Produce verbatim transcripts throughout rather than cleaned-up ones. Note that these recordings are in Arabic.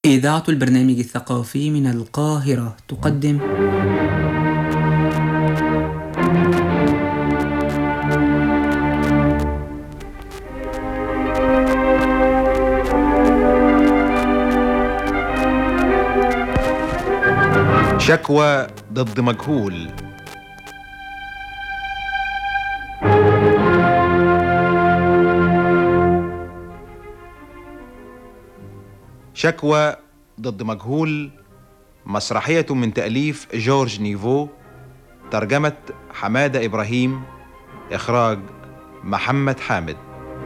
إذاعة البرنامج الثقافي من القاهرة تقدم شكوى ضد مجهول. شكوى ضد مجهول مسرحية من تأليف جورج نيفو، ترجمة حمادة إبراهيم، إخراج محمد حامد.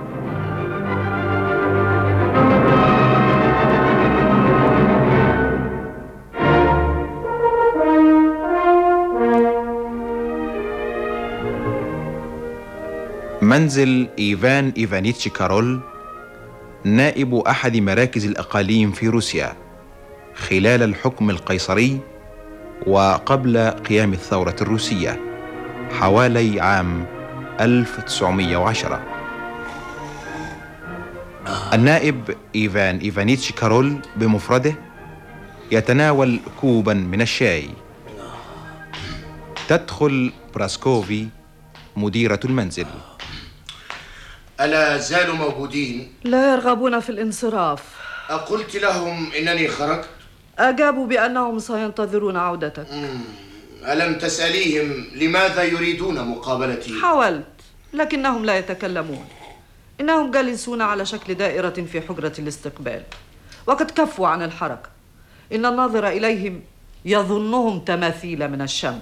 منزل إيفان إيفانيتش كارول، نائب أحد مراكز الأقاليم في روسيا خلال الحكم القيصري وقبل قيام الثورة الروسية حوالي عام ألف وتسعمائة وعشرة. النائب إيفان إيفانيتش كارول بمفرده يتناول كوبا من الشاي. تدخل براسكوفي مديرة المنزل. ألا زالوا موجودين؟ لا يرغبون في الانصراف. أقلت لهم إنني خرجت؟ أجابوا بأنهم سينتظرون عودتك. مم. ألم تسأليهم لماذا يريدون مقابلتي؟ حاولت، لكنهم لا يتكلمون. إنهم جالسون على شكل دائرة في حجرة الاستقبال، وقد كفوا عن الحركة. إن الناظر إليهم يظنهم تماثيل من الشمع.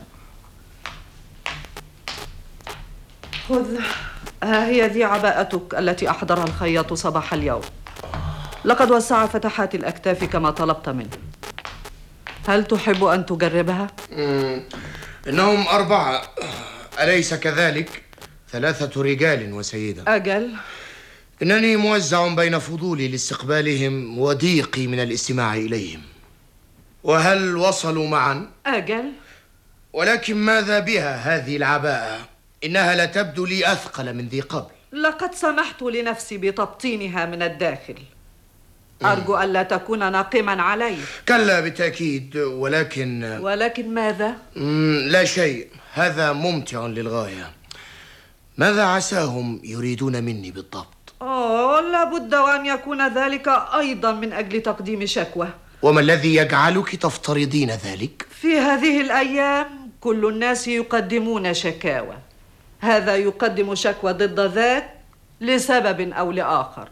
خذ، ها هي ذي عباءتك التي أحضرها الخياط صباح اليوم. لقد وسع فتحات الأكتاف كما طلبت منه. هل تحب أن تجربها؟ مم. إنهم أربعة، أليس كذلك؟ ثلاثة رجال وسيدة. أجل. إنني موزع بين فضولي لاستقبالهم وضيقي من الاستماع إليهم. وهل وصلوا معا؟ أجل. ولكن ماذا بها هذه العباءة؟ إنها لا تبدو لي أثقل من ذي قبل. لقد سمحت لنفسي بتبطينها من الداخل. أرجو ألا تكون ناقما علي. كلا بالتأكيد، ولكن ولكن ماذا؟ لا شيء، هذا ممتع للغاية. ماذا عساهم يريدون مني بالضبط؟ أوه، لابد وأن يكون ذلك أيضا من أجل تقديم شكوى. وما الذي يجعلك تفترضين ذلك؟ في هذه الأيام كل الناس يقدمون شكاوى. هذا يقدم شكوى ضد ذاك لسبب أو لآخر.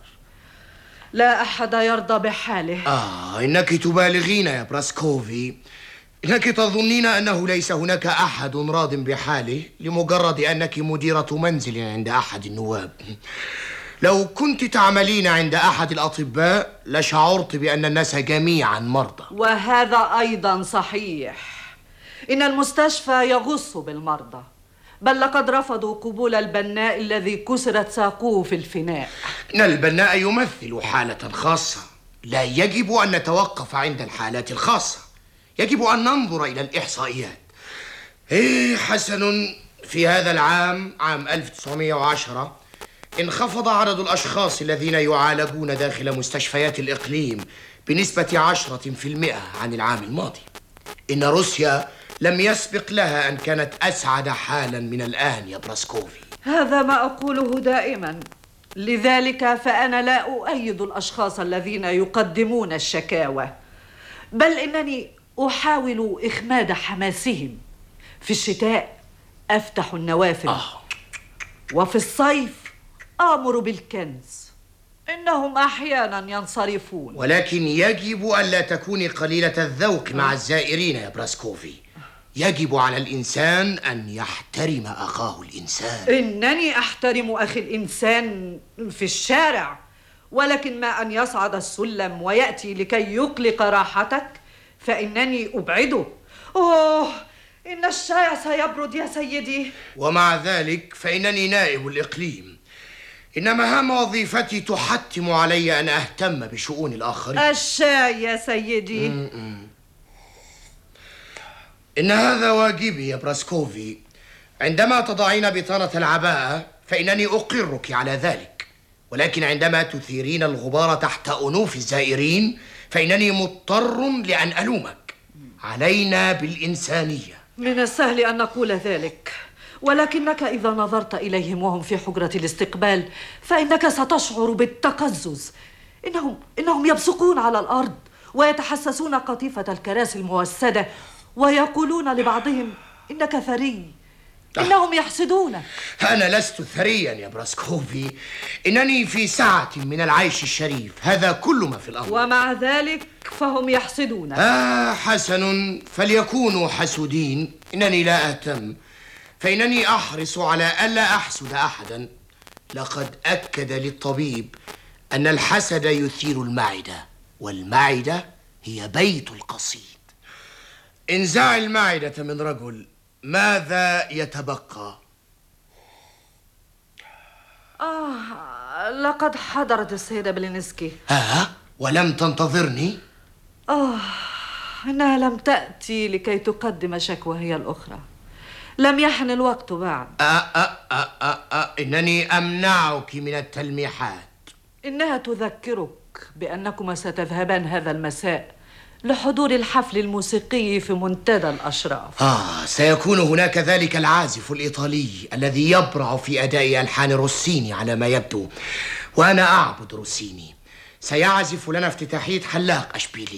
لا أحد يرضى بحاله. آه، إنك تبالغين يا براسكوفي. إنك تظنين أنه ليس هناك أحد راض بحاله لمجرد أنك مديرة منزل عند أحد النواب. لو كنت تعملين عند أحد الأطباء لشعرت بأن الناس جميعا مرضى. وهذا أيضا صحيح. إن المستشفى يغص بالمرضى، بل لقد رفضوا قبول البناء الذي كسرت ساقه في الفناء. إن البناء يمثل حالة خاصة، لا يجب أن نتوقف عند الحالات الخاصة، يجب أن ننظر إلى الإحصائيات. إيه حسن، في هذا العام عام ألف وتسعمائة وعشرة انخفض عدد الأشخاص الذين يعالجون داخل مستشفيات الإقليم بنسبة عشرة في المئة عن العام الماضي. إن روسيا لم يسبق لها أن كانت أسعد حالا من الآن يا براسكوفي. هذا ما أقوله دائما. لذلك فأنا لا أؤيد الأشخاص الذين يقدمون الشكاوى، بل إنني أحاول إخماد حماسهم. في الشتاء أفتح النوافذ، آه. وفي الصيف آمر بالكنز. إنهم أحيانا ينصرفون. ولكن يجب ألا تكوني قليلة الذوق مع الزائرين يا براسكوفي. يجب على الإنسان أن يحترم أخاه الإنسان. إنني أحترم أخي الإنسان في الشارع، ولكن ما أن يصعد السلم ويأتي لكي يقلق راحتك فإنني أبعده. أوه، إن الشاي سيبرد يا سيدي. ومع ذلك فإنني نائب الإقليم. إن مهام وظيفتي تحتم علي أن أهتم بشؤون الآخرين. الشاي يا سيدي. م -م. إن هذا واجبي يا براسكوفي. عندما تضعين بطانة العباءة فإنني أقرك على ذلك، ولكن عندما تثيرين الغبار تحت أنوف الزائرين فإنني مضطر لأن ألومك. علينا بالإنسانية. من السهل أن نقول ذلك، ولكنك إذا نظرت إليهم وهم في حجرة الاستقبال فإنك ستشعر بالتقزز. إنهم, إنهم يبصقون على الأرض ويتحسسون قطيفة الكراسي الموسدة ويقولون لبعضهم إنك ثري. إنهم يحسدونك. أنا لست ثريا يا براسكوفي، إنني في سعة من العيش الشريف، هذا كل ما في الأمر. ومع ذلك فهم يحسدونك. آه حسن، فليكونوا حسودين، إنني لا أهتم، فإنني أحرص على ألا أحسد أحدا. لقد أكد للطبيب أن الحسد يثير المعدة، والمعدة هي بيت القصيد. انزع المعدة من رجل، ماذا يتبقى؟ آه لقد حضرت السيدة بلينسكي. آه ولم تنتظرني؟ آه إنها لم تأتي لكي تقدم شكوى هي الأخرى. لم يحن الوقت بعد. آه آه آه آه آه إنني أمنعك من التلميحات. إنها تذكرك بأنكما ستذهبان هذا المساء لحضور الحفل الموسيقي في منتدى الأشراف. آه سيكون هناك ذلك العازف الإيطالي الذي يبرع في أداء ألحان روسيني على ما يبدو، وأنا أعبد روسيني. سيعزف لنا افتتاحية حلاق أشبيلي.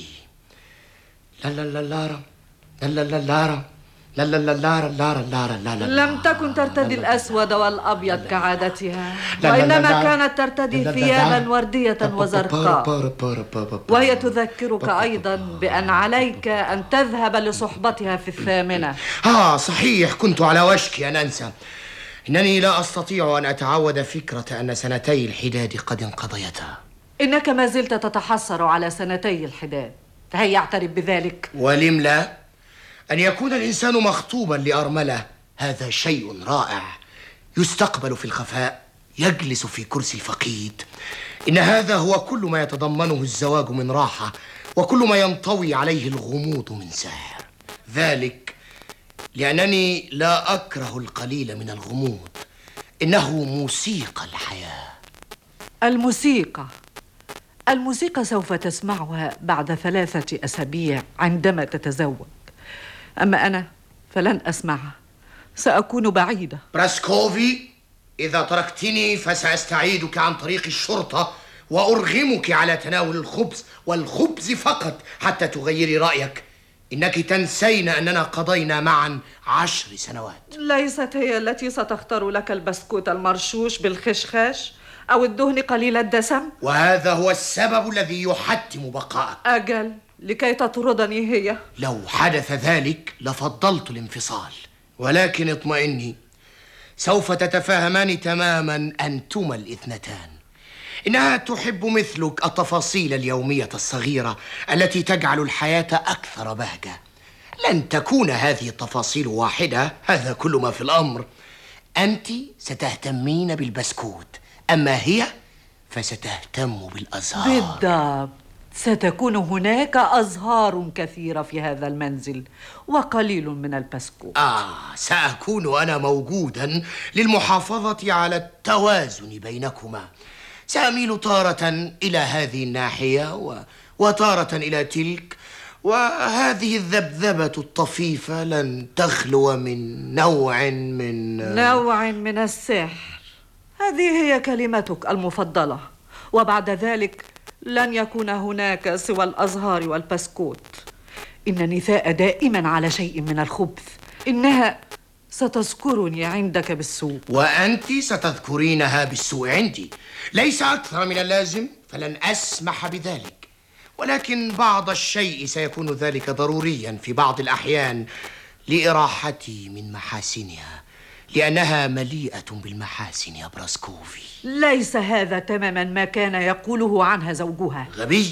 لا لا لا لا لا لا لا لا لا لا لا لا لا لا لا. لم تكن ترتدي الأسود والأبيض كعادتها، وإنما كانت ترتدي ثيابا وردية وزرقاء، وهي تذكرك أيضا بأن عليك أن تذهب لصحبتها في الثامنة. آه صحيح، كنت على وشك أن أنسى. إنني لا أستطيع أن أتعود فكرة أن سنتي الحداد قد انقضيتا. إنك ما زلت تتحسر على سنتي الحداد، فهي اعترف بذلك. ولم لا؟ أن يكون الإنسان مخطوبا لأرملة هذا شيء رائع، يستقبل في الخفاء، يجلس في كرسي الفقيد. إن هذا هو كل ما يتضمنه الزواج من راحة، وكل ما ينطوي عليه الغموض من سحر. ذلك لأنني لا أكره القليل من الغموض، إنه موسيقى الحياة. الموسيقى الموسيقى سوف تسمعها بعد ثلاثة أسابيع عندما تتزوج، أما أنا فلن أسمعها، سأكون بعيدة. براسكوفي، إذا تركتني فسأستعيدك عن طريق الشرطة وأرغمك على تناول الخبز والخبز فقط حتى تغيري رأيك. إنك تنسين أننا قضينا معا عشر سنوات. ليست هي التي ستختار لك البسكوت المرشوش بالخشخاش أو الدهن قليل الدسم؟ وهذا هو السبب الذي يحتم بقائك. أجل، لكي تطردني هي. لو حدث ذلك لفضلت الانفصال، ولكن اطمئني، سوف تتفاهمان تماما أنتما الاثنتان. إنها تحب مثلك التفاصيل اليومية الصغيرة التي تجعل الحياة أكثر بهجة. لن تكون هذه التفاصيل واحدة، هذا كل ما في الأمر. أنت ستهتمين بالبسكوت، أما هي فستهتم بالأزهار. بالضبط، ستكون هناك أزهار كثيرة في هذا المنزل وقليل من البسكوت. آه سأكون أنا موجودا للمحافظة على التوازن بينكما. سأميل تارة إلى هذه الناحية و... وتارة إلى تلك، وهذه الذبذبة الطفيفة لن تخلو من نوع من نوع من السحر. هذه هي كلمتك المفضلة، وبعد ذلك لن يكون هناك سوى الأزهار والبسكوت. إن النساء دائما على شيء من الخبث. إنها ستذكرني عندك بالسوء، وأنت ستذكرينها بالسوء عندي. ليس أكثر من اللازم، فلن أسمح بذلك، ولكن بعض الشيء سيكون ذلك ضروريا في بعض الأحيان لإراحتي من محاسنها، لأنها مليئة بالمحاسن يا براسكوفي. ليس هذا تماما ما كان يقوله عنها زوجها. غبي،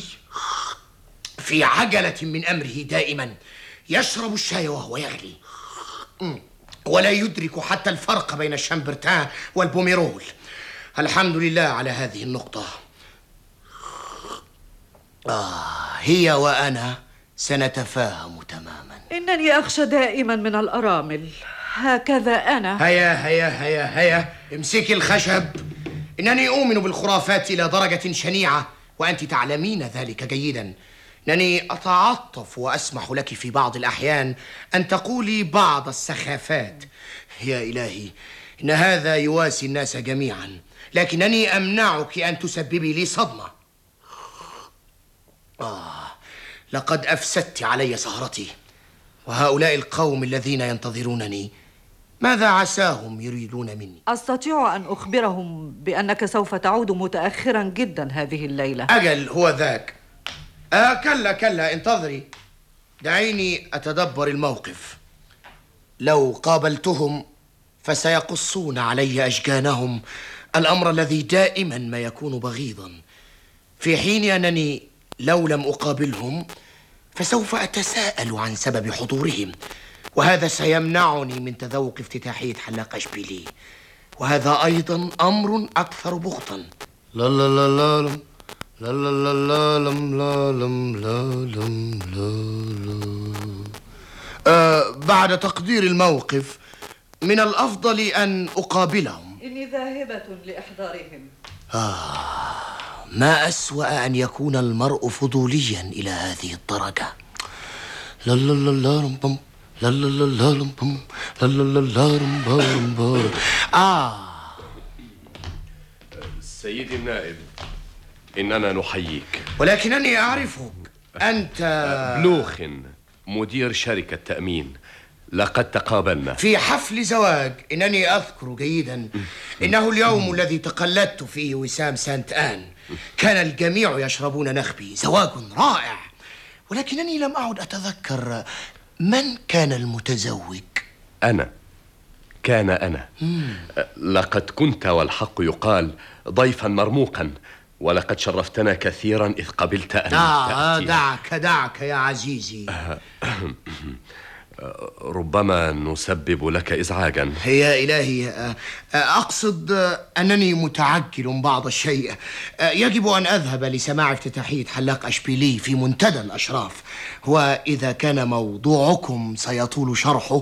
في عجلة من أمره دائما، يشرب الشاي وهو يغلي، ولا يدرك حتى الفرق بين الشامبرتان والبوميرول. الحمد لله على هذه النقطة. آه هي وأنا سنتفاهم تماما. إنني أخشى دائما من الأرامل، هكذا أنا. هيا هيا هيا هيا امسكي الخشب. إنني أؤمن بالخرافات إلى درجة شنيعة، وأنت تعلمين ذلك جيدا. إنني أتعطف وأسمح لك في بعض الأحيان أن تقولي بعض السخافات. يا إلهي، إن هذا يواسي الناس جميعا، لكنني أمنعك أن تسببي لي صدمة. آه، لقد أفسدت علي سهرتي، وهؤلاء القوم الذين ينتظرونني ماذا عساهم يريدون مني؟ أستطيع أن أخبرهم بأنك سوف تعود متأخرا جدا هذه الليلة. أجل، هو ذاك. آه كلا كلا، انتظري، دعيني أتدبر الموقف. لو قابلتهم فسيقصون علي أشجانهم، الأمر الذي دائما ما يكون بغيضا، في حين أنني لو لم أقابلهم فسوف أتساءل عن سبب حضورهم، وهذا سيمنعني من تذوق افتتاحية حلاق أشبيلي، وهذا أيضا أمر أكثر بغضا. لا لا لا لا لا لا لا لا لا لا لا لا. أه بعد تقدير الموقف من الأفضل أن أقابلهم. إني ذاهبة لإحضارهم. آه ما أسوأ أن يكون المرء فضوليا إلى هذه الدرجة. لا لا لا لا لا لا لا لا لا لا لا لا. آه سيدي النائب، إننا نحييك. ولكنني أعرفك، أنت بلوخن، مدير شركة تأمين. لقد تقابلنا في حفل زواج. إنني أذكر جيدا، إنه اليوم الذي تقلدت فيه وسام سانت آن. كان الجميع يشربون نخبي، زواج رائع، ولكنني لم أعد أتذكر من كان المتزوج. أنا كان أنا مم. لقد كنت والحق يقال ضيفا مرموقا، ولقد شرفتنا كثيرا إذ قبلت أن آه دعك دعك يا عزيزي. ربما نسبب لك إزعاجا. يا إلهي، أقصد أنني متعجل بعض الشيء. يجب أن أذهب لسماع افتتاحية حلاق أشبيلي في منتدى الأشراف، وإذا كان موضوعكم سيطول شرحه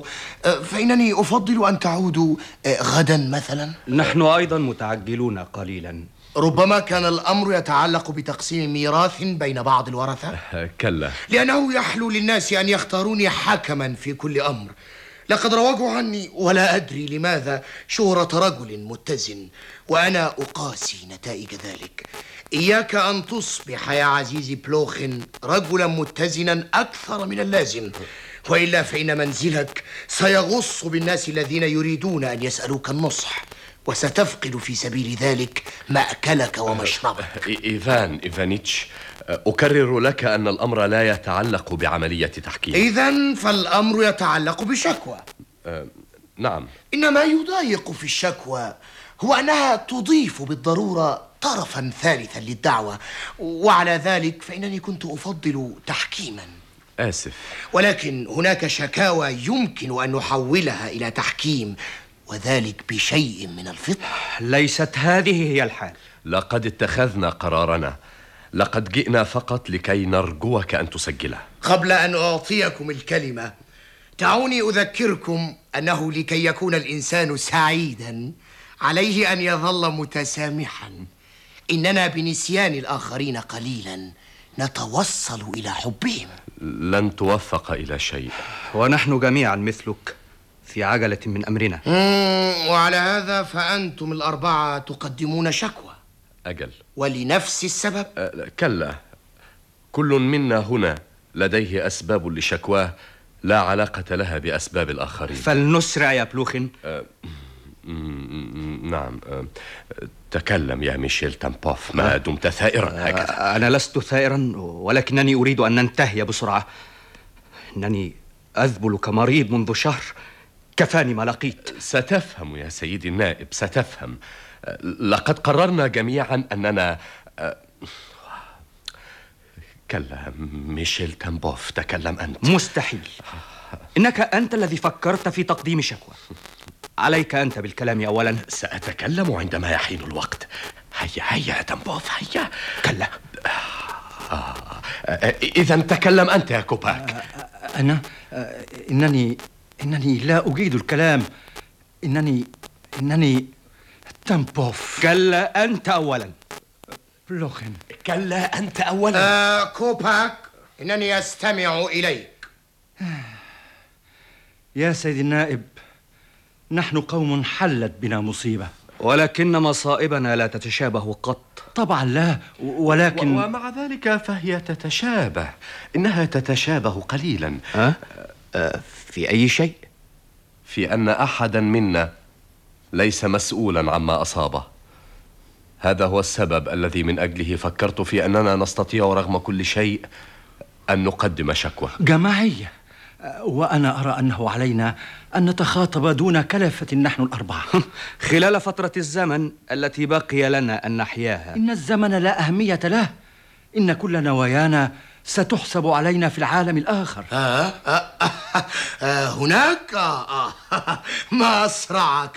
فإنني أفضل أن تعودوا غدا مثلا. نحن أيضا متعجلون قليلا. ربما كان الأمر يتعلق بتقسيم ميراث بين بعض الورثة. كلا، لأنه يحلو للناس أن يختاروني حكما في كل أمر. لقد روجوا عني ولا أدري لماذا شهرة رجل متزن، وأنا أقاسي نتائج ذلك. إياك أن تصبح يا عزيزي بلوخن رجلا متزنا أكثر من اللازم، وإلا فإن منزلك سيغص بالناس الذين يريدون أن يسألوك النصح، وستفقد في سبيل ذلك مأكلك ومشربك. إيفان إيفانيتش، أكرر لك أن الأمر لا يتعلق بعملية تحكيم. إذن فالأمر يتعلق بشكوى. أه نعم. إن ما يضايق في الشكوى هو أنها تضيف بالضرورة طرفا ثالثا للدعوة، وعلى ذلك فإنني كنت أفضل تحكيما. آسف، ولكن هناك شكاوى يمكن أن نحولها إلى تحكيم، وذلك بشيء من الفطن. ليست هذه هي الحال. لقد اتخذنا قرارنا، لقد جئنا فقط لكي نرجوك أن تسجله. قبل أن أعطيكم الكلمة دعوني أذكركم أنه لكي يكون الإنسان سعيدا عليه أن يظل متسامحا. إننا بنسيان الآخرين قليلا نتوصل إلى حبهم. لن توفق إلى شيء، ونحن جميعا مثلك في عجلة من أمرنا. وعلى هذا فأنتم الأربعة تقدمون شكوى. أجل، ولنفس السبب؟ أه كلا، كل منا هنا لديه أسباب لشكواه لا علاقة لها بأسباب الآخرين. فلنسرع يا بلوخن. أه نعم. أه تكلم يا ميشيل تامبوف ما دمت ثائرا هكذا. أنا لست ثائرا، ولكنني أريد أن ننتهي بسرعة. إنني أذبل كمريض منذ شهر، كفاني ما لقيت. ستفهم يا سيدي النائب، ستفهم. لقد قررنا جميعا أننا كلا. ميشيل تامبوف، تكلم أنت. مستحيل، إنك أنت الذي فكرت في تقديم شكوى. عليك أنت بالكلام أولا. سأتكلم عندما يحين الوقت. هيا هيا يا تامبوف، هيا. كلا. آه. إذا تكلم أنت يا كوباك. أنا إنني إنني لا أجيد الكلام. إنني إنني تامبوف. كلا، أنت أولا. بلوخن. كلا، أنت أولا. آه كوباك، إنني أستمع إليك. يا سيد النائب، نحن قوم حلت بنا مصيبة، ولكن مصائبنا لا تتشابه قط. طبعا لا، ولكن و- ومع ذلك فهي تتشابه، إنها تتشابه قليلا. أه؟ أه في أي شيء؟ في أن أحدا منا ليس مسؤولا عما أصابه. هذا هو السبب الذي من أجله فكرت في أننا نستطيع رغم كل شيء أن نقدم شكوى جماعية، وأنا أرى أنه علينا أن نتخاطب دون كلفة نحن الأربعة. خلال فترة الزمن التي بقي لنا أن نحياها. إن الزمن لا أهمية له، إن كل نوايانا ستحسب علينا في العالم الآخر. آه آه آه آه هناك آه آه ما أسرعك.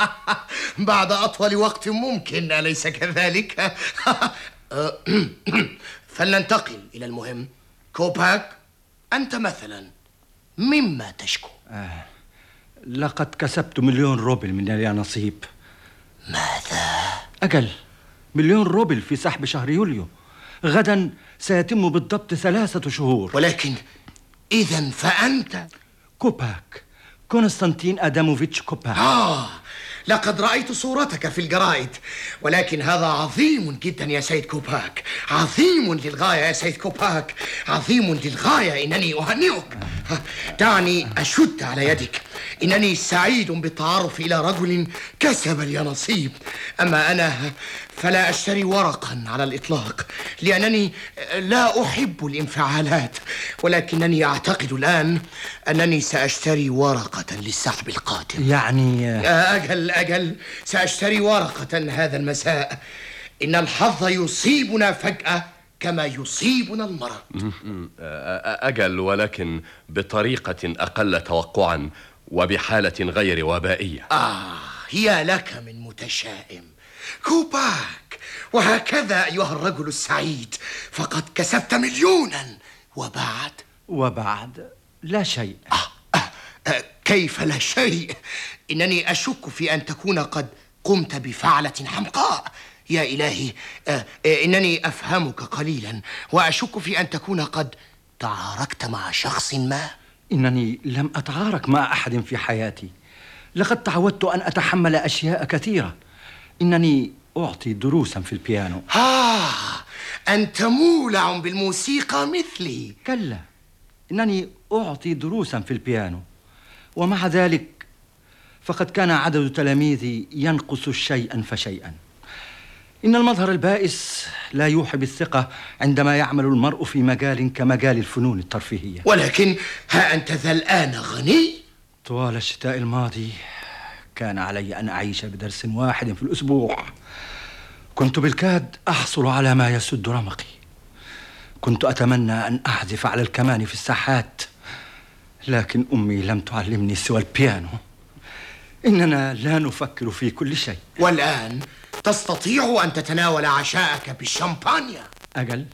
بعد أطول وقت ممكن، أليس كذلك؟ آه فلننتقل إلى المهم. كوباك، أنت مثلا مما تشكو؟ آه. لقد كسبت مليون روبل من اليانصيب. ماذا؟ أجل، مليون روبل في سحب شهر يوليو. غدا سيتم بالضبط ثلاثة شهور. ولكن إذن فأنت كوباك، كونستانتين آداموفيتش كوباك. آه لقد رأيت صورتك في الجرائد، ولكن هذا عظيم جدا يا سيد كوباك، عظيم للغاية يا سيد كوباك، عظيم للغاية. إنني أهنئك. دعني أشد على يدك. إنني سعيد بالتعرف إلى رجل كسب اليانصيب. أما أنا فلا أشتري ورقا على الإطلاق، لأنني لا أحب الانفعالات، ولكنني أعتقد الآن أنني سأشتري ورقة للسحب القادم. يعني أجل أجل سأشتري ورقة هذا المساء. إن الحظ يصيبنا فجأة كما يصيبنا المرض. أجل، ولكن بطريقة أقل توقعا وبحالة غير وبائية. آه يا لك من متشائم كوباك. وهكذا أيها الرجل السعيد، فقد كسبت مليونا. وبعد وبعد لا شيء. آه آه آه كيف لا شيء؟ إنني أشك في أن تكون قد قمت بفعلة حمقاء. يا إلهي، آه آه إنني أفهمك قليلا، وأشك في أن تكون قد تعاركت مع شخص ما. إنني لم أتعارك مع أحد في حياتي. لقد تعودت أن أتحمل أشياء كثيرة. إنني أعطي دروسا في البيانو. آه أنت مولع بالموسيقى مثلي. كلا، إنني أعطي دروسا في البيانو، ومع ذلك فقد كان عدد تلاميذي ينقص شيئا فشيئا. إن المظهر البائس لا يوحي بالثقة عندما يعمل المرء في مجال كمجال الفنون الترفيهية. ولكن ها أنت ذا الآن غني. طوال الشتاء الماضي كان علي أن أعيش بدرس واحد في الأسبوع. كنت بالكاد أحصل على ما يسد رمقي. كنت أتمنى أن أعزف على الكمان في الساحات، لكن أمي لم تعلمني سوى البيانو. إننا لا نفكر في كل شيء. والآن تستطيع أن تتناول عشاءك بالشامبانيا. أجل،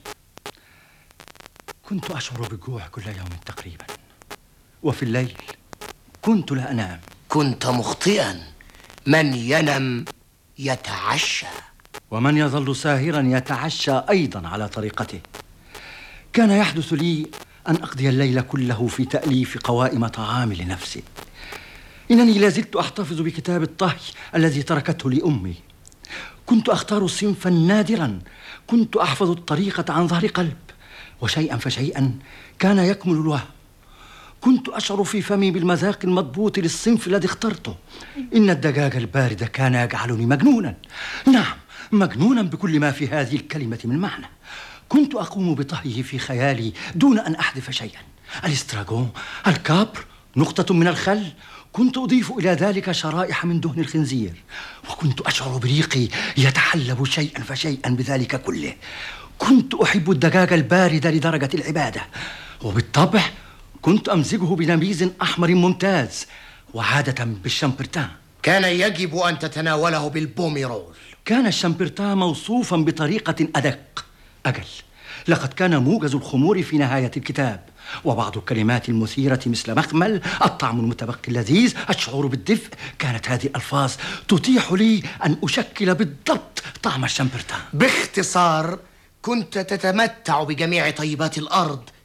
كنت أشعر بالجوع كل يوم تقريبا، وفي الليل كنت لا أنام. كنت مخطئا. من ينم يتعشى، ومن يظل ساهرا يتعشى أيضا على طريقته. كان يحدث لي أن أقضي الليل كله في تأليف قوائم طعام لنفسي. إنني لازلت أحتفظ بكتاب الطهي الذي تركته لي أمي. كنت أختار صنفا نادرا، كنت أحفظ الطريقة عن ظهر قلب، وشيئا فشيئا كان يكمل الوهم. كنت أشعر في فمي بالمذاق المضبوط للصنف الذي اخترته. إن الدجاج البارد كان يجعلني مجنونا. نعم، مجنونا بكل ما في هذه الكلمة من معنى. كنت أقوم بطهيه في خيالي دون أن أحذف شيئا. الاستراغون، الكابر، نقطة من الخل. كنت أضيف إلى ذلك شرائح من دهن الخنزير، وكنت أشعر بريقي يتحلب شيئا فشيئا بذلك كله. كنت أحب الدجاج البارد لدرجة العبادة، وبالطبع كنت أمزجه بنبيذ أحمر ممتاز، وعادة بالشامبرتان. كان يجب أن تتناوله بالبوميرول. كان الشامبرتان موصوفا بطريقة أدق. أجل، لقد كان موجز الخمور في نهاية الكتاب، وبعض الكلمات المثيرة مثل مخمل، الطعم المتبقي اللذيذ، الشعور بالدفء. كانت هذه الألفاظ تتيح لي أن أشكل بالضبط طعم الشامبرتان. باختصار، كنت تتمتع بجميع طيبات الأرض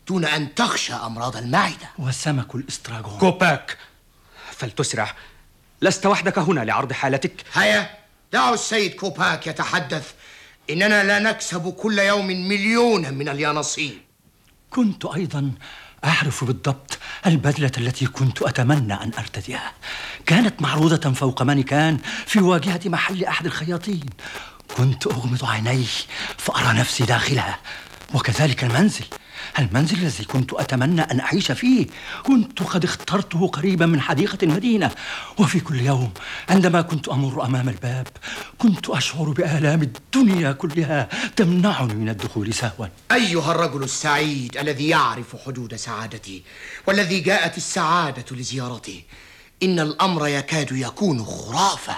دون أن تخشى أمراض المعدة. وسمك الاستراغون. كوباك، فلتسرع، لست وحدك هنا لعرض حالتك. هيا دعوا السيد كوباك يتحدث. إننا لا نكسب كل يوم مليونا من اليانصيب. كنت أيضا أعرف بالضبط البدلة التي كنت أتمنى أن أرتديها. كانت معروضة فوق مانيكان في واجهة محل أحد الخياطين. كنت أغمض عيني فأرى نفسي داخلها، وكذلك المنزل المنزل الذي كنت أتمنى أن أعيش فيه. كنت قد اخترته قريبا من حديقة المدينة، وفي كل يوم عندما كنت أمر أمام الباب كنت أشعر بآلام الدنيا كلها تمنعني من الدخول سهوا. أيها الرجل السعيد الذي يعرف حدود سعادتي والذي جاءت السعادة لزيارته، إن الأمر يكاد يكون خرافة.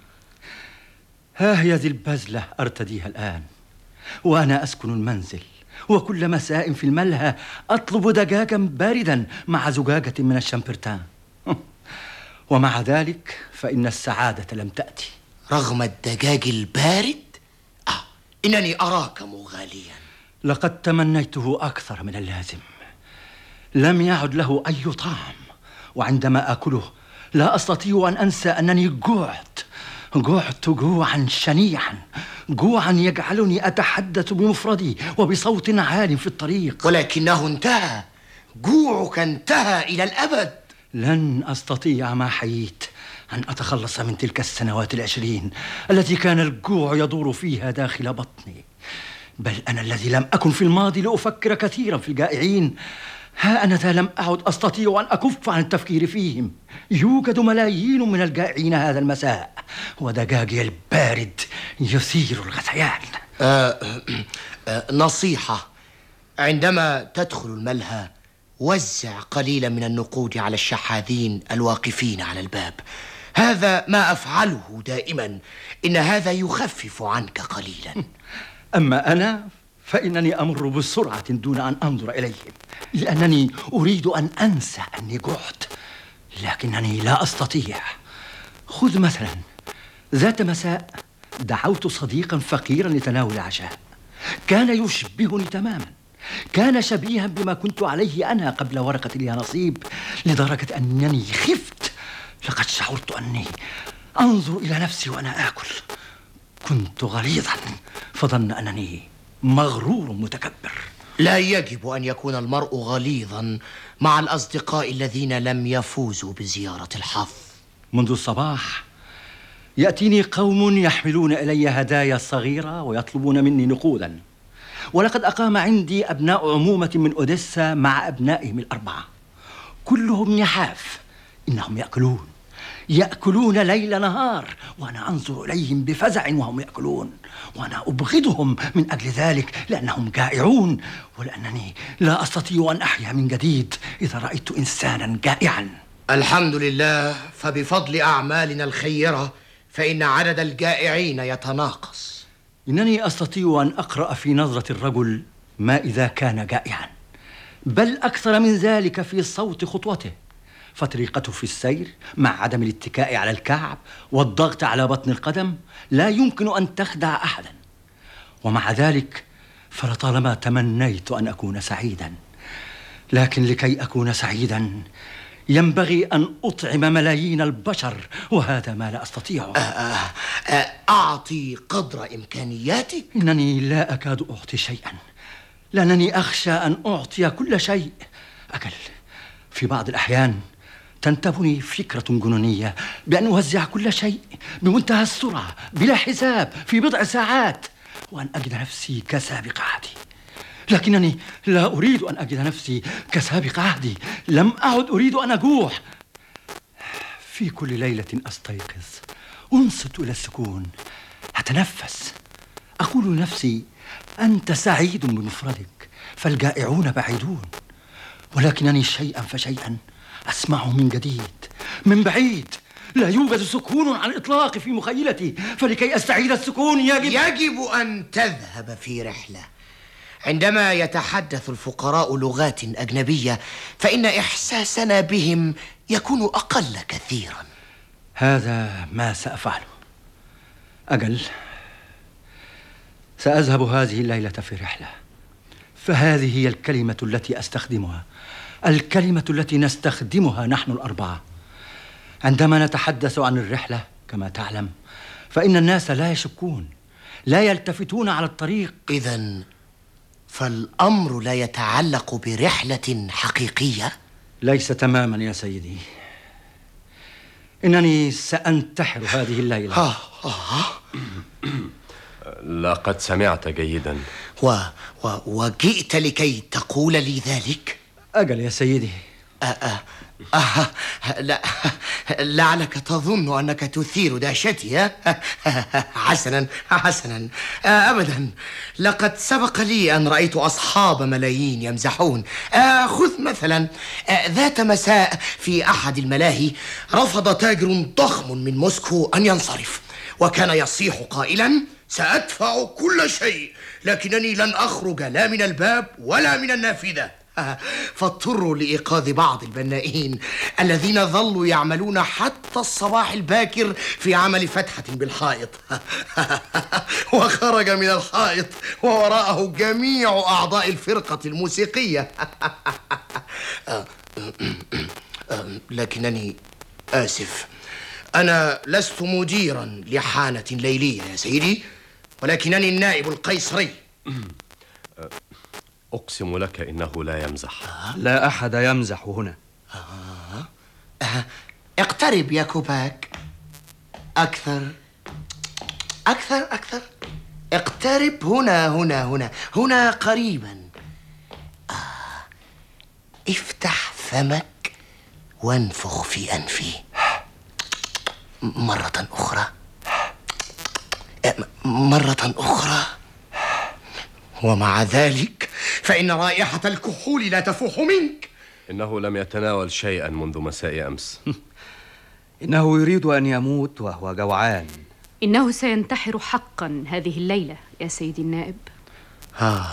ها هي ذي البزلة أرتديها الآن وأنا أسكن المنزل، وكل مساء في الملهى أطلب دجاجا باردا مع زجاجة من الشامبرتان. ومع ذلك فإن السعادة لم تأتي. رغم الدجاج البارد؟ آه إنني أراك مغاليا. لقد تمنيته أكثر من اللازم. لم يعد له أي طعم، وعندما أكله لا أستطيع أن أنسى أنني جوعت جوعت جوعا شنيعا، جوعا يجعلني أتحدث بمفردي وبصوت عال في الطريق. ولكنه انتهى، جوعك انتهى إلى الأبد. لن أستطيع ما حييت أن أتخلص من تلك السنوات العشرين التي كان الجوع يدور فيها داخل بطني. بل أنا الذي لم أكن في الماضي لأفكر كثيرا في الجائعين، ها أنا ذا لم أعد أستطيع أن أكف عن التفكير فيهم. يوجد ملايين من الجائعين هذا المساء، ودجاجي البارد يثير الغثيان. آه آه نصيحة: عندما تدخل الملهى وزع قليلا من النقود على الشحاذين الواقفين على الباب. هذا ما أفعله دائما، إن هذا يخفف عنك قليلا. أما أنا فإنني أمر بسرعة دون أن أنظر إليهم، لأنني أريد أن أنسى أني جعت، لكنني لا أستطيع. خذ مثلا ذات مساء دعوت صديقا فقيرا لتناول العشاء. كان يشبهني تماما، كان شبيها بما كنت عليه أنا قبل ورقة اليانصيب، لدرجة أنني خفت. لقد شعرت أني أنظر إلى نفسي وأنا آكل. كنت غليظا، فظن أنني مغرور متكبر. لا يجب أن يكون المرء غليظا مع الأصدقاء الذين لم يفوزوا بزيارة الحظ. منذ الصباح يأتيني قوم يحملون إلي هدايا صغيرة ويطلبون مني نقودا، ولقد أقام عندي أبناء عمومة من أوديسا مع أبنائهم الأربعة، كلهم يحاف. إنهم يأكلون يأكلون ليل نهار، وأنا أنظر إليهم بفزع وهم يأكلون، وأنا أبغضهم من أجل ذلك، لأنهم جائعون، ولأنني لا أستطيع أن أحيا من جديد إذا رأيت إنسانا جائعا. الحمد لله، فبفضل أعمالنا الخيرة فإن عدد الجائعين يتناقص. إنني أستطيع أن أقرأ في نظرة الرجل ما إذا كان جائعا، بل أكثر من ذلك في صوت خطوته، فطريقته في السير مع عدم الاتكاء على الكعب والضغط على بطن القدم لا يمكن أن تخدع أحدا. ومع ذلك فلطالما تمنيت أن أكون سعيدا، لكن لكي أكون سعيدا ينبغي أن أطعم ملايين البشر، وهذا ما لا أستطيعه. آه آه آه أعطي قدر إمكانياتك. إنني لا أكاد أعطي شيئا، لأنني أخشى أن أعطي كل شيء. أكل في بعض الأحيان تنتابني فكرة جنونية بأن أوزع كل شيء بمنتهى السرعة بلا حساب في بضع ساعات، وأن أجد نفسي كسابق عهدي. لكنني لا أريد أن أجد نفسي كسابق عهدي. لم أعد أريد أن أجوع. في كل ليلة أستيقظ أنصت إلى السكون، أتنفس، أقول لنفسي: أنت سعيد بمفردك، فالجائعون بعيدون. ولكنني شيئا فشيئا أسمعه من جديد من بعيد. لا يوجد سكون على الإطلاق في مخيلتي، فلكي أستعيد السكون يجب يجب أن تذهب في رحلة. عندما يتحدث الفقراء لغات أجنبية فإن إحساسنا بهم يكون أقل كثيرا. هذا ما سأفعله. أجل، سأذهب هذه الليلة في رحلة، فهذه هي الكلمة التي أستخدمها، الكلمة التي نستخدمها نحن الأربعة عندما نتحدث عن الرحلة. كما تعلم فإن الناس لا يشكون، لا يلتفتون على الطريق. إذن فالأمر لا يتعلق برحلة حقيقية؟ ليس تماما يا سيدي. إنني سأنتحر هذه الليلة. آه آه. لقد سمعت جيدا. و... و... وجئت لكي تقول لي ذلك؟ أجل يا سيدي. آه آه. آه. لا، لعلك تظن أنك تثير دهشتي. ها؟ حسنا حسنا. آه أبدا، لقد سبق لي أن رأيت أصحاب ملايين يمزحون. آه خذ مثلا آه ذات مساء في أحد الملاهي رفض تاجر ضخم من موسكو أن ينصرف، وكان يصيح قائلا: سأدفع كل شيء، لكنني لن أخرج لا من الباب ولا من النافذة. فاضطروا لإيقاظ بعض البنائين الذين ظلوا يعملون حتى الصباح الباكر في عمل فتحة بالحائط. وخرج من الحائط ووراءه جميع أعضاء الفرقة الموسيقية. لكنني آسف، أنا لست مديرا لحانة ليلية يا سيدي، ولكنني النائب القيصري. أقسم لك إنه لا يمزح. لا أحد يمزح هنا. آه. آه. اقترب يا كوباك. أكثر أكثر أكثر. اقترب هنا هنا هنا هنا قريبا. آه. افتح فمك وانفخ في أنفي مرة أخرى، مرة أخرى. ومع ذلك فإن رائحة الكحول لا تفوح منك. إنه لم يتناول شيئا منذ مساء أمس. إنه يريد أن يموت وهو جوعان. إنه سينتحر حقا هذه الليلة يا سيدي النائب. آه.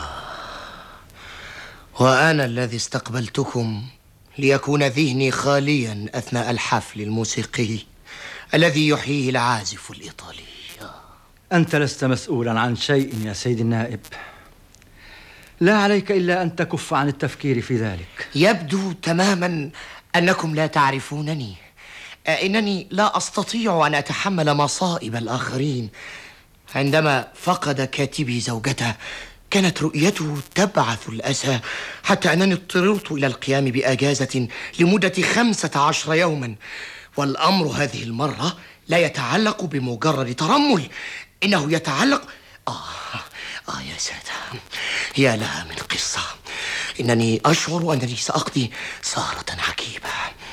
وأنا الذي استقبلتكم ليكون ذهني خاليا أثناء الحفل الموسيقي الذي يحييه العازف الإيطالي. أنت لست مسؤولا عن شيء يا سيدي النائب، لا عليك إلا أن تكف عن التفكير في ذلك. يبدو تماما أنكم لا تعرفونني. إنني لا أستطيع أن أتحمل مصائب الآخرين. عندما فقد كاتبي زوجته كانت رؤيته تبعث الأسى، حتى أنني اضطررت إلى القيام بأجازة لمدة خمسة عشر يوما. والأمر هذه المرة لا يتعلق بمجرد ترمل، إنه يتعلق آه آه يا سادة، يا لها من قصة. إنني أشعر أنني سأقضي سهرة عجيبة.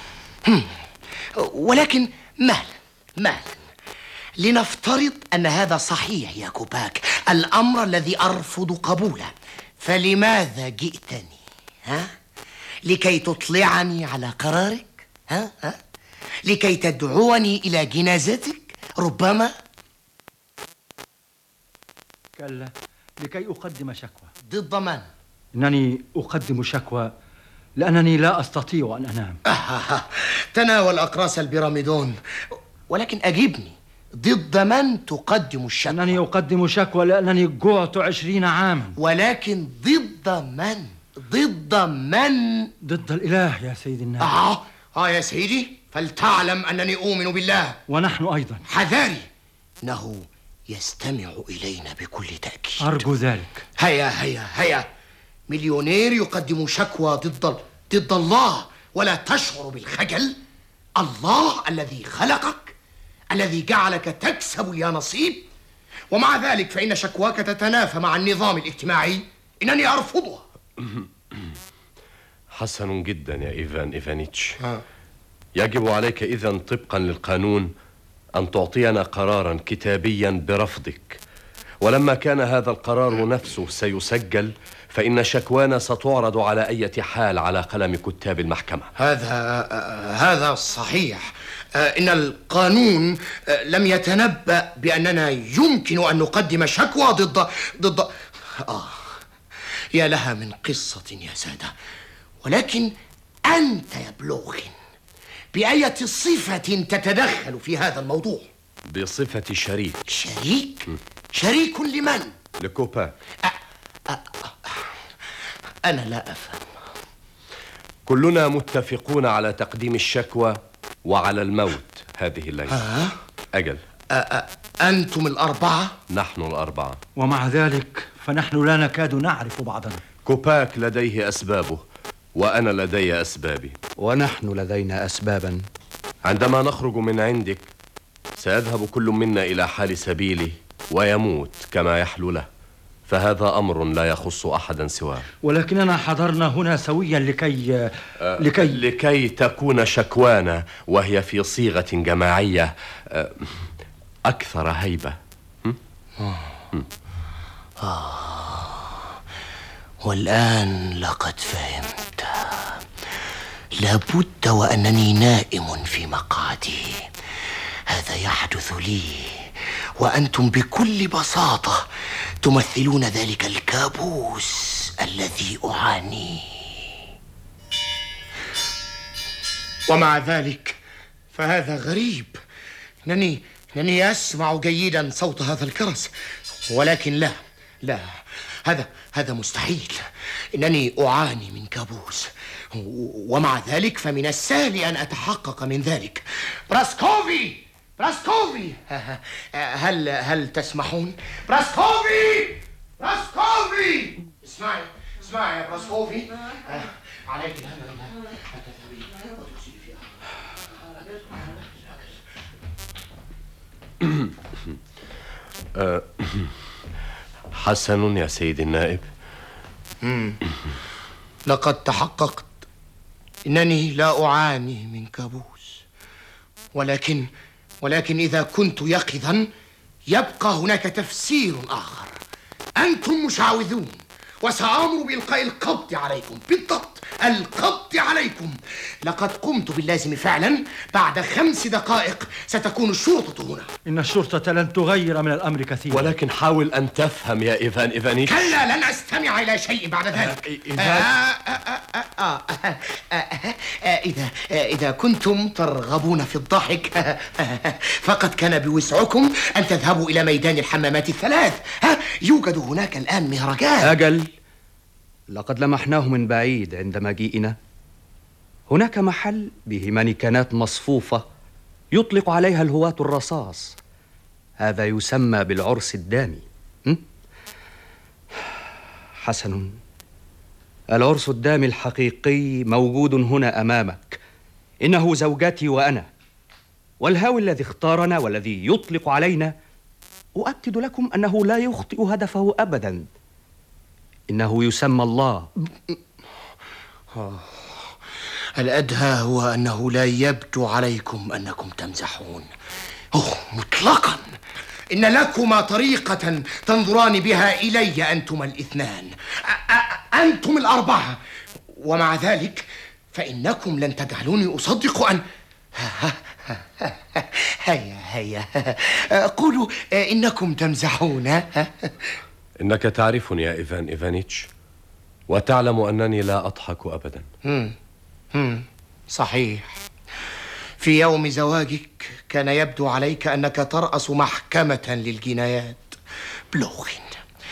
ولكن مالا مالا لنفترض أن هذا صحيح يا كوباك، الأمر الذي أرفض قبوله. فلماذا جئتني؟ ها؟ لكي تطلعني على قرارك؟ ها؟ ها؟ لكي تدعوني إلى جنازتك ربما؟ كلا، لكي أقدم شكوى. ضد من؟ إنني أقدم شكوى لأنني لا أستطيع أن أنام. آه تناول أقراص البيراميدون. ولكن أجبني، ضد من تقدم الشكوى؟ أنني أقدم شكوى لأنني جوعت عشرين عاما. ولكن ضد من؟ ضد من؟ ضد الإله يا سيدي النائب. آه آه يا سيدي، فلتعلم أنني أؤمن بالله. ونحن أيضا. حذاري، إنه يستمع إلينا بكل تأكيد. أرجو ذلك. هيا هيا هيا. مليونير يقدم شكوى ضد ضد الله ولا تشعر بالخجل؟ الله الذي خلقك، الذي جعلك تكسب اليانصيب، ومع ذلك فإن شكواك تتنافى مع النظام الاجتماعي. إنني أرفضها. حسن جدا يا إيفان إيفانيتش. ها. يجب عليك إذن طبقا للقانون أن تعطينا قرارا كتابيا برفضك، ولما كان هذا القرار نفسه سيسجل فإن شكوانا ستعرض على أي حال على قلم كتاب المحكمة. هذا هذا صحيح. إن القانون لم يتنبأ بأننا يمكن أن نقدم شكوى ضد ضد آه يا لها من قصة يا سادة. ولكن أنت يا بلوغ بأية صفة تتدخل في هذا الموضوع؟ بصفة شريك. شريك؟ م. شريك لمن؟ لكوباك. أ... أ... أنا لا أفهم. كلنا متفقون على تقديم الشكوى وعلى الموت هذه الليلة. ها؟ أجل. أ أ أنتم الأربعة؟ نحن الأربعة. ومع ذلك فنحن لا نكاد نعرف بعضنا. كوباك لديه أسبابه وأنا لدي أسبابي. ونحن لدينا أسبابا. عندما نخرج من عندك سيذهب كل منا إلى حال سبيله ويموت كما يحلو له، فهذا أمر لا يخص أحدا سواه. ولكننا حضرنا هنا سويا لكي أه لكي لكي تكون شكوانا وهي في صيغة جماعية أه أكثر هيبة. آه. والآن لقد فهمت. لابد وأنني نائم في مقعدي. هذا يحدث لي وأنتم بكل بساطة تمثلون ذلك الكابوس الذي أعانيه. ومع ذلك فهذا غريب. إنني إنني أسمع جيدا صوت هذا الكرز، ولكن لا لا هذا هذا مستحيل. إنني أعاني من كابوس، ومع ذلك فمن السهل أن أتحقق من ذلك. براسكوفي براسكوفي هل هل تسمحون؟ براسكوفي براسكوفي اسمعي اسمعي يا براسكوفي. عليك الهم حسن يا سيدي النائب. لقد تحققت. إنني لا أعاني من كابوس، ولكن ولكن إذا كنت يقظا يبقى هناك تفسير آخر. أنتم مشعوذون، وسأمر بإلقاء القبض عليكم. بالضبط، القبض عليكم. لقد قمت باللازم فعلا. بعد خمس دقائق ستكون الشرطة هنا. إن الشرطة لن تغير من الأمر كثيرا. ولكن حاول أن تفهم يا إيفان إيفانيتش. كلا، لن أستمع إلى شيء بعد ذلك. إذا إذا كنتم ترغبون في الضحك فقد كان بوسعكم أن تذهبوا إلى ميدان الحمامات الثلاث. يوجد هناك الآن مهرجان. أجل، لقد لمحناه من بعيد عند مجيئنا. هناك محل به مانيكانات مصفوفة يطلق عليها الهواة الرصاص. هذا يسمى بالعرس الدامي. م? حسن، العرس الدامي الحقيقي موجود هنا أمامك. إنه زوجتي وأنا، والهاوي الذي اختارنا والذي يطلق علينا أؤكد لكم أنه لا يخطئ هدفه أبدا. إنه يسمى الله. الأدهى هو أنه لا يبدو عليكم أنكم تمزحون. أوه، مطلقا. إن لكما طريقة تنظران بها إلي أنتم الاثنان، أنتم الأربعة، ومع ذلك فإنكم لن تجعلوني أصدق أن هيا هيا قولوا إنكم تمزحون. إنك تعرفني يا إيفان إيفانيتش، وتعلم أنني لا أضحك أبدا. مم. مم. صحيح. في يوم زواجك كان يبدو عليك أنك ترأس محكمة للجنايات. بلوخن،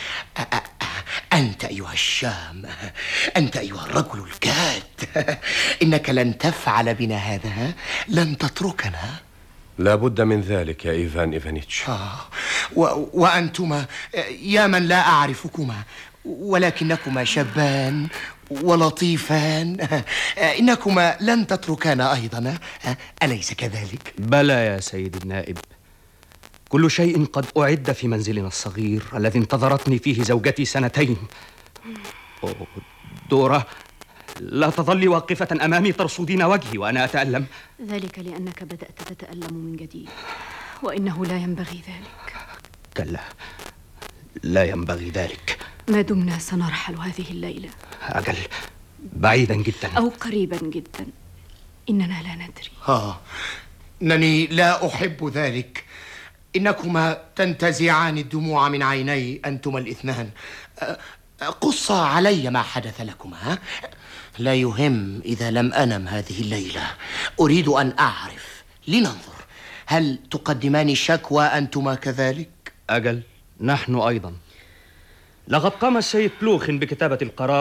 أنت أيها الشام، أنت أيها الرجل الجاد، إنك لن تفعل بنا هذا، لن تتركنا. لا بد من ذلك يا إيفان إيفانيتش. آه. و... وأنتما يا من لا أعرفكما، ولكنكما شابان ولطيفان. إنكما لن تتركانا أيضا، أليس كذلك؟ بلى يا سيد النائب، كل شيء قد أعد في منزلنا الصغير الذي انتظرتني فيه زوجتي سنتين. أوه، دورة، لا تظلي واقفة أمامي ترصدين وجهي وأنا أتألم. ذلك لأنك بدأت تتألم من جديد، وإنه لا ينبغي ذلك. كلا، لا ينبغي ذلك. ما دمنا سنرحل هذه الليلة. أجل، بعيدا جدا أو قريبا جدا، إننا لا ندري. آه، إنني لا أحب ذلك. إنكما تنتزعان الدموع من عيني أنتما الاثنان. قص علي ما حدث لكما. لا يهم إذا لم أنم هذه الليلة. أريد أن أعرف، لننظر، هل تقدمان شكوى أنتما كذلك؟ أجل، نحن أيضا. لقد قام السيد بلوخن بكتابة القرار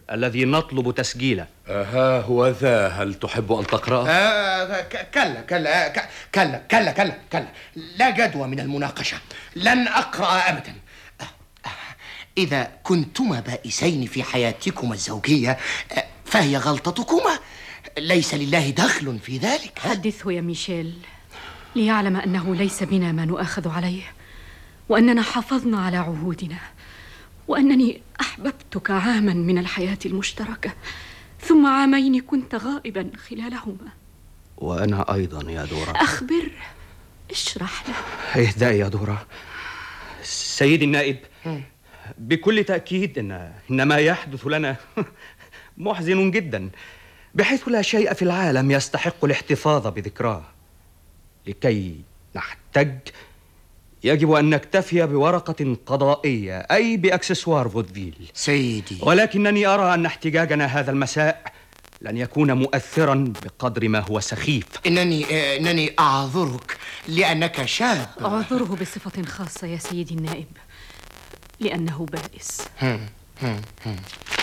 الذي نطلب تسجيله. ها هو ذا، هل تحب أن تقرأ؟ آه كلا كلا ك- كلا كلا كلا كلا لا جدوى من المناقشة، لن أقرأ أبدا. آه، آه، إذا كنتما بائسين في حياتكما الزوجية آه، فهي غلطتكما، ليس لله دخل في ذلك. حدثه يا ميشيل ليعلم أنه ليس بنا ما نؤاخذ عليه، وأننا حافظنا على عهودنا، وأنني أحببتك عاما من الحياة المشتركة، ثم عامين كنت غائبا خلالهما. وأنا أيضا يا دورة. أخبر، اشرح له. اهدأي يا دورة. سيدي النائب، بكل تأكيد إن إن ما يحدث لنا محزن جدا، بحيث لا شيء في العالم يستحق الاحتفاظ بذكراه. لكي نحتج يجب أن نكتفي بورقة قضائية، أي بأكسسوار فودفيل. سيدي، ولكنني أرى أن احتجاجنا هذا المساء لن يكون مؤثرا بقدر ما هو سخيف. إنني آه، إنني أعذرك لأنك شاب. أعذره بصفة خاصة يا سيدي النائب، لأنه بائس. هم هم هم.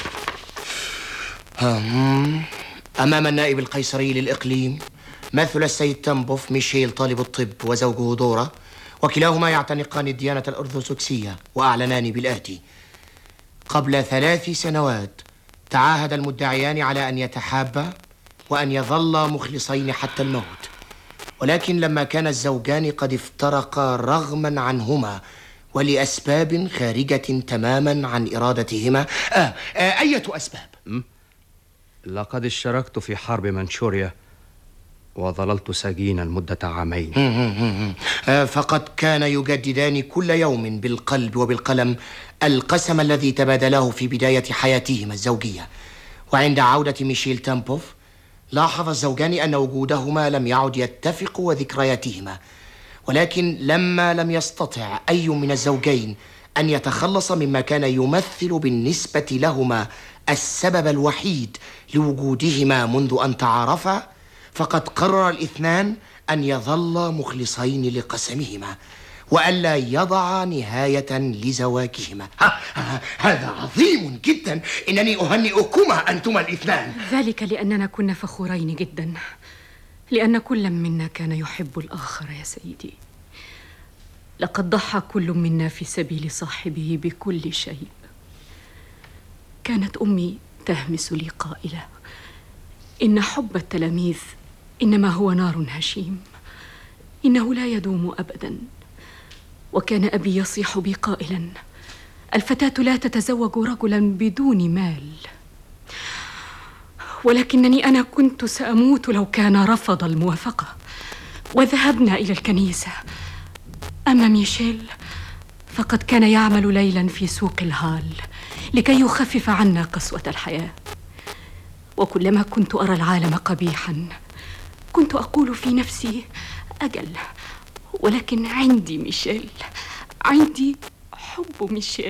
هم. أمام النائب القيصري للإقليم مثل السيد تامبوف ميشيل طالب الطب وزوجه دورة، وكلاهما يعتنقان الديانة الأرثوذكسية، وأعلنان بالآتي: قبل ثلاث سنوات تعاهد المدعيان على أن يتحابا وأن يظلا مخلصين حتى الموت، ولكن لما كان الزوجان قد افترقا رغما عنهما ولأسباب خارجة تماما عن إرادتهما. آه, آه أية أسباب؟ م? لقد اشتركت في حرب منشوريا وظللت سجينا مدة عامين. آه فقد كان يجددان كل يوم بالقلب وبالقلم القسم الذي تبادلاه في بداية حياتهما الزوجية. وعند عودة ميشيل تامبوف لاحظ الزوجان أن وجودهما لم يعد يتفق وذكرياتهما، ولكن لما لم يستطع أي من الزوجين أن يتخلص مما كان يمثل بالنسبة لهما السبب الوحيد لوجودهما منذ أن تعارفا، فقد قرر الاثنان أن يظلا مخلصين لقسمهما وألا يضع نهاية لزواجهما. ها ها هذا عظيم جدا، إنني أهنئكما أنتما الاثنان. ذلك لأننا كنا فخورين جدا، لأن كل منا كان يحب الآخر يا سيدي. لقد ضحى كل منا في سبيل صاحبه بكل شيء. كانت أمي تهمس لي قائلة: إن حب التلاميذ إنما هو نار هشيم، إنه لا يدوم أبدا. وكان أبي يصيح بي قائلا: الفتاة لا تتزوج رجلا بدون مال. ولكنني أنا كنت سأموت لو كان رفض الموافقة. وذهبنا إلى الكنيسة. أما ميشيل فقد كان يعمل ليلا في سوق الهال لكي يخفف عنا قسوة الحياة. وكلما كنت أرى العالم قبيحا كنت أقول في نفسي: أجل، ولكن عندي ميشيل، عندي حب ميشيل.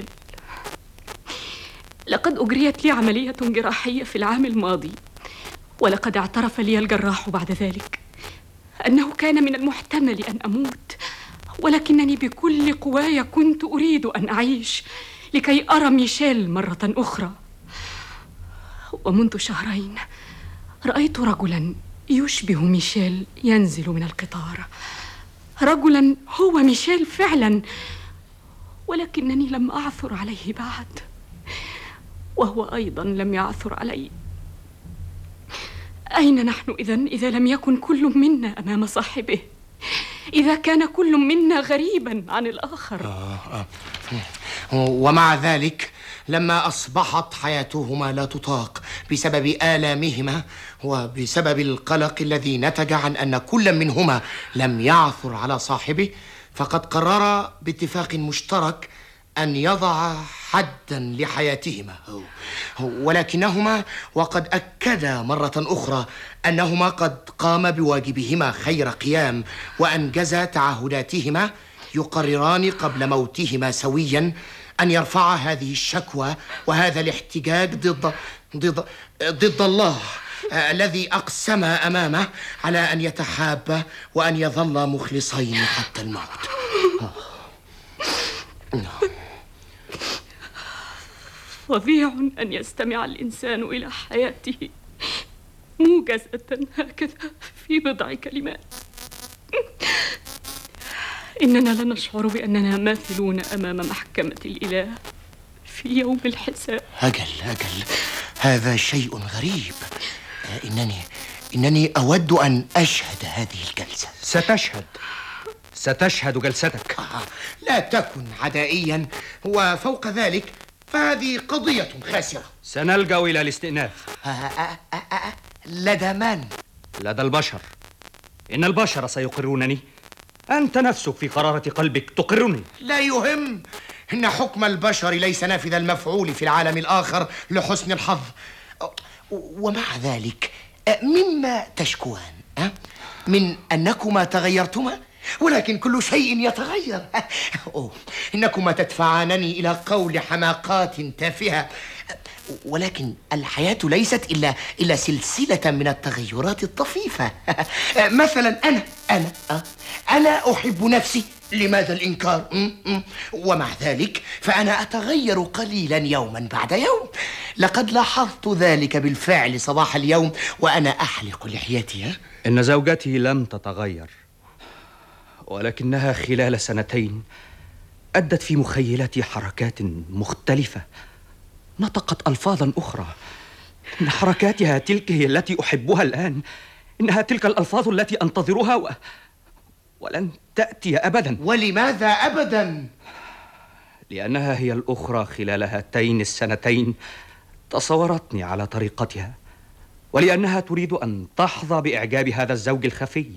لقد أجريت لي عملية جراحية في العام الماضي، ولقد اعترف لي الجراح بعد ذلك أنه كان من المحتمل أن أموت، ولكنني بكل قواي كنت أريد أن أعيش لكي أرى ميشيل مرة أخرى. ومنذ شهرين رأيت رجلا يشبه ميشيل ينزل من القطار، رجلا هو ميشيل فعلا، ولكنني لم أعثر عليه بعد، وهو أيضا لم يعثر علي. أين نحن إذن إذا لم يكن كل منا أمام صاحبه؟ إذا كان كل منا غريبا عن الآخر. آه آه. ومع ذلك لما أصبحت حياتهما لا تطاق بسبب آلامهما وبسبب القلق الذي نتج عن أن كل منهما لم يعثر على صاحبه، فقد قررا باتفاق مشترك أن يضع حدا لحياتهما. ولكنهما وقد أكدا مرة أخرى أنهما قد قام بواجبهما خير قيام وأنجزا تعهداتهما، يقرران قبل موتهما سويا أن يرفعا هذه الشكوى وهذا الاحتجاج ضد ضد ضد الله الذي أقسم أمامه على أن يتحابا وأن يظلا مخلصين حتى الموت. فظيع أن يستمع الإنسان إلى حياته موجزة هكذا في بضع كلمات. إننا لنشعر بأننا ماثلون أمام محكمة الإله في يوم الحساب. أجل أجل، هذا شيء غريب. إنني إنني أود أن أشهد هذه الجلسة. ستشهد ستشهد جلستك. آه، لا تكن عدائيا، وفوق ذلك فهذه قضية خاسرة. سنلجأ إلى الاستئناف. آه آه آه آه. لدى من؟ لدى البشر. إن البشر سيقرونني. أنت نفسك في قرارة قلبك تقرني. لا يهم، إن حكم البشر ليس نافذ المفعول في العالم الآخر لحسن الحظ. ومع ذلك مما تشكوان؟ من أنكما تغيرتما؟ ولكن كل شيء يتغير. أوه، إنكما تدفعانني إلى قول حماقات تافهة، ولكن الحياة ليست إلا إلا سلسلة من التغيرات الطفيفة. مثلا أنا أنا أنا أحب نفسي، لماذا الإنكار؟ ومع ذلك فأنا أتغير قليلا يوما بعد يوم. لقد لاحظت ذلك بالفعل صباح اليوم وأنا أحلق لحيتي. إن زوجتي لم تتغير، ولكنها خلال سنتين أدت في مخيلتي حركات مختلفة، نطقت ألفاظا أخرى. إن حركاتها تلك هي التي أحبها الآن. إنها تلك الألفاظ التي أنتظرها و... ولن تأتي أبدا. ولماذا أبدا؟ لأنها هي الأخرى خلال هاتين السنتين تصورتني على طريقتها، ولأنها تريد أن تحظى بإعجاب هذا الزوج الخفي.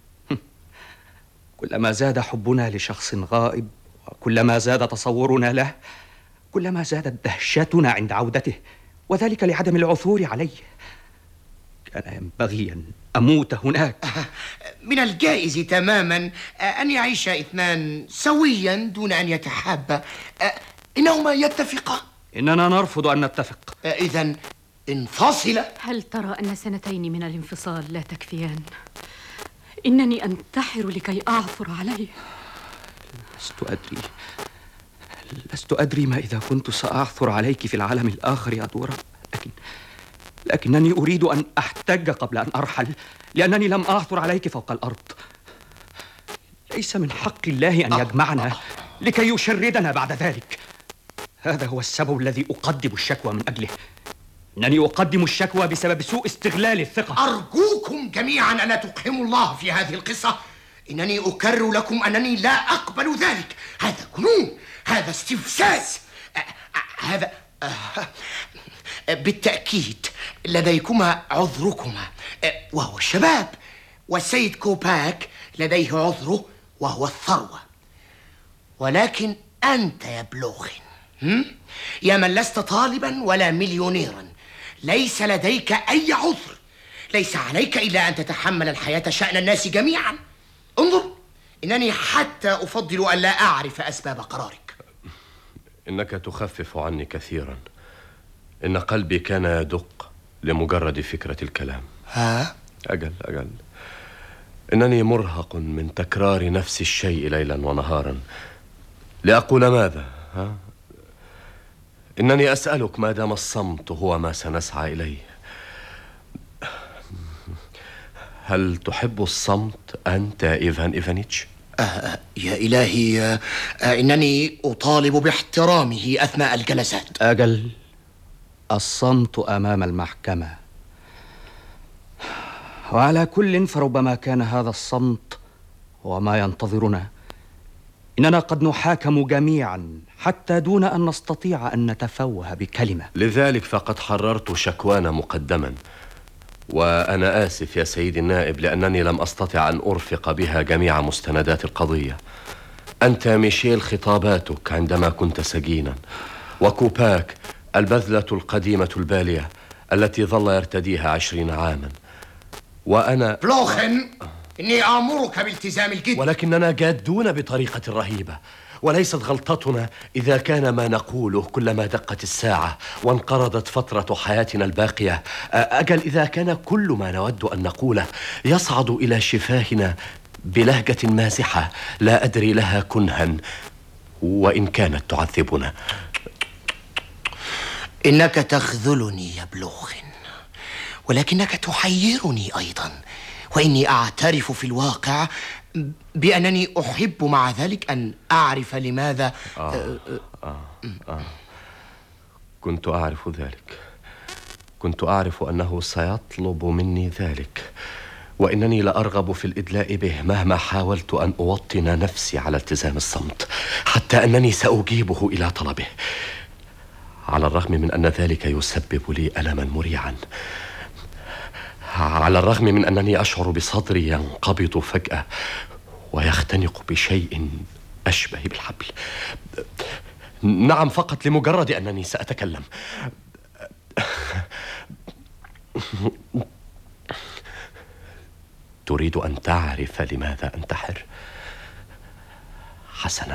كلما زاد حبنا لشخص غائب، وكلما زاد تصورنا له، كلما زادت دهشتنا عند عودته، وذلك لعدم العثور عليه. كان ينبغي أن أموت هناك. من الجائز تماما أن يعيش اثنان سويا دون أن يتحابا. إنهما يتفقان. إننا نرفض أن نتفق. إذن انفصل. هل ترى أن سنتين من الانفصال لا تكفيان؟ إنني أنتحر لكي أعثر عليه. لست أدري لست أدري ما إذا كنت سأعثر عليك في العالم الآخر يا دورة، لكن لكنني أريد أن أحتج قبل أن أرحل، لأنني لم أعثر عليك فوق الأرض. ليس من حق الله أن يجمعنا لكي يشردنا بعد ذلك. هذا هو السبب الذي أقدم الشكوى من أجله. إنني أقدم الشكوى بسبب سوء استغلال الثقة. أرجوكم جميعا أن تقحموا الله في هذه القصة. إنني أكرر لكم أنني لا أقبل ذلك. هذا جنون، هذا استفزاز، هذا بالتأكيد لديكما عذركما وهو الشباب، والسيد كوباك لديه عذره وهو الثروة. ولكن أنت يا بلوخن، يا من لست طالبا ولا مليونيرا، ليس لديك أي عذر. ليس عليك إلا أن تتحمل الحياة شأن الناس جميعا. انظر، إنني حتى أفضل أن لا أعرف أسباب قرارك. إنك تخفف عني كثيرا. إن قلبي كان يدق لمجرد فكرة الكلام. ها؟ أجل أجل، إنني مرهق من تكرار نفس الشيء ليلا ونهارا. لأقول ماذا؟ ها؟ إنني أسألك ما دام الصمت هو ما سنسعى إليه. هل تحب الصمت أنت إيفان إيفانيتش؟ آه يا إلهي، آه إنني أطالب باحترامه أثناء الجلسات. أجل، الصمت أمام المحكمة. وعلى كل فربما كان هذا الصمت هو ما ينتظرنا. إننا قد نحاكم جميعا حتى دون أن نستطيع أن نتفوه بكلمة. لذلك فقد حررت شكوانا مقدما، وأنا آسف يا سيدي النائب لأنني لم أستطع أن أرفق بها جميع مستندات القضية. أنت ميشيل خطاباتك عندما كنت سجينا، وكوباك البذلة القديمة البالية التي ظل يرتديها عشرين عاما، وأنا بلوخن، إني آمرك بالتزام الجد. ولكننا جادون بطريقة رهيبة، وليست غلطتنا إذا كان ما نقوله كلما دقت الساعة وانقرضت فترة حياتنا الباقية. أجل، إذا كان كل ما نود أن نقوله يصعد إلى شفاهنا بلهجة مازحة لا أدري لها كنها وإن كانت تعذبنا. إنك تخذلني يا بلوخن، ولكنك تحيرني أيضا، وإني أعترف في الواقع بأنني أحب مع ذلك أن أعرف لماذا. آه آه آه. كنت أعرف ذلك، كنت أعرف أنه سيطلب مني ذلك، وإنني لأرغب في الإدلاء به مهما حاولت أن أوطن نفسي على التزام الصمت، حتى أنني سأجيبه إلى طلبه، على الرغم من أن ذلك يسبب لي ألما مريعا، على الرغم من أنني أشعر بصدري ينقبض فجأة ويختنق بشيء أشبه بالحبل. نعم، فقط لمجرد أنني سأتكلم. تريد أن تعرف لماذا أنتحر؟ حسنا،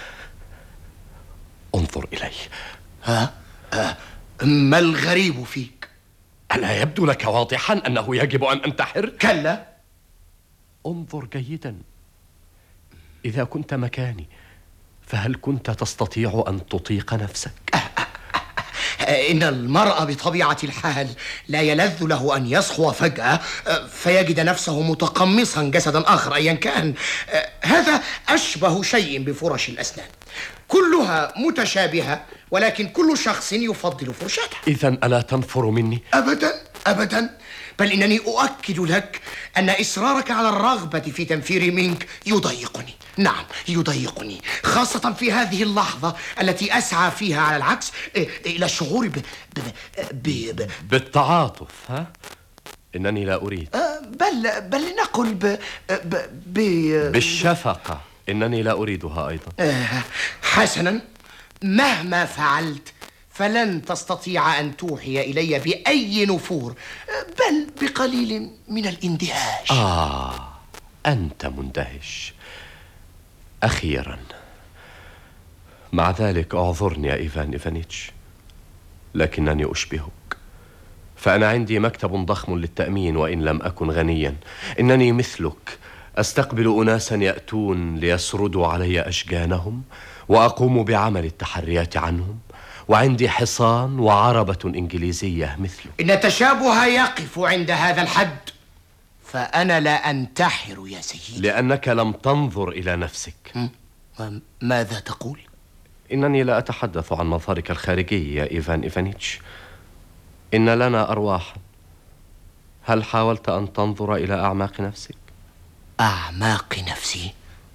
انظر إلي. ها؟ أه ما الغريب فيك؟ ألا يبدو لك واضحا أنه يجب أن أنتحر؟ كلا. انظر جيدا، إذا كنت مكاني فهل كنت تستطيع أن تطيق نفسك؟ إن المرء بطبيعة الحال لا يلذ له أن يصحو فجأة فيجد نفسه متقمصا جسدا آخر أيا كان. هذا أشبه شيء بفرش الأسنان، كلها متشابهة، ولكن كل شخص يفضل فرشاته. إذن ألا تنفر مني؟ أبدا أبدا، بل إنني أؤكد لك أن إصرارك على الرغبة في تنفيري منك يضايقني. نعم يضايقني، خاصة في هذه اللحظة التي أسعى فيها على العكس إلى الشعور ب... ب... ب... ب... بالتعاطف. ها؟ إنني لا أريد. بل بل نقل ب... ب... ب... بالشفقة. إنني لا أريدها أيضا. حسنا، مهما فعلت فلن تستطيع أن توحي إلي بأي نفور، بل بقليل من الاندهاش. آه، أنت مندهش أخيرا. مع ذلك أعذرني يا إيفان إيفانيتش، لكنني أشبهك، فأنا عندي مكتب ضخم للتأمين وإن لم أكن غنيا. إنني مثلك أستقبل أناسا يأتون ليسردوا علي أشجانهم، وأقوم بعمل التحريات عنهم، وعندي حصان وعربة إنجليزية مثله. إن التشابه يقف عند هذا الحد، فأنا لا أنتحر يا سيدي. لأنك لم تنظر إلى نفسك. ماذا تقول؟ إنني لا أتحدث عن مظهرك الخارجي يا إيفان إيفانيتش، إن لنا أرواحا. هل حاولت أن تنظر إلى أعماق نفسك؟ أعماق نفسي؟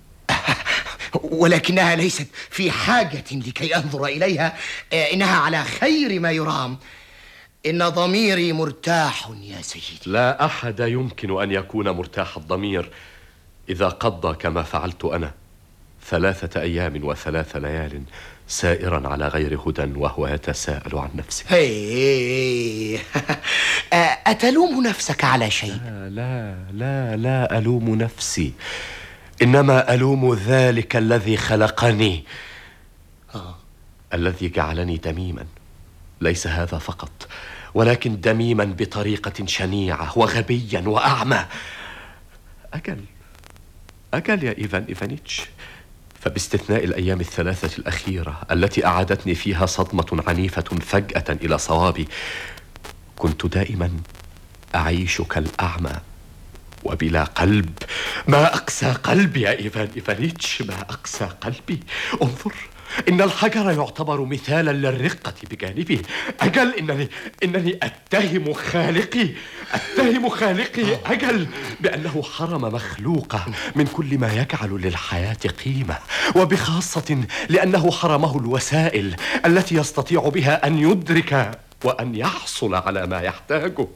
ولكنها ليست في حاجة لكي أنظر إليها، إنها على خير ما يرام. إن ضميري مرتاح يا سيدي. لا أحد يمكن أن يكون مرتاح الضمير إذا قضى كما فعلت أنا ثلاثة أيام وثلاث ليال سائرا على غير هدى وهو يتساءل عن نفسه. هي أتلوم نفسك على شيء؟ لا لا لا, لا ألوم نفسي، إنما ألوم ذلك الذي خلقني. آه. الذي جعلني دميما. ليس هذا فقط، ولكن دميما بطريقة شنيعة وغبيا وأعمى. أجل أجل يا إيفان إيفانيتش، فباستثناء الأيام الثلاثة الأخيرة التي أعادتني فيها صدمة عنيفة فجأة إلى صوابي، كنت دائما أعيش كالأعمى وبلا قلب. ما أقسى قلبي يا إيفان إيفانيتش، ما أقسى قلبي. انظر، إن الحجر يعتبر مثالا للرقة بجانبه. أجل إنني إنني أتهم خالقي أتهم خالقي أجل بأنه حرم مخلوقه من كل ما يجعل للحياة قيمة، وبخاصة لأنه حرمه الوسائل التي يستطيع بها أن يدرك وأن يحصل على ما يحتاجه.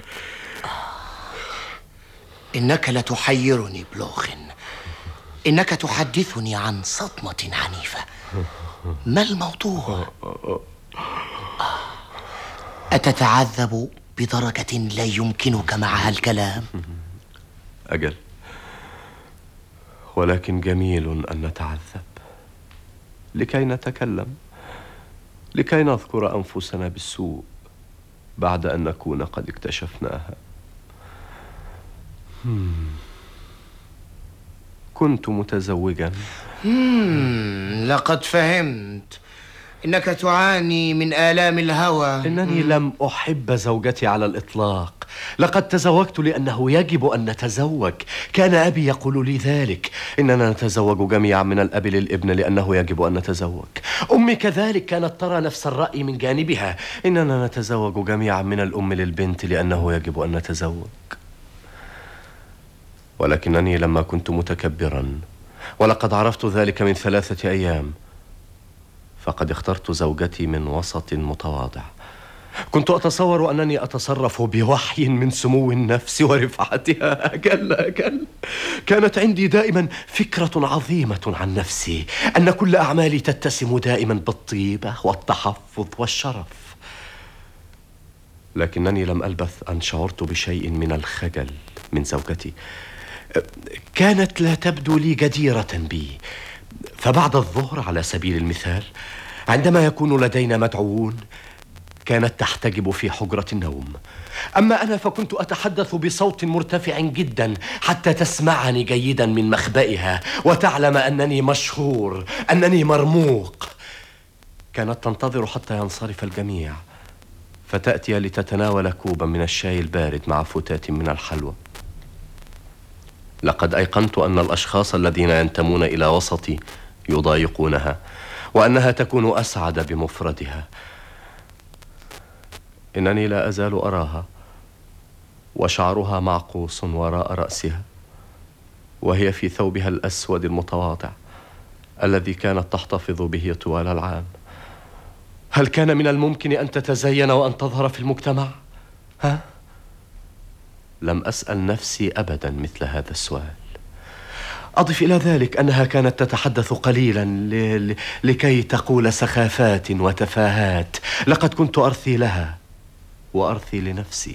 إنك لتحيرني بلوخن، إنك تحدثني عن صدمة عنيفة. ما الموضوع؟ أتتعذب بدرجة لا يمكنك معها الكلام؟ أجل، ولكن جميل أن نتعذب لكي نتكلم، لكي نذكر أنفسنا بالسوء بعد أن نكون قد اكتشفناها. كنت متزوجا. مم. لقد فهمت. إنك تعاني من آلام الهوى. إنني لم أحب زوجتي على الإطلاق. لقد تزوجت لأنه يجب أن نتزوج. كان أبي يقول لي ذلك، إننا نتزوج جميعا من الأب للابن لأنه يجب أن نتزوج. أمي كذلك كانت ترى نفس الرأي من جانبها، إننا نتزوج جميعا من الأم للبنت لأنه يجب أن نتزوج. ولكنني لما كنت متكبرا، ولقد عرفت ذلك من ثلاثة أيام، فقد اخترت زوجتي من وسط متواضع. كنت أتصور أنني أتصرف بوحي من سمو النفس ورفعتها. أجل أجل كانت عندي دائما فكرة عظيمة عن نفسي، أن كل أعمالي تتسم دائما بالطيبة والتحفظ والشرف. لكنني لم ألبث أن شعرت بشيء من الخجل من زوجتي. كانت لا تبدو لي جديرة بي. فبعد الظهر على سبيل المثال، عندما يكون لدينا مدعوون، كانت تحتجب في حجرة النوم. أما أنا فكنت أتحدث بصوت مرتفع جدا حتى تسمعني جيدا من مخبئها وتعلم أنني مشهور، أنني مرموق. كانت تنتظر حتى ينصرف الجميع فتأتي لتتناول كوبا من الشاي البارد مع فتاة من الحلوى. لقد أيقنت أن الأشخاص الذين ينتمون إلى وسطي يضايقونها، وأنها تكون أسعد بمفردها. إنني لا أزال أراها وشعرها معقوس وراء رأسها، وهي في ثوبها الأسود المتواضع الذي كانت تحتفظ به طوال العام. هل كان من الممكن أن تتزين وأن تظهر في المجتمع؟ ها؟ لم أسأل نفسي أبدا مثل هذا السؤال. أضف إلى ذلك أنها كانت تتحدث قليلا ل... ل... لكي تقول سخافات وتفاهات. لقد كنت أرثي لها وأرثي لنفسي،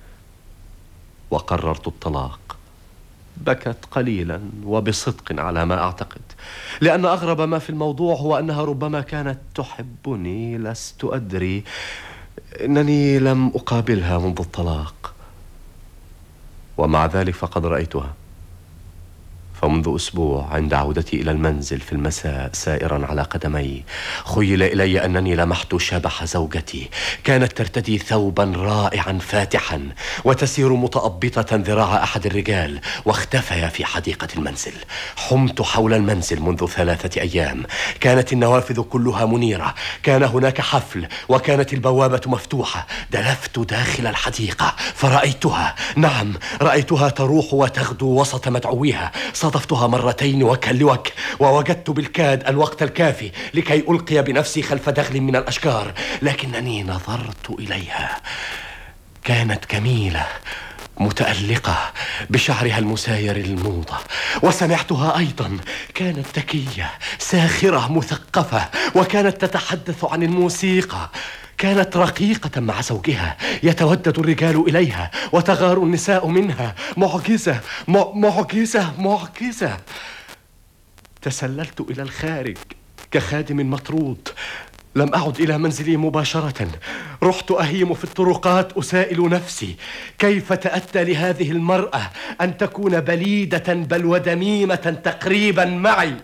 وقررت الطلاق. بكت قليلا وبصدق على ما أعتقد، لأن أغرب ما في الموضوع هو أنها ربما كانت تحبني، لست أدري. إنني لم أقابلها منذ الطلاق، ومع ذلك فقد رأيتها. فمنذ أسبوع عند عودتي إلى المنزل في المساء سائرا على قدمي، خيل إلي أنني لمحت شبح زوجتي. كانت ترتدي ثوبا رائعا فاتحا وتسير متأبطة ذراع أحد الرجال، واختفيا في حديقة المنزل. حمت حول المنزل منذ ثلاثة أيام. كانت النوافذ كلها منيرة، كان هناك حفل، وكانت البوابة مفتوحة. دلفت داخل الحديقة فرأيتها، نعم رأيتها تروح وتغدو وسط مدعويها. صادفتها مرتين وجها لوجه، ووجدت بالكاد الوقت الكافي لكي ألقي بنفسي خلف دخل من الأشجار، لكنني نظرت إليها. كانت جميلة متألقة بشعرها المساير للموضة، وسمعتها أيضا كانت ذكية ساخرة مثقفة، وكانت تتحدث عن الموسيقى. كانت رقيقة مع زوجها، يتودد الرجال إليها وتغار النساء منها. معجزة معجزة معجزة. تسللت إلى الخارج كخادم مطرود. لم أعد إلى منزلي مباشرة، رحت أهيم في الطرقات أسائل نفسي كيف تأتى لهذه المرأة أن تكون بليدة بل ودميمة تقريبا معي.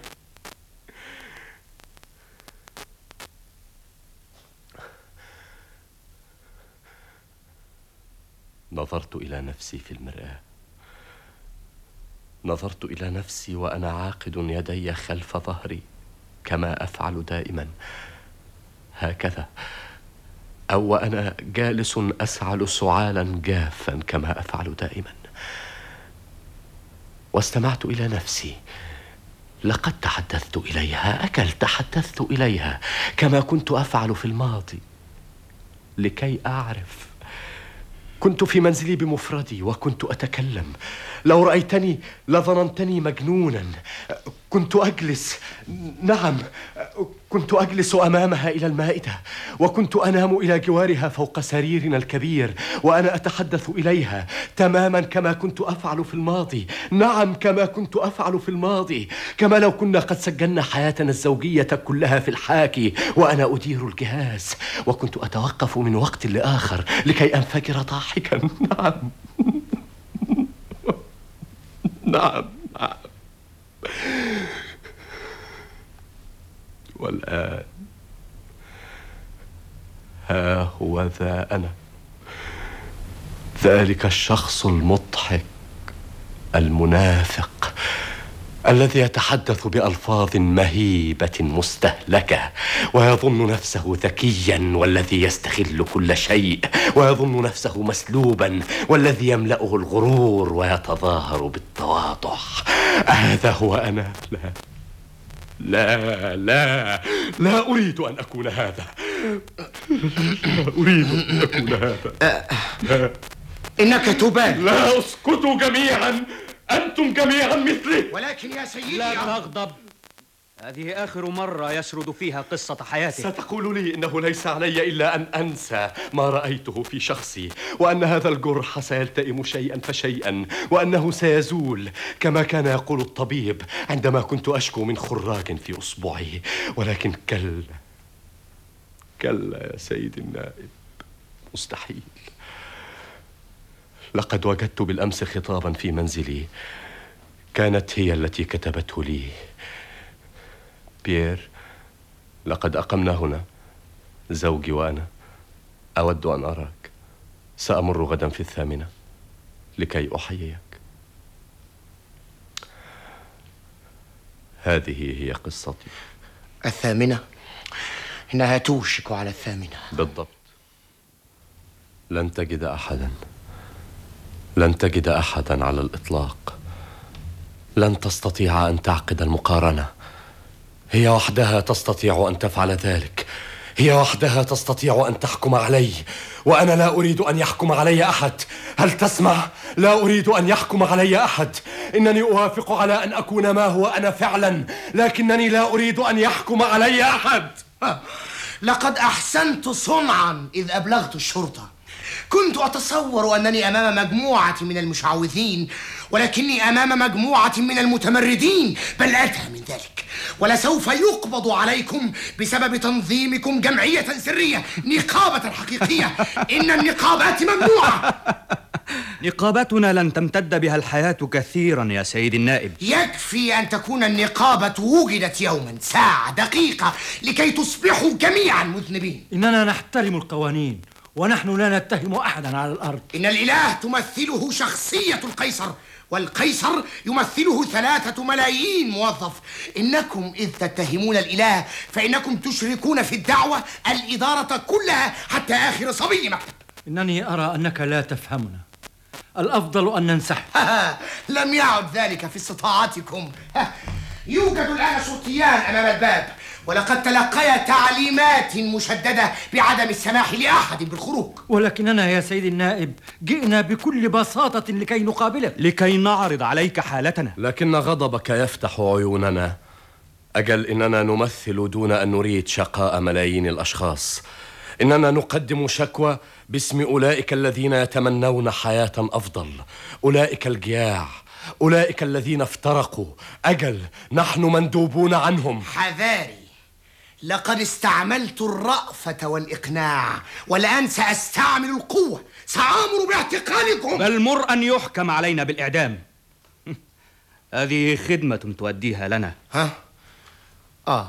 نظرت إلى نفسي في المرآة. نظرت إلى نفسي وأنا عاقد يدي خلف ظهري كما أفعل دائما، هكذا، أو وأنا جالس أسعل سعالا جافا كما أفعل دائما. واستمعت إلى نفسي. لقد تحدثت إليها، أكل تحدثت إليها كما كنت أفعل في الماضي لكي أعرف. كنت في منزلي بمفردي وكنت أتكلم. لو رأيتني لظننتني مجنونا. كنت أجلس، نعم كنت أجلس أمامها إلى المائدة، وكنت أنام إلى جوارها فوق سريرنا الكبير وأنا أتحدث إليها تماما كما كنت أفعل في الماضي. نعم كما كنت أفعل في الماضي، كما لو كنا قد سجلنا حياتنا الزوجية كلها في الحاكي وأنا أدير الجهاز، وكنت أتوقف من وقت لآخر لكي أنفجر ضاحكا. نعم نعم نعم. والآن هو ذا أنا، ذلك الشخص المضحك المنافق الذي يتحدث بألفاظ مهيبة مستهلكة ويظن نفسه ذكيا والذي يستغل كل شيء، ويظن نفسه مسلوبا والذي يملأه الغرور ويتظاهر بالتواضع. هذا هو أنا. لا لا لا لا أريد أن أكون هذا، لا أريد أن أكون هذا. لا. إنك تبالي. لا، اسكتوا جميعا، أنتم جميعا مثلي. ولكن يا سيدي لا تغضب، هذه آخر مرة يسرد فيها قصة حياتك. ستقول لي إنه ليس علي إلا أن أنسى ما رأيته في شخصي، وأن هذا الجرح سيلتئم شيئا فشيئا، وأنه سيزول كما كان يقول الطبيب عندما كنت أشكو من خراج في أصبعي. ولكن كلا كلا يا سيدي النائب، مستحيل. لقد وجدت بالأمس خطابا في منزلي، كانت هي التي كتبته لي. بيير، لقد أقمنا هنا زوجي وأنا، أود أن أراك. سأمر غدا في الثامنة لكي أحييك. هذه هي قصتي. الثامنة؟ إنها توشك على الثامنة. بالضبط. لن تجد أحدا، لن تجد أحدا على الإطلاق. لن تستطيع أن تعقد المقارنة. هي وحدها تستطيع أن تفعل ذلك. هي وحدها تستطيع أن تحكم علي، وأنا لا أريد أن يحكم علي أحد. هل تسمع؟ لا أريد أن يحكم علي أحد. إنني أوافق على أن أكون ما هو أنا فعلا، لكنني لا أريد أن يحكم علي أحد. لقد أحسنت صنعا إذ أبلغت الشرطة. كنت أتصور أنني أمام مجموعة من المشعوذين، ولكني أمام مجموعة من المتمردين، بل أدهى من ذلك. ولسوف يقبض عليكم بسبب تنظيمكم جمعية سرية، نقابة حقيقية. إن النقابات ممنوعة. نقابتنا لن تمتد بها الحياة كثيرا يا سيدي النائب. يكفي أن تكون النقابة وجدت يوما، ساعة، دقيقة، لكي تصبحوا جميعا مذنبين. إننا نحترم القوانين، ونحن لا نتهم أحدا على الأرض. إن الإله تمثله شخصية القيصر، والقيصر يمثله ثلاثة ملايين موظف. إنكم إذ تتهمون الإله فإنكم تشركون في الدعوة الإدارة كلها حتى آخر صبي مكتب. إنني أرى أنك لا تفهمنا. الأفضل أن ننسحب. لم يعد ذلك في استطاعتكم. يوجد الآن شرطيان أمام الباب، ولقد تلقيا تعليمات مشددة بعدم السماح لأحد بالخروج. ولكننا يا سيدي النائب جئنا بكل بساطة لكي نقابلك، لكي نعرض عليك حالتنا. لكن غضبك يفتح عيوننا. أجل إننا نمثل دون أن نريد شقاء ملايين الأشخاص. إننا نقدم شكوى باسم أولئك الذين يتمنون حياة أفضل، أولئك الجياع، أولئك الذين افترقوا. أجل نحن مندوبون عنهم. حذاري، لقد استعملت الرأفة والإقناع، والآن سأستعمل القوة. سأمر باعتقالكم. بل مر أن يحكم علينا بالإعدام. هذه خدمة تؤديها لنا. ها؟ آه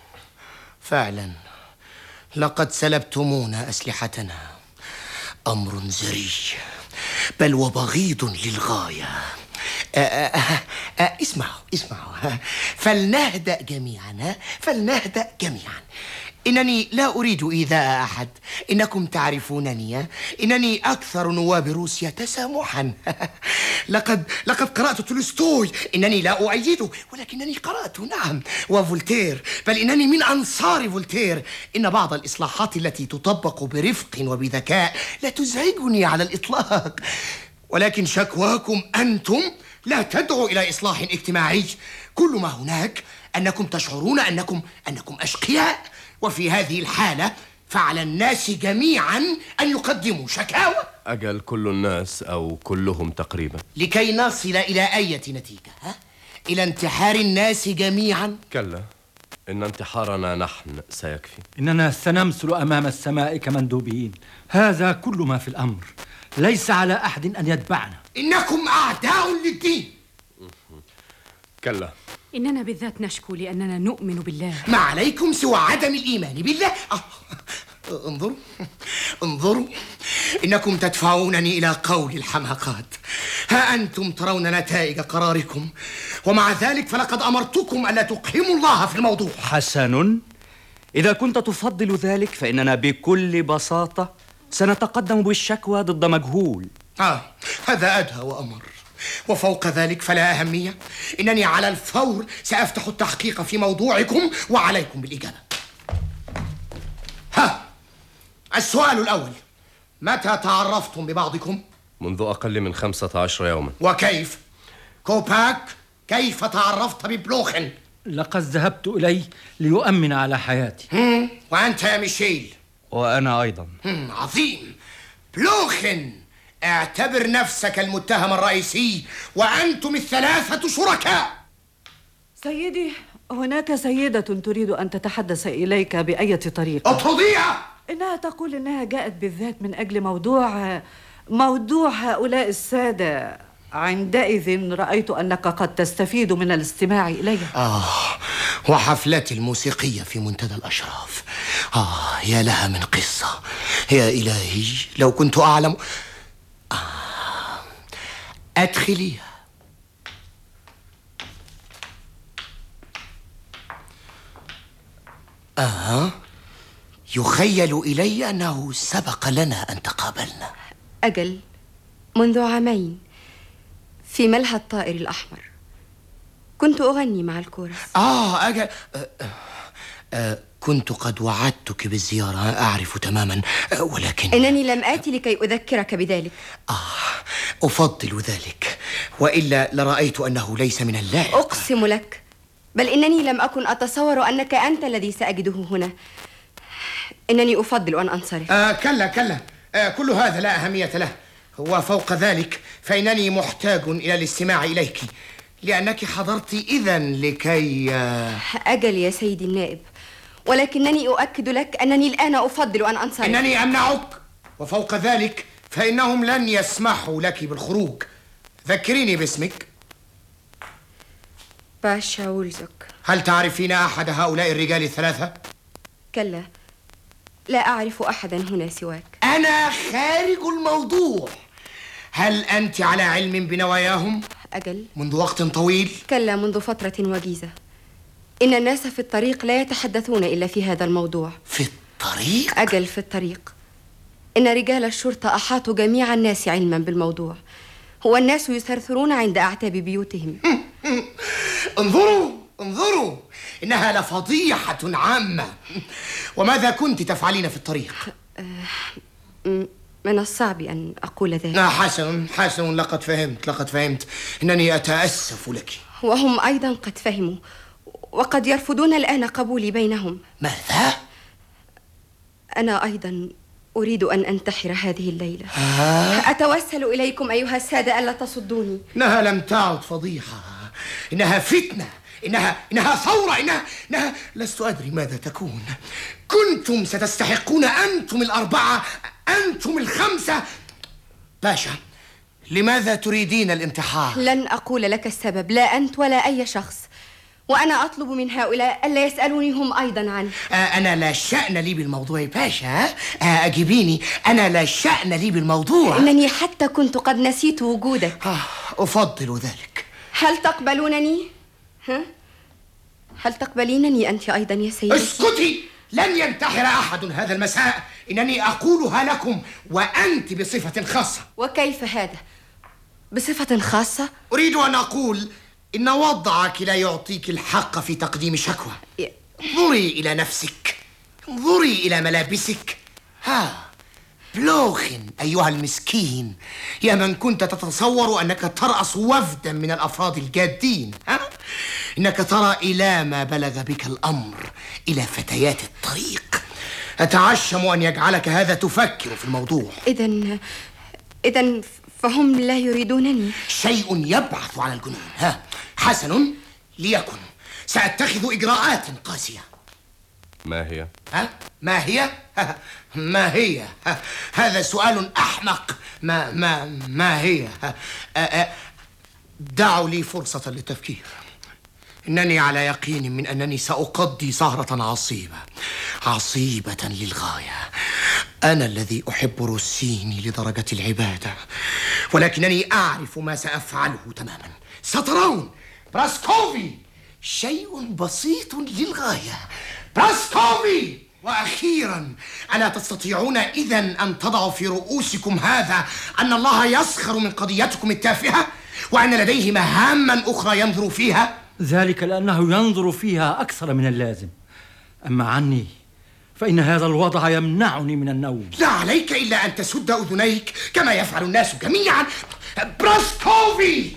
فعلا، لقد سلبتمونا أسلحتنا. أمر زري بل وبغيض للغاية. آه آه آه اسمعوا اسمعوا، فلنهدأ جميعا، فلنهدأ جميعا. إنني لا أريد إيذاء أحد. إنكم تعرفونني، إنني أكثر نواب روسيا تسامحا. لقد لقد قرأت تولستوي. إنني لا أؤيده، ولكنني قرأت نعم وفولتير، بل إنني من أنصار فولتير. إن بعض الإصلاحات التي تطبق برفق وبذكاء لا تزعجني على الإطلاق، ولكن شكواكم أنتم لا تدعو إلى إصلاح اجتماعي. كل ما هناك أنكم تشعرون أنكم أنكم أشقياء، وفي هذه الحالة فعلى الناس جميعا أن يقدموا شكاوى. أجل كل الناس أو كلهم تقريبا، لكي نصل إلى أي نتيجة؟ ها؟ إلى انتحار الناس جميعا؟ كلا، إن انتحارنا نحن سيكفي. إننا سنمثل أمام السماء كمندوبين. هذا كل ما في الأمر. ليس على أحد أن يتبعنا. إنكم أعداء للدين. كلا، إننا بالذات نشكو لأننا نؤمن بالله. ما عليكم سوى عدم الإيمان بالله. آه. انظروا انظروا، إنكم تدفعونني إلى قول الحماقات. ها أنتم ترون نتائج قراركم، ومع ذلك فلقد أمرتكم ألا تقحموا الله في الموضوع. حسن، إذا كنت تفضل ذلك فإننا بكل بساطة سنتقدم بالشكوى ضد مجهول. آه هذا أدهى وأمر. وفوق ذلك فلا أهمية، إنني على الفور سأفتح التحقيق في موضوعكم وعليكم بالإجابة. ها، السؤال الأول: متى تعرفتم ببعضكم؟ منذ أقل من خمسة عشر يوما. وكيف؟ كوباك، كيف تعرفت ببلوخن؟ لقد ذهبت إليه ليؤمن على حياتي. هم. وأنت يا ميشيل؟ وأنا أيضا. هم. عظيم. بلوخن، اعتبر نفسك المتهم الرئيسي، وأنتم الثلاثة شركاء. سيدي، هناك سيدة تريد أن تتحدث إليك بأية طريقة. اطرديها! إنها تقول إنها جاءت بالذات من أجل موضوع موضوع هؤلاء السادة. عندئذ رأيت أنك قد تستفيد من الاستماع إليها. آه، وحفلتي الموسيقية في منتدى الأشراف. آه، يا لها من قصة. يا إلهي، لو كنت أعلم. آه. أدخليها. آه، يخيل إلي أنه سبق لنا أن تقابلنا. أجل، منذ عامين في ملهى الطائر الأحمر كنت أغني مع الكورس. آه أجل. آه آه كنت قد وعدتك بالزيارة، أعرف تماما، آه ولكن إنني لم آتي لكي أذكرك بذلك. آه أفضل ذلك، وإلا لرأيت أنه ليس من اللائق. أقسم لك، بل إنني لم أكن أتصور أنك أنت الذي سأجده هنا. إنني أفضل أن أنصرف. آه كلا كلا، آه كل هذا لا أهمية له. وفوق ذلك فإنني محتاج إلى الاستماع إليك، لأنك حضرت إذن لكي آه أجل يا سيدي النائب، ولكنني أؤكد لك أنني الآن أفضل أن أنصرف. إنني أمنعك، وفوق ذلك فإنهم لن يسمحوا لك بالخروج. ذكريني باسمك. باشا وولزك. هل تعرفين أحد هؤلاء الرجال الثلاثة؟ كلا، لا أعرف أحدا هنا سواك. أنا خارج الموضوع. هل أنت على علم بنواياهم؟ أجل، منذ وقت طويل؟ كلا، منذ فترة وجيزة. إن الناس في الطريق لا يتحدثون إلا في هذا الموضوع. في الطريق؟ أجل، في الطريق. إن رجال الشرطة أحاطوا جميع الناس علما بالموضوع، هو الناس يثرثرون عند أعتاب بيوتهم. انظروا انظروا، إنها لفضيحة عامة. وماذا كنت تفعلين في الطريق؟ من الصعب أن أقول ذلك. لا، حسن حسن، لقد فهمت لقد فهمت إنني أتأسف لك. وهم أيضا قد فهموا، وقد يرفضون الآن قبولي بينهم. ماذا؟ أنا أيضا أريد أن أنتحر هذه الليلة. آه؟ أتوسل إليكم أيها السادة ألا تصدوني. إنها لم تعد فضيحة، إنها فتنة، إنها إنها ثورة، إنها إنها لست أدري ماذا تكون. كنتم ستستحقون أنتم الأربعة، أنتم الخمسة. باشا، لماذا تريدين الانتحار؟ لن أقول لك السبب، لا أنت ولا أي شخص، وأنا أطلب من هؤلاء ألا يسألوني هم أيضا عنه. آه أنا لا شأن لي بالموضوع باشا. آه أجيبيني، أنا لا شأن لي بالموضوع. إنني حتى كنت قد نسيت وجودك. آه أفضل ذلك. هل تقبلونني؟ ها؟ هل تقبلينني أنت أيضا يا سيدي؟ اسكتي، لن ينتحر أحد هذا المساء. إنني أقولها لكم وأنت بصفة خاصة. وكيف هذا؟ بصفة خاصة؟ أريد أن أقول إن وضعك لا يعطيك الحق في تقديم شكوى. انظري إلى نفسك، انظري إلى ملابسك. ها، بلوخن أيها المسكين، يا من كنت تتصور أنك ترأس وفدا من الأفراد الجادين. ها؟ إنك ترى إلى ما بلغ بك الأمر، إلى فتيات الطريق. أتعشم أن يجعلك هذا تفكر في الموضوع. إذن إذن فهم لا يريدونني. شيء يبعث على الجنون. ها، حسن، ليكن. سأتخذ إجراءات قاسية. ما هي؟ ها؟ ما هي؟ ما هي؟ هذا سؤال أحمق. ما ما ما هي؟ دعوا لي فرصة للتفكير. إنني على يقين من أنني سأقضي سهرة عصيبة، عصيبة للغاية. أنا الذي أحب روسيني لدرجة العبادة، ولكنني أعرف ما سأفعله تماما. سترون. براسكوفي، شيء بسيط للغاية. براسكوفي، وأخيرا، ألا تستطيعون إذن أن تضعوا في رؤوسكم هذا أن الله يسخر من قضيتكم التافهة، وأن لديه مهاما أخرى ينظر فيها؟ ذلك لأنه ينظر فيها أكثر من اللازم. أما عني فإن هذا الوضع يمنعني من النوم. لا عليك إلا أن تسد أذنيك كما يفعل الناس جميعا. براسكوفي،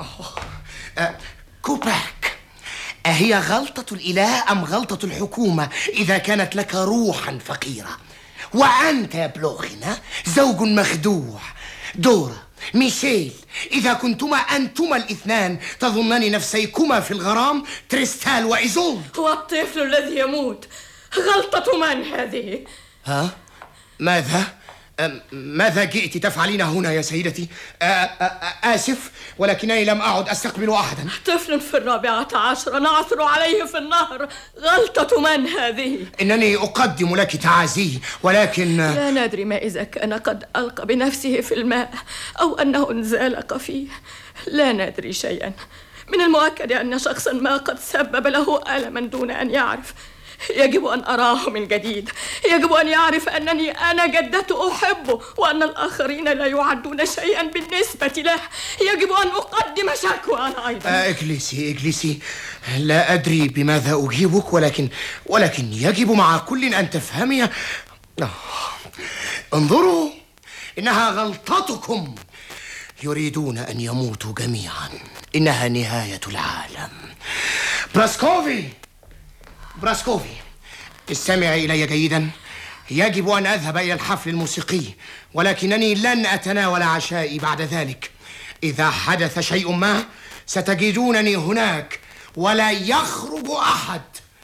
أه، كوباك، أهي غلطة الإله أم غلطة الحكومة إذا كانت لك روحا فقيرة؟ وأنت يا بلوخنا زوج مخدوع. دورا، ميشيل، إذا كنتما أنتما الاثنان تظنان نفسيكما في الغرام، تريستال وإيزولد. والطفل الذي يموت غلطة من هذه؟ ها؟ ماذا؟ ماذا جئت تفعلين هنا يا سيدتي؟ آ آ آسف، ولكنني لم أعد أستقبل أحدا. طفل في الرابعة عشر نعثر عليه في النهر، غلطة من هذه؟ إنني أقدم لك تعازي، ولكن لا ندري ما إذا كان قد ألقى بنفسه في الماء أو أنه انزلق فيه. لا ندري شيئا. من المؤكد أن شخصا ما قد سبب له ألما دون أن يعرف. يجب أن أراه من جديد. يجب أن يعرف أنني أنا جدته أحبه، وأن الآخرين لا يعدون شيئا بالنسبة له. يجب أن أقدم شكوى أنا أيضا. آه، اجلسي اجلسي. لا أدري بماذا أجيبك، ولكن ولكن يجب مع كل أن تفهمي. آه. انظروا، إنها غلطتكم. يريدون أن يموتوا جميعا. إنها نهاية العالم. براسكوفي، براسكوفي، استمعي إلي جيدا. يجب أن أذهب إلى الحفل الموسيقي، ولكنني لن أتناول عشائي بعد ذلك. إذا حدث شيء ما ستجدونني هناك، ولا يخرج أحد.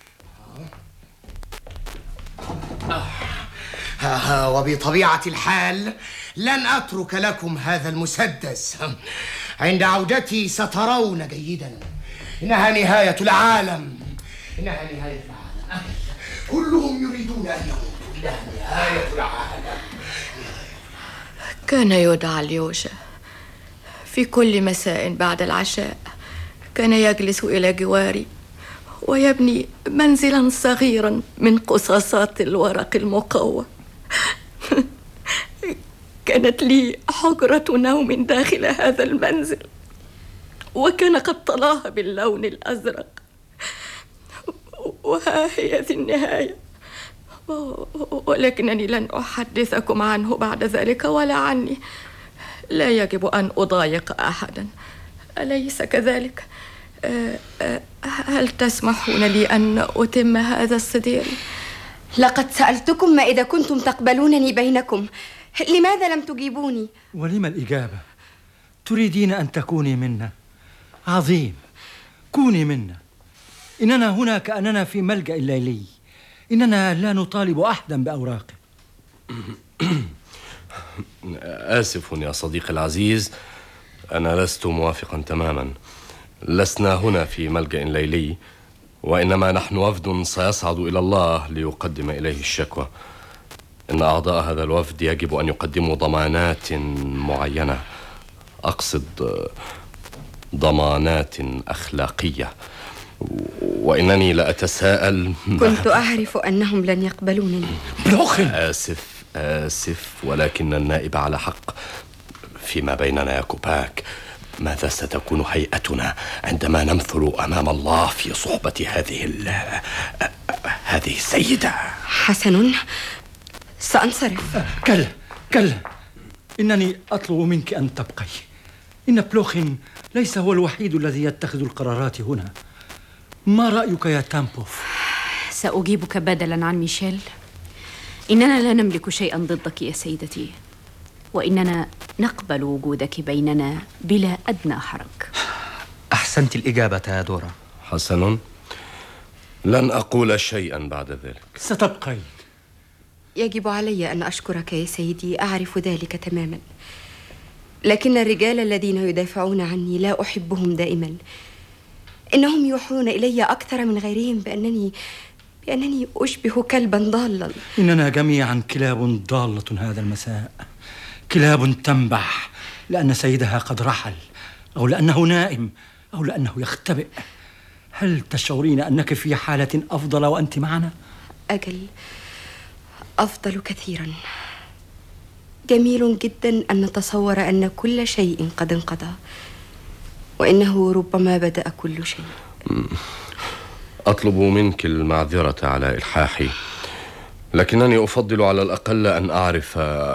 آه. وبطبيعة الحال لن أترك لكم هذا المسدس. عند عودتي سترون جيدا. إنها نهاية العالم. إنها نهاية العالم. كلهم يريدون أن يموتوا. إنها نهاية العالم. كان يدعى اليوشا في كل مساء بعد العشاء. كان يجلس إلى جواري ويبني منزلا صغيرا من قصاصات الورق المقوى. كانت لي حجرة نوم داخل هذا المنزل، وكان قد طلاها باللون الأزرق. وها هي ذي النهاية، ولكنني لن أحدثكم عنه بعد ذلك ولا عني. لا يجب أن أضايق أحدا، أليس كذلك؟ هل تسمحون لي أن أتم هذا الصدير؟ لقد سألتكم ما إذا كنتم تقبلونني بينكم، لماذا لم تجيبوني؟ ولما الإجابة؟ تريدين أن تكوني منا؟ عظيم، كوني منا. إننا هنا كأننا في ملجأ ليلي. إننا لا نطالب أحدا بأوراقه. آسف يا صديقي العزيز، أنا لست موافقا تماما. لسنا هنا في ملجأ ليلي، وإنما نحن وفد سيصعد إلى الله ليقدم إليه الشكوى. إن أعضاء هذا الوفد يجب أن يقدموا ضمانات معينة، أقصد ضمانات أخلاقية. وإنني لا أتساءل. كنت أعرف أنهم لن يقبلونني. بلوخن، آسف آسف، ولكن النائب على حق. فيما بيننا يا كوباك، ماذا ستكون هيئتنا عندما نمثل أمام الله في صحبة هذه ال هذه السيدة؟ حسن، سأنصرف. كلا كلا، إنني أطلب منك أن تبقي. إن بلوخن ليس هو الوحيد الذي يتخذ القرارات هنا. ما رأيك يا تامبوف؟ سأجيبك بدلا عن ميشيل. إننا لا نملك شيئا ضدك يا سيدتي، وإننا نقبل وجودك بيننا بلا أدنى حرج. أحسنت الإجابة يا دورا. حسن، لن أقول شيئا بعد ذلك. ستبقين. يجب علي أن أشكرك يا سيدي، أعرف ذلك تماما. لكن الرجال الذين يدافعون عني لا أحبهم دائما. إنهم يوحون إلي أكثر من غيرهم بأنني بأنني أشبه كلبا ضالا. إننا جميعا كلاب ضالة هذا المساء، كلاب تنبح لأن سيدها قد رحل، أو لأنه نائم، أو لأنه يختبئ. هل تشعرين أنك في حالة أفضل وأنت معنا؟ أجل، أفضل كثيرا. جميل جدا أن نتصور أن كل شيء قد انقضى، وإنه ربما بدأ كل شيء. أطلب منك المعذرة على إلحاحي، لكنني أفضل على الأقل أن أعرف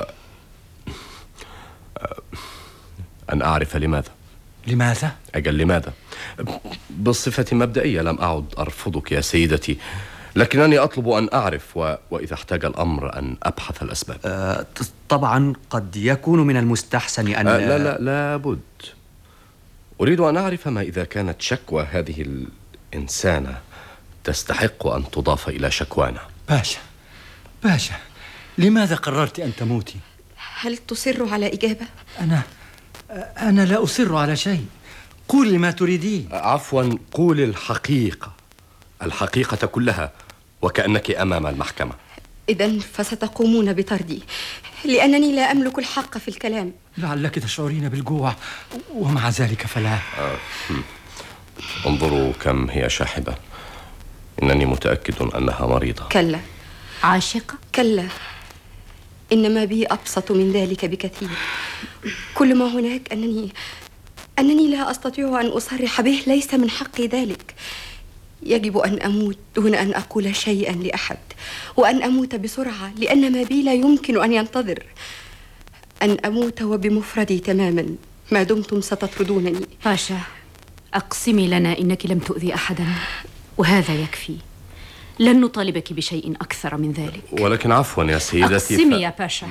أن أعرف لماذا. لماذا؟ أجل لماذا؟ بصفة مبدئية لم أعد أرفضك يا سيدتي، لكنني أطلب أن أعرف، و... وإذا احتاج الأمر أن أبحث الأسباب. أه طبعا قد يكون من المستحسن أن أه لا لا لابد. أريد أن أعرف ما إذا كانت شكوى هذه الإنسانة تستحق أن تضاف إلى شكوانا. باشا باشا، لماذا قررت أن تموتي؟ هل تصر على إجابة؟ أنا أنا لا أصر على شيء. قولي ما تريدين. عفوا، قولي الحقيقة، الحقيقة كلها، وكأنك أمام المحكمة. إذن فستقومون بطردي لأنني لا أملك الحق في الكلام. لعلك تشعرين بالجوع، ومع ذلك فلا. آه. انظروا كم هي شاحبة، إنني متأكد أنها مريضة. كلا. عاشقة؟ كلا، إنما بي أبسط من ذلك بكثير. كل ما هناك أنني أنني لا أستطيع أن أصرح به، ليس من حقي ذلك. يجب أن أموت دون أن أقول شيئا لأحد، وأن أموت بسرعة لأن ما بي لا يمكن أن ينتظر. أن أموت وبمفردي تماما ما دمتم ستطردونني. باشا، أقسمي لنا إنك لم تؤذي أحدا، وهذا يكفي. لن نطالبك بشيء أكثر من ذلك. ولكن عفوا يا سيدتي، أقسمي ف... يا باشا،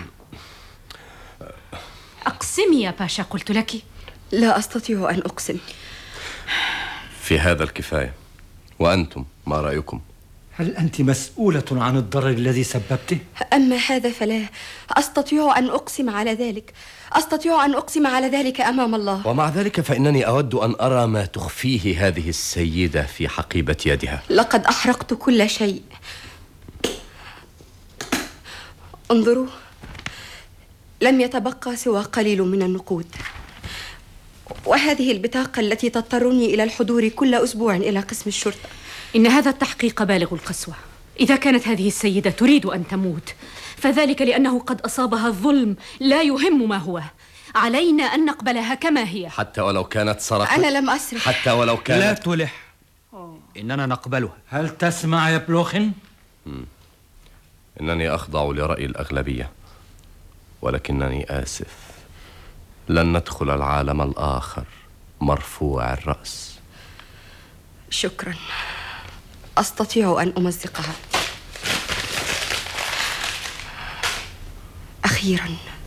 أقسمي يا باشا، قلت لك. لا أستطيع أن أقسم. في هذا الكفاية. وأنتم ما رأيكم؟ هل أنت مسؤولة عن الضرر الذي سببته؟ أما هذا فلا أستطيع أن أقسم على ذلك. أستطيع أن أقسم على ذلك أمام الله. ومع ذلك فإنني أود أن أرى ما تخفيه هذه السيدة في حقيبة يدها. لقد أحرقت كل شيء. انظروا، لم يتبقى سوى قليل من النقود، وهذه البطاقة التي تضطرني إلى الحضور كل أسبوع إلى قسم الشرطة. إن هذا التحقيق بالغ القسوة. إذا كانت هذه السيدة تريد أن تموت، فذلك لأنه قد أصابها الظلم، لا يهم ما هو. علينا أن نقبلها كما هي، حتى ولو كانت سرقت. أنا لم أسرق. حتى ولو كانت. لا تلح، إننا نقبلها. هل تسمع يا بلوخن؟ مم. إنني أخضع لرأي الأغلبية، ولكنني آسف، لن ندخل العالم الآخر مرفوع الرأس. شكرا، أستطيع أن أمزقها. أخيرا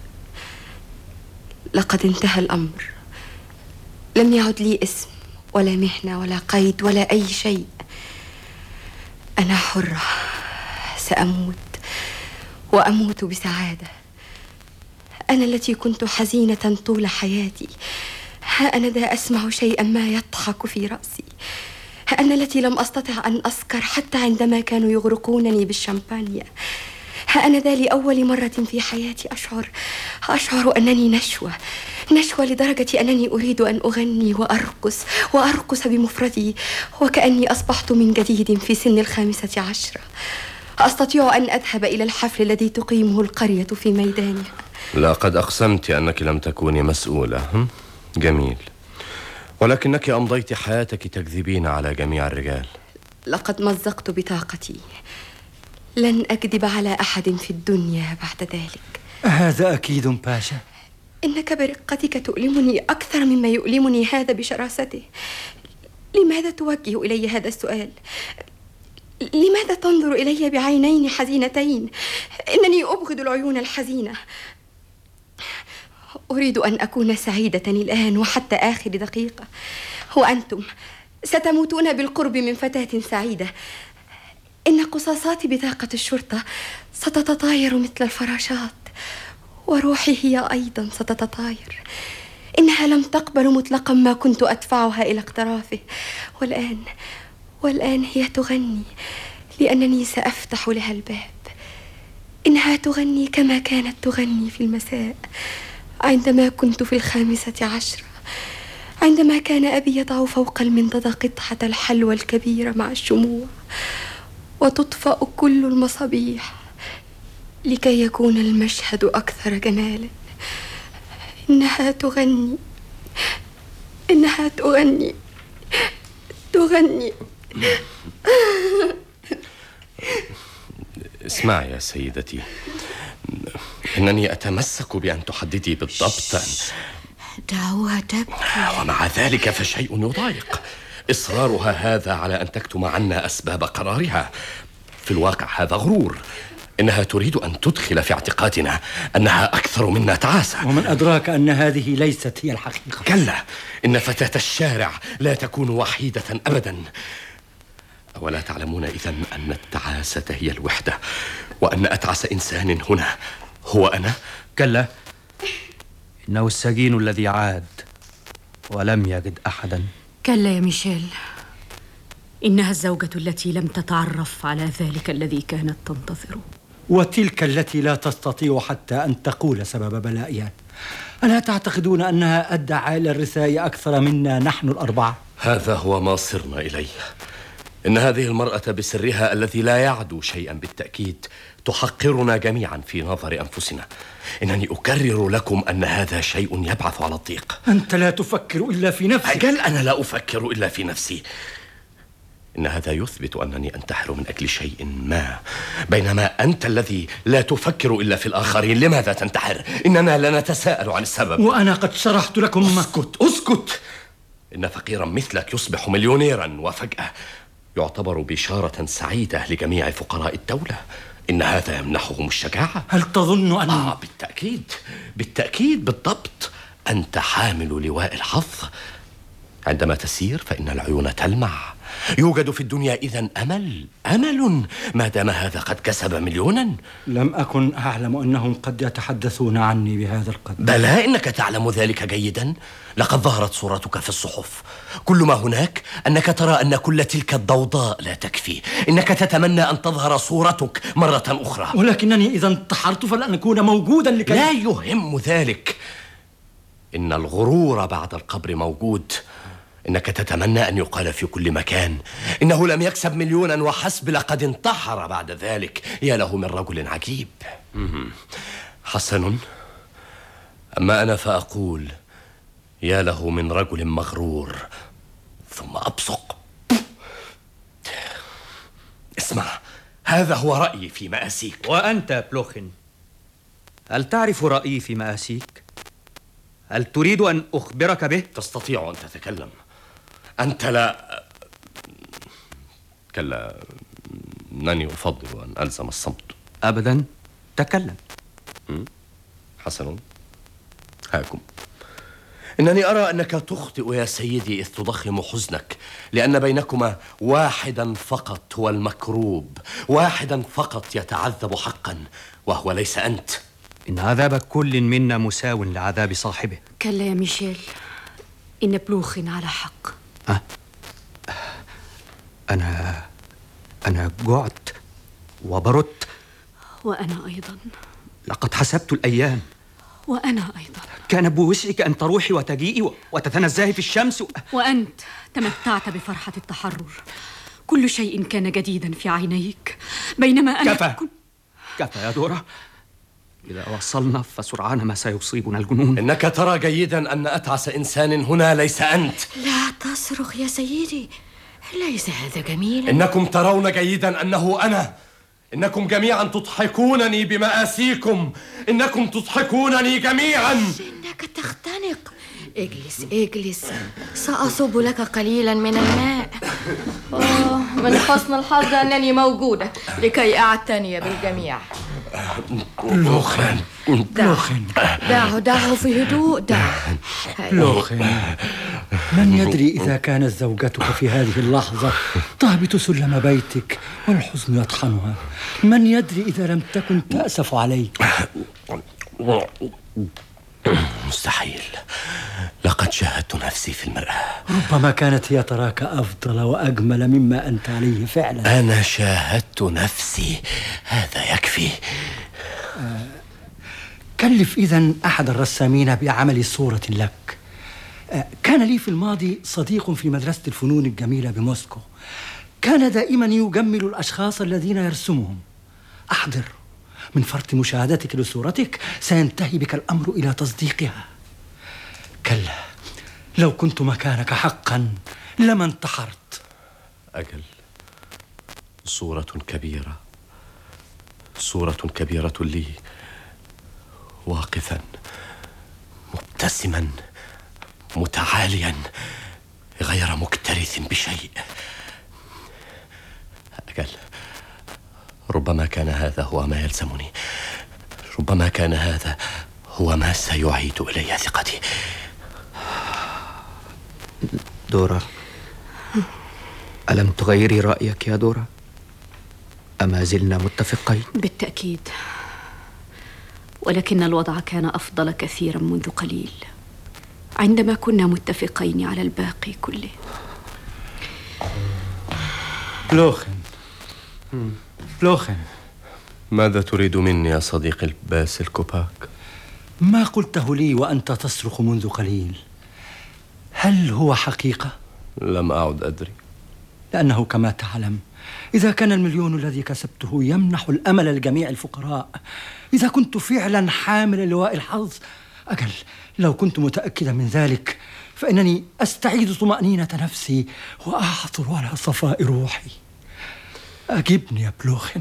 لقد انتهى الأمر. لم يعد لي اسم ولا مهنة ولا قيد ولا أي شيء. أنا حرة، سأموت وأموت بسعادة. أنا التي كنت حزينة طول حياتي، ها أنا ذا أسمع شيئا ما يضحك في رأسي. ها أنا التي لم أستطع أن أسكر حتى عندما كانوا يغرقونني بالشامبانيا. ها أنا ذا لأول مرة في حياتي أشعر أشعر أنني نشوة نشوة لدرجة أنني أريد أن أغني وأرقص وأرقص بمفردي، وكأني أصبحت من جديد في سن الخامسة عشرة. أستطيع أن أذهب إلى الحفل الذي تقيمه القرية في ميدانها. لقد أقسمت أنك لم تكوني مسؤولة. هم؟ جميل، ولكنك أمضيت حياتك تكذبين على جميع الرجال. لقد مزقت بطاقتي، لن أكذب على أحد في الدنيا بعد ذلك. هذا أكيد باشا. إنك برقتك تؤلمني أكثر مما يؤلمني هذا بشراسته. لماذا توجه إلي هذا السؤال؟ لماذا تنظر إلي بعينين حزينتين؟ إنني أبغض العيون الحزينة. أريد أن أكون سعيدة الآن وحتى آخر دقيقة، وأنتم ستموتون بالقرب من فتاة سعيدة. إن قصاصات بطاقة الشرطة ستتطاير مثل الفراشات، وروحي هي أيضا ستتطاير. إنها لم تقبل مطلقا ما كنت أدفعها إلى اقترافه، والآن والآن هي تغني لأنني سأفتح لها الباب. إنها تغني كما كانت تغني في المساء عندما كنت في الخامسة عشرة، عندما كان أبي يضع فوق المنضدة قطعة الحلوى الكبيرة مع الشموع وتطفأ كل المصابيح لكي يكون المشهد أكثر جمالا. إنها تغني إنها تغني تغني اسمعي يا سيدتي، إنني أتمسك بأن تحددي بالضبط. دعوها تبكي. ومع ذلك فشيء يضايق إصرارها هذا على أن تكتم عنا أسباب قرارها. في الواقع هذا غرور. إنها تريد أن تدخل في اعتقادنا أنها أكثر منا تعاسة. ومن أدراك أن هذه ليست هي الحقيقة؟ كلا، إن فتاة الشارع لا تكون وحيدة أبدا. أولا تعلمون إذن أن التعاسة هي الوحدة، وأن أتعس إنسان هنا هو أنا؟ كلا، إنه السجين الذي عاد ولم يجد أحدا. كلا يا ميشيل، إنها الزوجة التي لم تتعرف على ذلك الذي كانت تنتظره، وتلك التي لا تستطيع حتى أن تقول سبب بلائها. ألا تعتقدون أنها أدعى إلى الرثاء أكثر منا نحن الأربعة؟ هذا هو ما صرنا إليه. إن هذه المرأة بسرها الذي لا يعدو شيئا بالتأكيد تحقرنا جميعا في نظر أنفسنا. إنني أكرر لكم أن هذا شيء يبعث على الضيق. أنت لا تفكر إلا في نفسك. أجل، أنا لا أفكر إلا في نفسي. إن هذا يثبت أنني أنتحر من أجل شيء ما، بينما أنت الذي لا تفكر إلا في الآخرين. لماذا تنتحر؟ إننا لا نتساءل عن السبب. وأنا قد شرحت لكم. اسكت اسكت. إن فقيرا مثلك يصبح مليونيرا وفجأة يعتبر بشارة سعيدة لجميع فقراء الدولة. إن هذا يمنحهم الشجاعة. هل تظن أن... آه بالتأكيد بالتأكيد بالضبط. أنت حامل لواء الحظ. عندما تسير فإن العيون تلمع. يوجد في الدنيا إذن أمل أمل ما دام هذا قد كسب مليونا. لم أكن أعلم أنهم قد يتحدثون عني بهذا القدر. بلى، إنك تعلم ذلك جيدا. لقد ظهرت صورتك في الصحف. كل ما هناك أنك ترى أن كل تلك الضوضاء لا تكفي. إنك تتمنى أن تظهر صورتك مرة أخرى. ولكنني إذا انتحرت فلن أكون موجودا لكي... لا يهم ذلك. إن الغرور بعد القبر موجود. إنك تتمنى أن يقال في كل مكان إنه لم يكسب مليونا وحسب، لقد انتحر بعد ذلك. يا له من رجل عجيب. حسن. أما أنا فأقول يا له من رجل مغرور. ثم أبصق. اسمع، هذا هو رأيي في مآسيك. وأنت بلوخن، هل تعرف رأيي في مآسيك؟ هل تريد أن أخبرك به؟ تستطيع أن تتكلم. أنت لا. كلا، إنني أفضل أن ألزم الصمت. أبدا، تكلم. حسن، هاكم. إنني أرى أنك تخطئ يا سيدي إذ تضخم حزنك، لأن بينكما واحدا فقط هو المكروب، واحدا فقط يتعذب حقا، وهو ليس أنت. إن عذاب كل منا مساو لعذاب صاحبه. كلا يا ميشيل، إن بلوخن على حق. أه؟ أنا أنا جعت وبردت. وأنا أيضا. لقد حسبت الأيام. وأنا أيضا. كان بوسعك أن تروحي وتجيئي وتتنزهي في الشمس و... وأنت تمتعت بفرحة التحرر. كل شيء كان جديدا في عينيك، بينما أنا... كفى كن... كفى يا دورة. إذا وصلنا فسرعان ما سيصيبنا الجنون. إنك ترى جيدا أن أتعس إنسان هنا ليس أنت. لا تصرخ يا سيدي، ليس هذا جميلا. إنكم ترون جيدا أنه أنا. إنكم جميعا تضحكونني بمآسيكم. إنكم تضحكونني جميعا. إنك تختنق. اجلس اجلس، سأصب لك قليلا من الماء. أوه، من حسن الحظ أنني موجودة لكي أعتني بالجميع. بلوخن بلوخن دعه دعه في هدوء. دعه. بلوخن، من يدري إذا كانت زوجتك في هذه اللحظة تهبط سلم بيتك والحزن يطحنها؟ من يدري إذا لم تكن تأسف عليك؟ مستحيل. لقد شاهدت نفسي في المرآة. ربما كانت هي تراك أفضل وأجمل مما أنت عليه فعلا. أنا شاهدت نفسي، هذا يكفي. آه كلف إذن أحد الرسامين بعمل صورة لك. آه كان لي في الماضي صديق في مدرسة الفنون الجميلة بموسكو، كان دائما يجمل الأشخاص الذين يرسمهم. أحضر، من فرط مشاهدتك لصورتك سينتهي بك الأمر إلى تصديقها. كلا، لو كنت مكانك حقا لما انتحرت. أجل، صورة كبيرة، صورة كبيرة لي، واقفا مبتسما متعاليا غير مكترث بشيء. أجل، ربما كان هذا هو ما يلزمني، ربما كان هذا هو ما سيعيد إلي ثقتي. دورا، ألم تغيري رأيك يا دورا؟ أما زلنا متفقين؟ بالتأكيد، ولكن الوضع كان أفضل كثيرا منذ قليل عندما كنا متفقين على الباقي كله. بلوخن بلوخن، ماذا تريد مني يا صديقي باسل كوباك؟ ما قلته لي وأنت تصرخ منذ قليل، هل هو حقيقة؟ لم أعد أدري. لأنه كما تعلم، إذا كان المليون الذي كسبته يمنح الأمل لجميع الفقراء، إذا كنت فعلا حامل لواء الحظ، أجل لو كنت متأكدا من ذلك فإنني أستعيد طمأنينة نفسي وأعثر على صفاء روحي. أجبني يا بلوخن.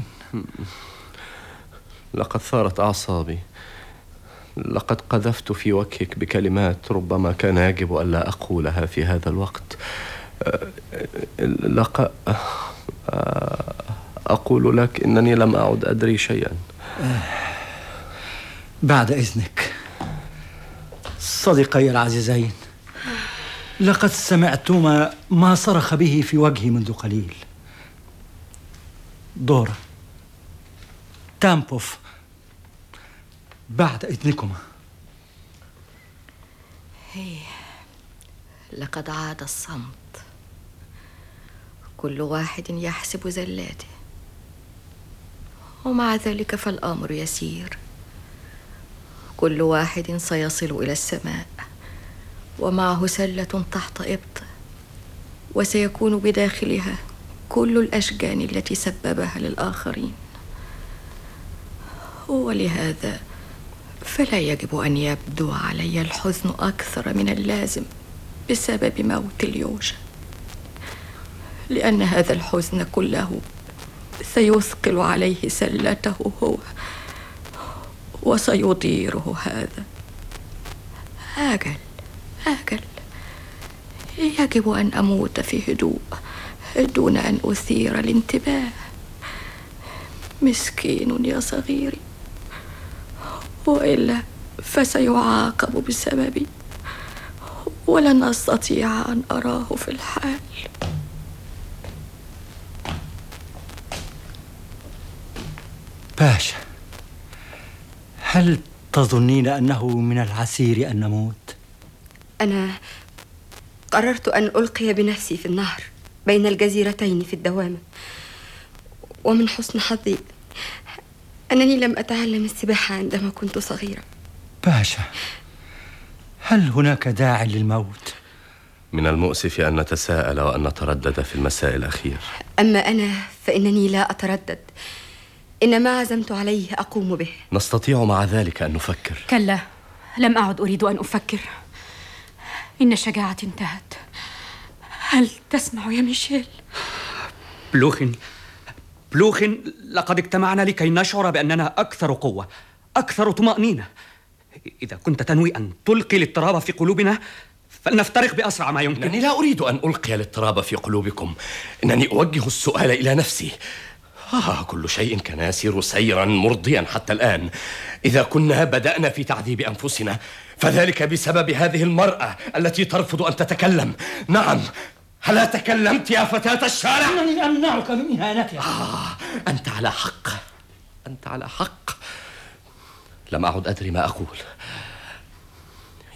لقد ثارت أعصابي، لقد قذفت في وجهك بكلمات ربما كان يجب ألا أقولها في هذا الوقت. لقد أقول لك إنني لم أعد أدري شيئا. بعد إذنك صديقي العزيزين، لقد سمعتما ما صرخ به في وجهي منذ قليل. دورا، تامبوف، بعد إذنكما. هي لقد عاد الصمت، كل واحد يحسب زلاته، ومع ذلك فالأمر يسير. كل واحد سيصل إلى السماء ومعه سلة تحت إبط، وسيكون بداخلها كل الأشجان التي سببها للآخرين. ولهذا فلا يجب أن يبدو علي الحزن أكثر من اللازم بسبب موت اليوشا، لأن هذا الحزن كله سيثقل عليه سلته هو وسيضيره هذا. أجل أجل، يجب أن أموت في هدوء دون أن أثير الانتباه. مسكين يا صغيري، وإلا فسيعاقب بسببي، ولن أستطيع أن أراه في الحال. باشا، هل تظنين أنه من العسير أن نموت؟ أنا قررت أن ألقي بنفسي في النهر بين الجزيرتين في الدوامة، ومن حسن حظي أنني لم أتعلم السباحة عندما كنت صغيرة. باشا، هل هناك داع للموت؟ من المؤسف أن نتساءل وأن نتردد في المساء الأخير. أما أنا فإنني لا أتردد، إن ما عزمت عليه أقوم به. نستطيع مع ذلك أن نفكر. كلا، لم أعد أريد أن أفكر، إن شجاعتي انتهت. هل تسمع يا ميشيل؟ بلوخن بلوخن، لقد اجتمعنا لكي نشعر بأننا أكثر قوة، أكثر طمأنينة. إذا كنت تنوي أن تلقي الاضطراب في قلوبنا فلنفترق بأسرع ما يمكن. إنني لا أريد أن ألقي الاضطراب في قلوبكم، إنني أوجه السؤال إلى نفسي. آه كل شيء كان يسير سيرا مرضيا حتى الآن. إذا كنا بدأنا في تعذيب أنفسنا فذلك بسبب هذه المرأة التي ترفض أن تتكلم. نعم، هلا تكلمت يا فتاة الشارع؟ إنني أمنعك من إهانتها. آه أنت على حق، أنت على حق. لم أعد أدري ما أقول.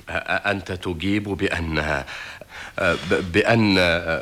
أنت تجيب بأن بأن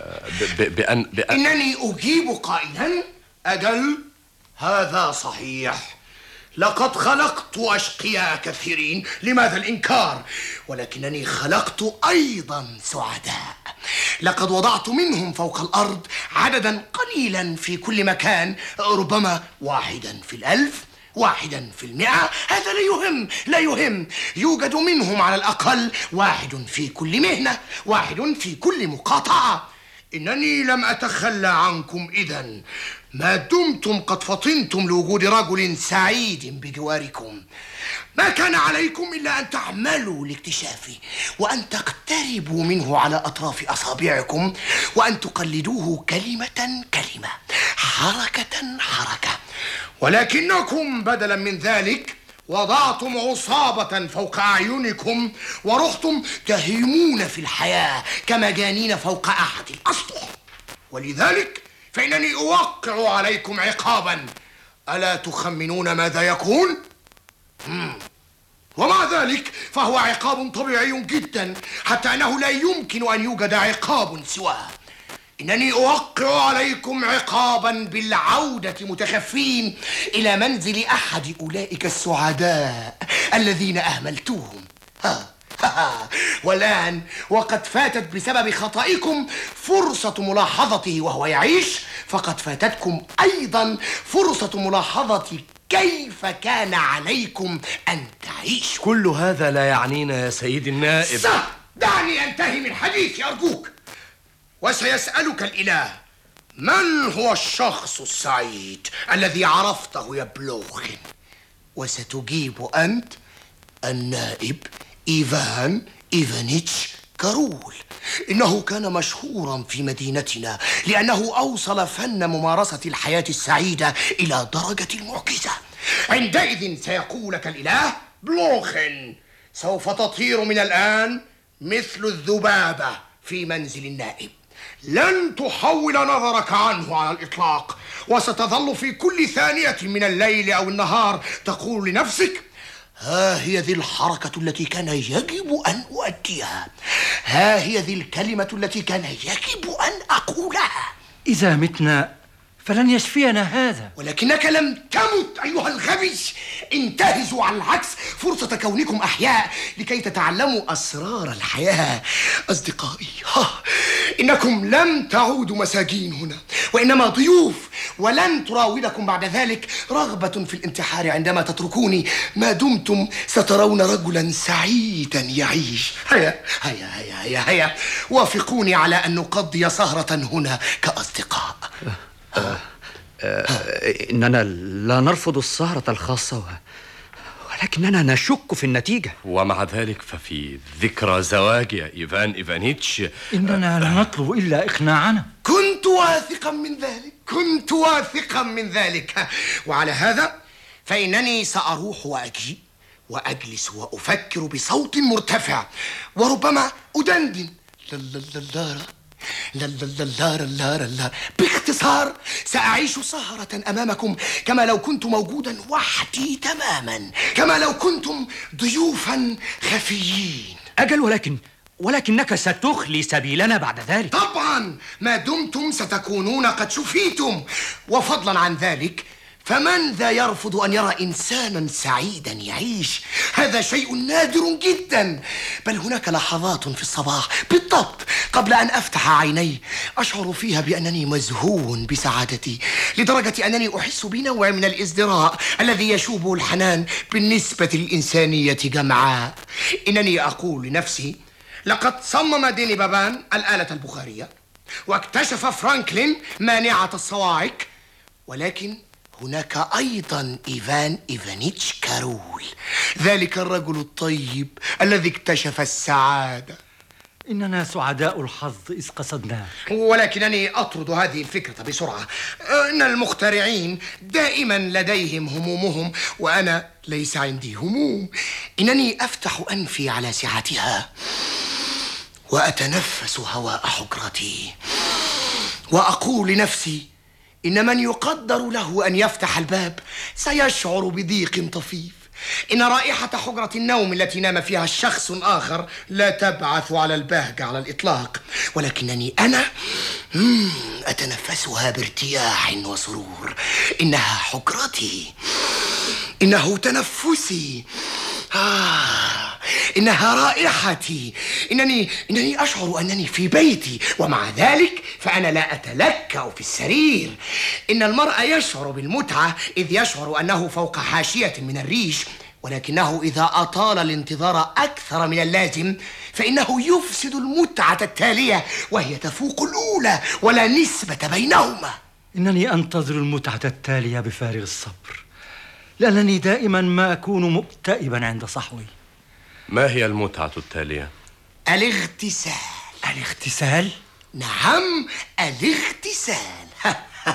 بأن, بأن إنني أجيب قائلا أجل هذا صحيح، لقد خلقت أشقياء كثيرين، لماذا الإنكار؟ ولكنني خلقت أيضا سعداء، لقد وضعت منهم فوق الأرض عددا قليلا في كل مكان، ربما واحدا في الألف، واحدا في المئة، هذا لا يهم لا يهم يوجد منهم على الأقل واحد في كل مهنة، واحد في كل مقاطعة. إنني لم أتخلى عنكم إذن ما دمتم قد فطنتم لوجود رجل سعيد بجواركم. ما كان عليكم إلا أن تعملوا لاكتشافه، وأن تقتربوا منه على أطراف أصابعكم، وأن تقلدوه كلمة كلمة، حركة حركة. ولكنكم بدلا من ذلك وضعتم عصابة فوق أعينكم، ورحتم تهيمون في الحياة كمجانين فوق أحد الأسطح. ولذلك فإنني أوقع عليكم عقابا، ألا تخمنون ماذا يكون؟ مم. ومع ذلك فهو عقاب طبيعي جدا، حتى أنه لا يمكن أن يوجد عقاب سواه. إنني أوقع عليكم عقابا بالعودة متخفين إلى منزل أحد أولئك السعداء الذين أهملتوهم. ها ها والآن وقد فاتت بسبب خطئكم فرصة ملاحظته وهو يعيش، فقد فاتتكم أيضا فرصة ملاحظة كيف كان عليكم أن تعيشوا. كل هذا لا يعنينا يا سيد النائب. دعني أنتهي من حديثي أرجوك. وسيسألك الإله: من هو الشخص السعيد الذي عرفته يا بلوخن؟ وستجيب أنت: النائب إيفان إيفانيتش كارول. إنه كان مشهورا في مدينتنا لأنه أوصل فن ممارسة الحياة السعيدة إلى درجة المعجزة. عندئذ سيقول لك الإله: بلوخن، سوف تطير من الآن مثل الذبابة في منزل النائب، لن تحول نظرك عنه على الإطلاق، وستظل في كل ثانية من الليل أو النهار تقول لنفسك: ها هي ذي الحركة التي كان يجب أن أؤديها، ها هي ذي الكلمة التي كان يجب أن أقولها. إذا متنا فلن يشفينا هذا. ولكنك لم تمت أيها الغبي. انتهزوا على العكس فرصة كونكم أحياء لكي تتعلموا أسرار الحياة. أصدقائي، ها إنكم لم تعودوا مساجين هنا، وإنما ضيوف، ولن تراودكم بعد ذلك رغبة في الانتحار عندما تتركوني، ما دمتم سترون رجلا سعيدا يعيش. هيا هيا هيا هيا هيا وافقوني على أن نقضي سهرة هنا كأصدقاء. آه آه إننا لا نرفض السهرة الخاصة، ولكننا نشك في النتيجة. ومع ذلك ففي ذكرى زواج يا إيفان إيفانيتش إننا لا نطلب إلا إقناعنا. كنت واثقا من ذلك، كنت واثقا من ذلك. وعلى هذا فإنني سأروح وأجي وأجلس وأفكر بصوت مرتفع، وربما أدندن للللارة لا لا لا لا لا لا لا. باختصار سأعيش سهرة أمامكم كما لو كنت موجودا وحدي تماما، كما لو كنتم ضيوفا خفيين. أجل، ولكن ولكنك ستخلي سبيلنا بعد ذلك. طبعا، ما دمتم ستكونون قد شفيتم. وفضلا عن ذلك، فمن ذا يرفض أن يرى إنسانا سعيدا يعيش؟ هذا شيء نادر جدا. بل هناك لحظات في الصباح بالضبط قبل أن أفتح عيني أشعر فيها بأنني مزهو بسعادتي، لدرجة أنني أحس بنوع من الازدراء الذي يشوبه الحنان بالنسبة للإنسانية جمعاء. إنني أقول لنفسي: لقد صمم ديني بابان الآلة البخارية، واكتشف فرانكلين مانعة الصواعق، ولكن هناك أيضا إيفان إيفانيتش كارول، ذلك الرجل الطيب الذي اكتشف السعادة. إننا سعداء الحظ إذ قصدناه. ولكنني أطرد هذه الفكرة بسرعة. إن المخترعين دائما لديهم همومهم، وأنا ليس عندي هموم. إنني أفتح أنفي على سعتها وأتنفس هواء حجرتي، وأقول لنفسي: إن من يقدر له أن يفتح الباب سيشعر بضيق طفيف، إن رائحة حجرة النوم التي نام فيها الشخص آخر لا تبعث على البهجة على الإطلاق، ولكنني أنا مم أتنفسها بارتياح وسرور. إنها حجرتي، إنه تنفسي، آه إنها رائحتي، إنني إنني أشعر أنني في بيتي، ومع ذلك فأنا لا أتلكأ في السرير. إن المرء يشعر بالمتعة إذ يشعر أنه فوق حاشية من الريش، ولكنه إذا أطال الانتظار أكثر من اللازم فإنه يفسد المتعة التالية، وهي تفوق الأولى ولا نسبة بينهما. إنني أنتظر المتعة التالية بفارغ الصبر، لأنني دائما ما أكون مكتئبا عند صحوي. ما هي المتعة التالية؟ الاغتسال. الاغتسال؟ نعم، الاغتسال.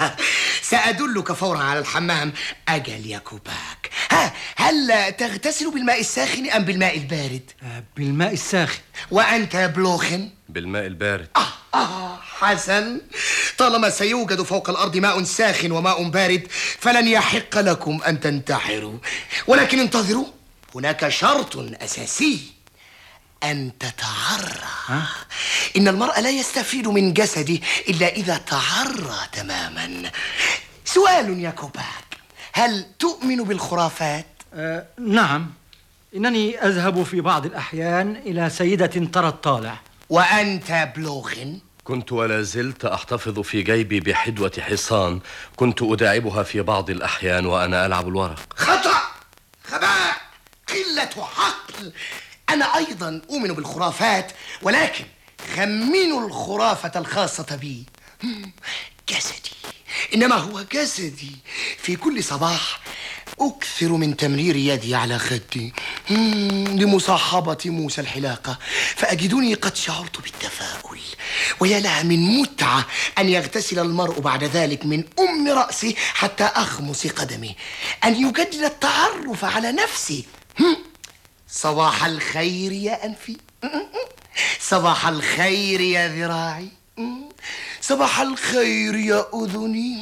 سأدلك فورا على الحمام. أجل يا كوباك. ها، هل تغتسل بالماء الساخن أم بالماء البارد؟ آه بالماء الساخن. وأنت يا بلوخن؟ بالماء البارد. آه آه حسن، طالما سيوجد فوق الأرض ماء ساخن وماء بارد فلن يحق لكم أن تنتحروا، ولكن انتظروا، هناك شرط أساسي، أن تتعرى. ها؟ إن المرء لا يستفيد من جسده إلا إذا تعرى تماما. سؤال يا كوباك، هل تؤمن بالخرافات؟ آه نعم، إنني أذهب في بعض الأحيان إلى سيدة ترى الطالع. وأنت بلوغن؟ كنت ولا زلت أحتفظ في جيبي بحدوة حصان كنت أداعبها في بعض الأحيان وأنا ألعب الورق. خطأ، غباء، قلة عقل. أنا أيضا أؤمن بالخرافات، ولكن خمنوا الخرافة الخاصة بي. جسدي، إنما هو جسدي. في كل صباح أكثر من تمرير يدي على خدي لمصاحبة موسى الحلاقة، فأجدني قد شعرت بالتفاؤل. ويا لها من متعة أن يغتسل المرء بعد ذلك من أم رأسه حتى أخمص قدمه، أن يجدد التعرف على نفسه. صباح الخير يا أنفي، صباح الخير يا ذراعي، صباح الخير يا أذني.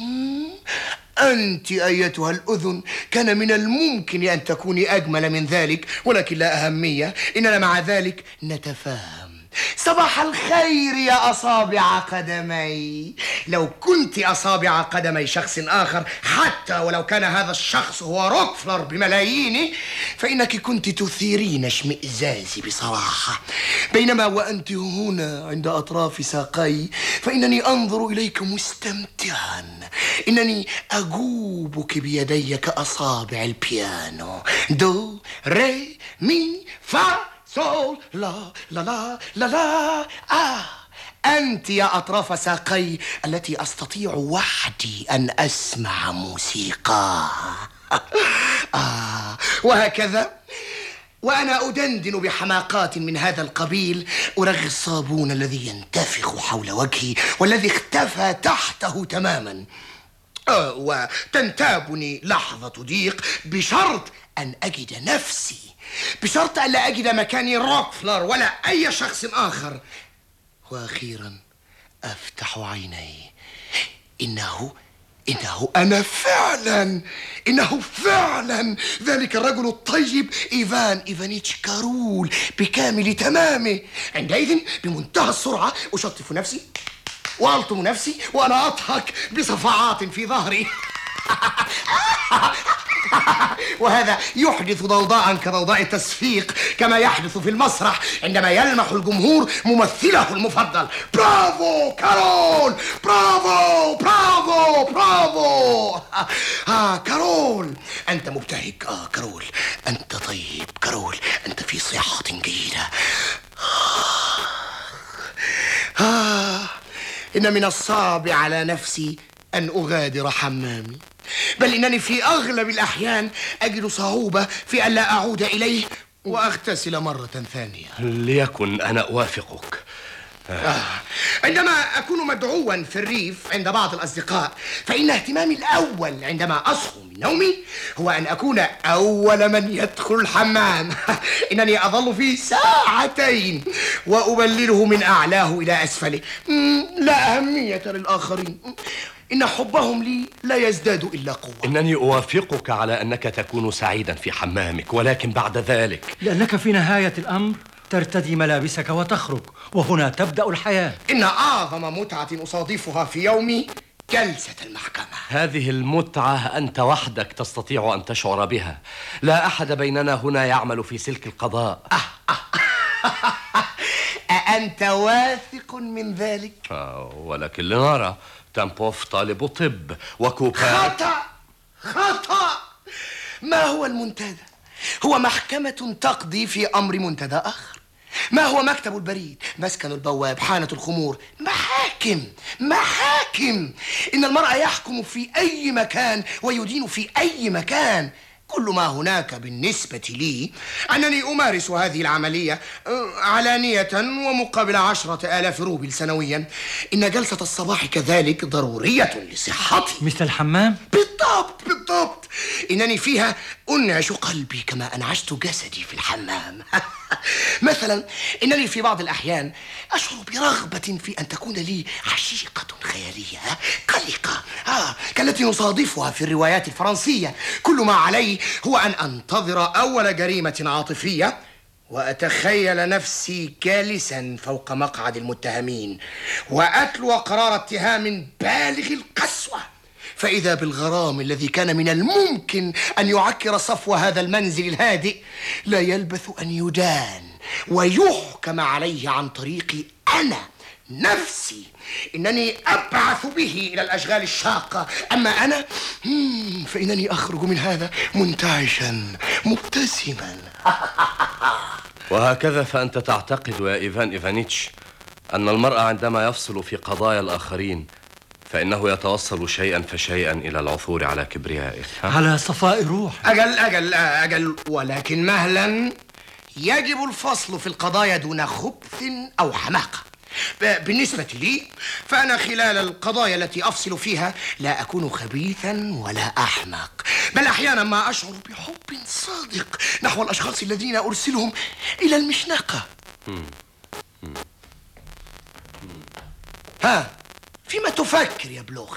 أنت أيتها الأذن كان من الممكن أن تكوني أجمل من ذلك، ولكن لا أهمية، إننا مع ذلك نتفاهم. صباح الخير يا أصابع قدمي. لو كنت أصابع قدمي شخص آخر، حتى ولو كان هذا الشخص هو روكفلر بملايينه، فإنك كنت تثيرين اشمئزازي بصراحة. بينما وأنت هنا عند أطراف ساقي فإنني أنظر إليك مستمتعا، إنني أجوبك بيدي كأصابع البيانو. دو ري مي فا سول لا لا لا لا لا. آه أنت يا أطراف ساقي التي أستطيع وحدي أن أسمع موسيقى. آه وهكذا وأنا أدندن بحماقات من هذا القبيل أرغي الصابون الذي ينتفخ حول وجهي والذي اختفى تحته تماما. آه وتنتابني لحظة ضيق بشرط أن أجد نفسي، بشرط أن لا أجد مكاني روكفلر ولا أي شخص آخر. وأخيرا أفتح عيني، إنه إنه أنا فعلا، إنه فعلا ذلك الرجل الطيب إيفان إيفانيتش كارول بكامل تمامه. عندئذ بمنتهى السرعة أشطف نفسي وألطم نفسي وأنا أضحك بصفعات في ظهري. وهذا يحدث ضوضاء كضوضاء التصفيق، كما يحدث في المسرح عندما يلمح الجمهور ممثله المفضل. برافو كارول، برافو برافو برافو. آه كارول أنت مبتهج. آه كارول أنت طيب. كارول أنت في صحة جيدة. آه إن من الصعب على نفسي أن أغادر حمامي، بل إنني في أغلب الأحيان أجد صعوبة في أن لا أعود إليه وأغتسل مرة ثانية. ليكن أنا أوافقك. آه. عندما أكون مدعوا في الريف عند بعض الأصدقاء فإن اهتمامي الأول عندما أصحو من نومي هو أن أكون أول من يدخل الحمام. إنني أظل فيه ساعتين وأبلله من أعلاه إلى أسفله. لا أهمية للآخرين. إن حبهم لي لا يزداد إلا قوة. إنني أوافقك على أنك تكون سعيدا في حمامك، ولكن بعد ذلك لأنك في نهاية الأمر ترتدي ملابسك وتخرج، وهنا تبدأ الحياة. إن أعظم متعة أصادفها في يومي جلسة المحكمة. هذه المتعة أنت وحدك تستطيع أن تشعر بها، لا أحد بيننا هنا يعمل في سلك القضاء. أه أه أأنت واثق من ذلك؟ آه، ولكن لنرى. تامبوف طالب طب وكوبا. خطأ خطأ. ما هو المنتدى؟ هو محكمة تقضي في أمر منتدى آخر. ما هو مكتب البريد، مسكن البواب، حانة الخمور، محاكم محاكم. إن المرء يحكم في أي مكان ويدين في أي مكان. كل ما هناك بالنسبة لي أنني أمارس هذه العملية علانية ومقابل عشرة آلاف روبل سنويا. إن جلسة الصباح كذلك ضرورية لصحتي. مثل الحمام؟ بالضبط بالضبط. إنني فيها أنعش قلبي كما أنعشت جسدي في الحمام. مثلا إنني في بعض الأحيان أشعر برغبة في أن تكون لي عشيقة خيالية قلقة، آه كالتي نصادفها في الروايات الفرنسية. كل ما علي هو أن أنتظر أول جريمة عاطفية وأتخيل نفسي جالسا فوق مقعد المتهمين وأتلو قرار اتهام بالغ القسوة، فإذا بالغرام الذي كان من الممكن أن يعكر صفو هذا المنزل الهادئ لا يلبث أن يدان ويحكم عليه عن طريقي أنا نفسي. إنني أبعث به إلى الأشغال الشاقة. أما أنا فإنني أخرج من هذا منتعشا مبتسما. وهكذا فأنت تعتقد يا إيفان إيفانيتش أن المرء عندما يفصل في قضايا الآخرين فإنه يتوصل شيئا فشيئا إلى العثور على كبريائه، على صفاء روح. أجل أجل أجل ولكن مهلا، يجب الفصل في القضايا دون خبث أو حماقة. بالنسبة لي فأنا خلال القضايا التي أفصل فيها لا أكون خبيثا ولا أحمق، بل أحيانا ما أشعر بحب صادق نحو الأشخاص الذين أرسلهم إلى المشنقة. ها، فيما تفكر يا بلوخن؟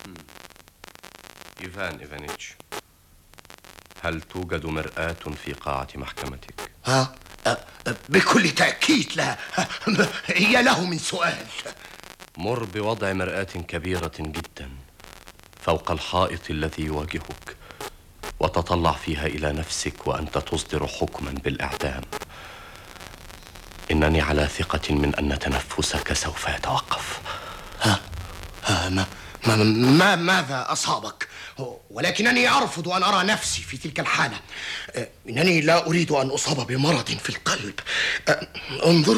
إيفان إيفانيتش، هل توجد مرآة في قاعة محكمتك؟ ها؟ بكل تأكيد لا. هي له من سؤال. مر بوضع مرآة كبيرة جدا فوق الحائط الذي يواجهك وتطلع فيها إلى نفسك وأنت تصدر حكما بالإعدام. إنني على ثقة من أن تنفسك سوف يتوقف. ها؟ ها ما, ما, ما ماذا أصابك؟ ولكنني أرفض أن أرى نفسي في تلك الحالة. إنني لا أريد أن أصاب بمرض في القلب. انظر،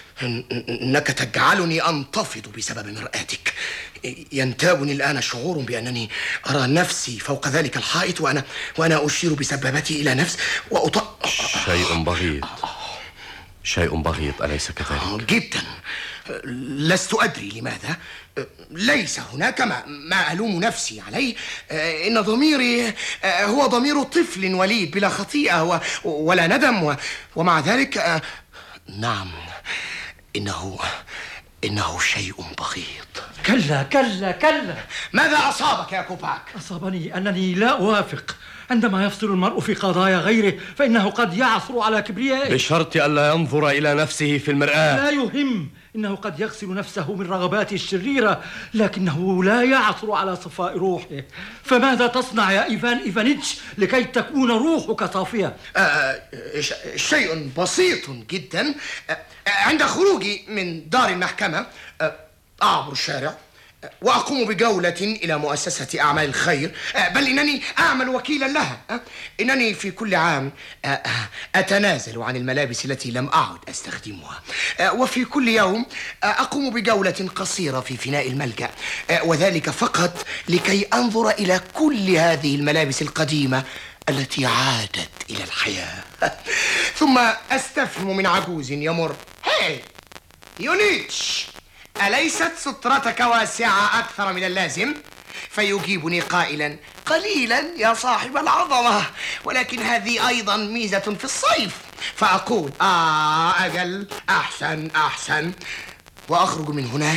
إنك تجعلني أنتفض بسبب مرآتك. ينتابني الآن شعور بأنني أرى نفسي فوق ذلك الحائط وأنا وأنا أشير بسبابتي إلى نفس وأط... شيء بغيض، شيء بغيض، أليس كذلك؟ جدا. لست أدري لماذا. ليس هناك ما, ما ألوم نفسي عليه. إن ضميري هو ضمير طفل وليد بلا خطيئة ولا ندم، ومع ذلك نعم، إنه إنه شيء بغيض. كلا كلا كلا. ماذا أصابك يا كوباك؟ أصابني أنني لا أوافق. عندما يفصل المرء في قضايا غيره فإنه قد يعثر على كبريائه، بشرط ألا ينظر إلى نفسه في المرآة. لا يهم. إنه قد يغسل نفسه من رغباته الشريرة، لكنه لا يعثر على صفاء روحه. فماذا تصنع يا إيفان إيفانيتش لكي تكون روحك صافية؟ آه شيء بسيط جدا. آه عند خروجي من دار المحكمة آه أعبر الشارع وأقوم بجولة إلى مؤسسة أعمال الخير، بل إنني أعمل وكيلا لها. إنني في كل عام أتنازل عن الملابس التي لم أعد أستخدمها، وفي كل يوم أقوم بجولة قصيرة في فناء الملجأ، وذلك فقط لكي أنظر إلى كل هذه الملابس القديمة التي عادت إلى الحياة. ثم أستفهم من عجوز يمر: هاي يونيتش، أليست سترتك واسعة أكثر من اللازم؟ فيجيبني قائلا: قليلا يا صاحب العظمة، ولكن هذه أيضا ميزة في الصيف. فأقول: آه أجل، أحسن أحسن، وأخرج من هناك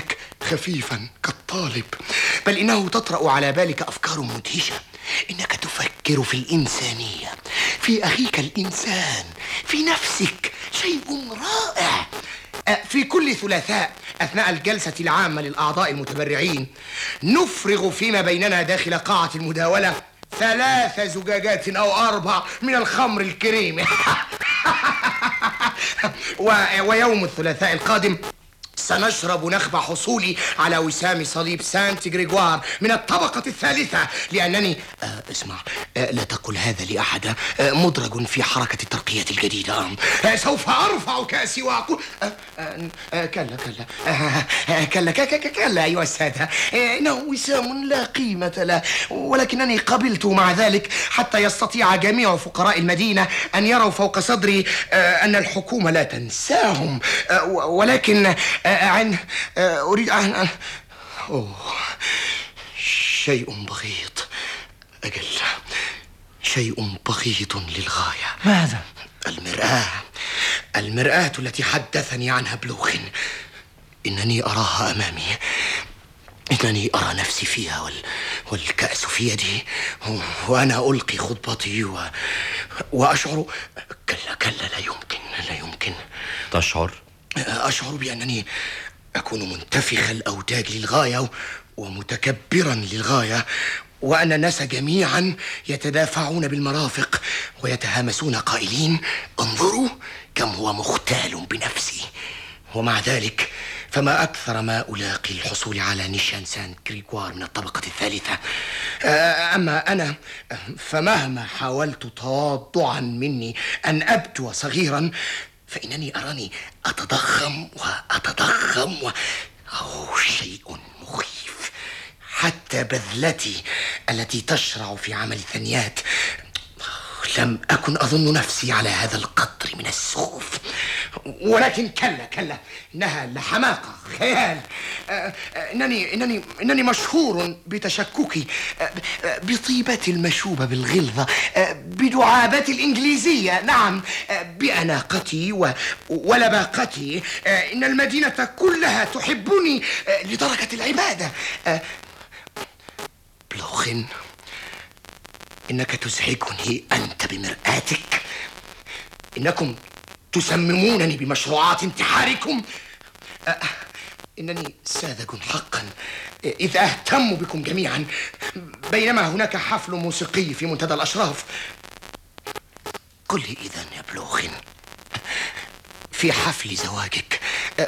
خفيفا كالطالب، بل إنه تطرأ على بالك أفكار مدهشة. إنك تفكر في الإنسانية، في أخيك الإنسان، في نفسك. شيء رائع. في كل ثلاثاء أثناء الجلسة العامة للأعضاء المتبرعين نفرغ فيما بيننا داخل قاعة المداولة ثلاث زجاجات أو أربع من الخمر الكريم. ويوم الثلاثاء القادم سنشرب نخب حصولي على وسام صليب سانت غريغوار من الطبقة الثالثة، لأنني آه اسمع، آه لا تقل هذا لأحد. آه مدرج في حركة الترقية الجديدة. آه سوف أرفع كأسي وأقول آه آه آه كلا كلا آه آه كلا كلا كلا أيها السادة، آه إنه وسام لا قيمة له، ولكنني قبلت مع ذلك حتى يستطيع جميع فقراء المدينة أن يروا فوق صدري آه أن الحكومة لا تنساهم. آه ولكن آه عن أريد أن أوه شيء بغيض. أجل، شيء بغيض للغاية. ماذا؟ المرآة المرآة التي حدثني عنها بلوخن. إنني أراها أمامي، إنني أرى نفسي فيها وال... والكأس في يدي، وأنا ألقي خطبتي و... وأشعر كلا كلا لا يمكن لا يمكن. تشعر؟ أشعر بأنني أكون منتفخ الأوداج للغاية ومتكبرا للغاية، وأن الناس جميعا يتدافعون بالمرافق ويتهامسون قائلين انظروا كم هو مختال بنفسه. ومع ذلك فما أكثر ما ألاقي الحصول على نيشان سان غريغوار من الطبقة الثالثة. أما أنا فمهما حاولت تواضعا مني أن أبدو صغيرا فإنني أراني أتضخم وأتضخم و... أوه شيء مخيف. حتى بذلتي التي تشرع في عمل الثنيات لم أكن أظن نفسي على هذا القدر من السخف. ولكن كلا كلا، إنها لحماقة خيال. إنني إنني إنني مشهور بتشككي، بطيبتي المشوبة بالغلظة، بدعابتي الإنجليزية، نعم، بأناقتي و... ولباقتي. إن المدينة كلها تحبني لدرجة العبادة. بلوخن، إنك تزعجني أنت بمرآتك. إنكم تسممونني بمشروعات انتحاركم. أه إنني ساذج حقا إذ أهتم بكم جميعا، بينما هناك حفل موسيقي في منتدى الأشراف. قل لي إذن يا بلوخن، في حفل زواجك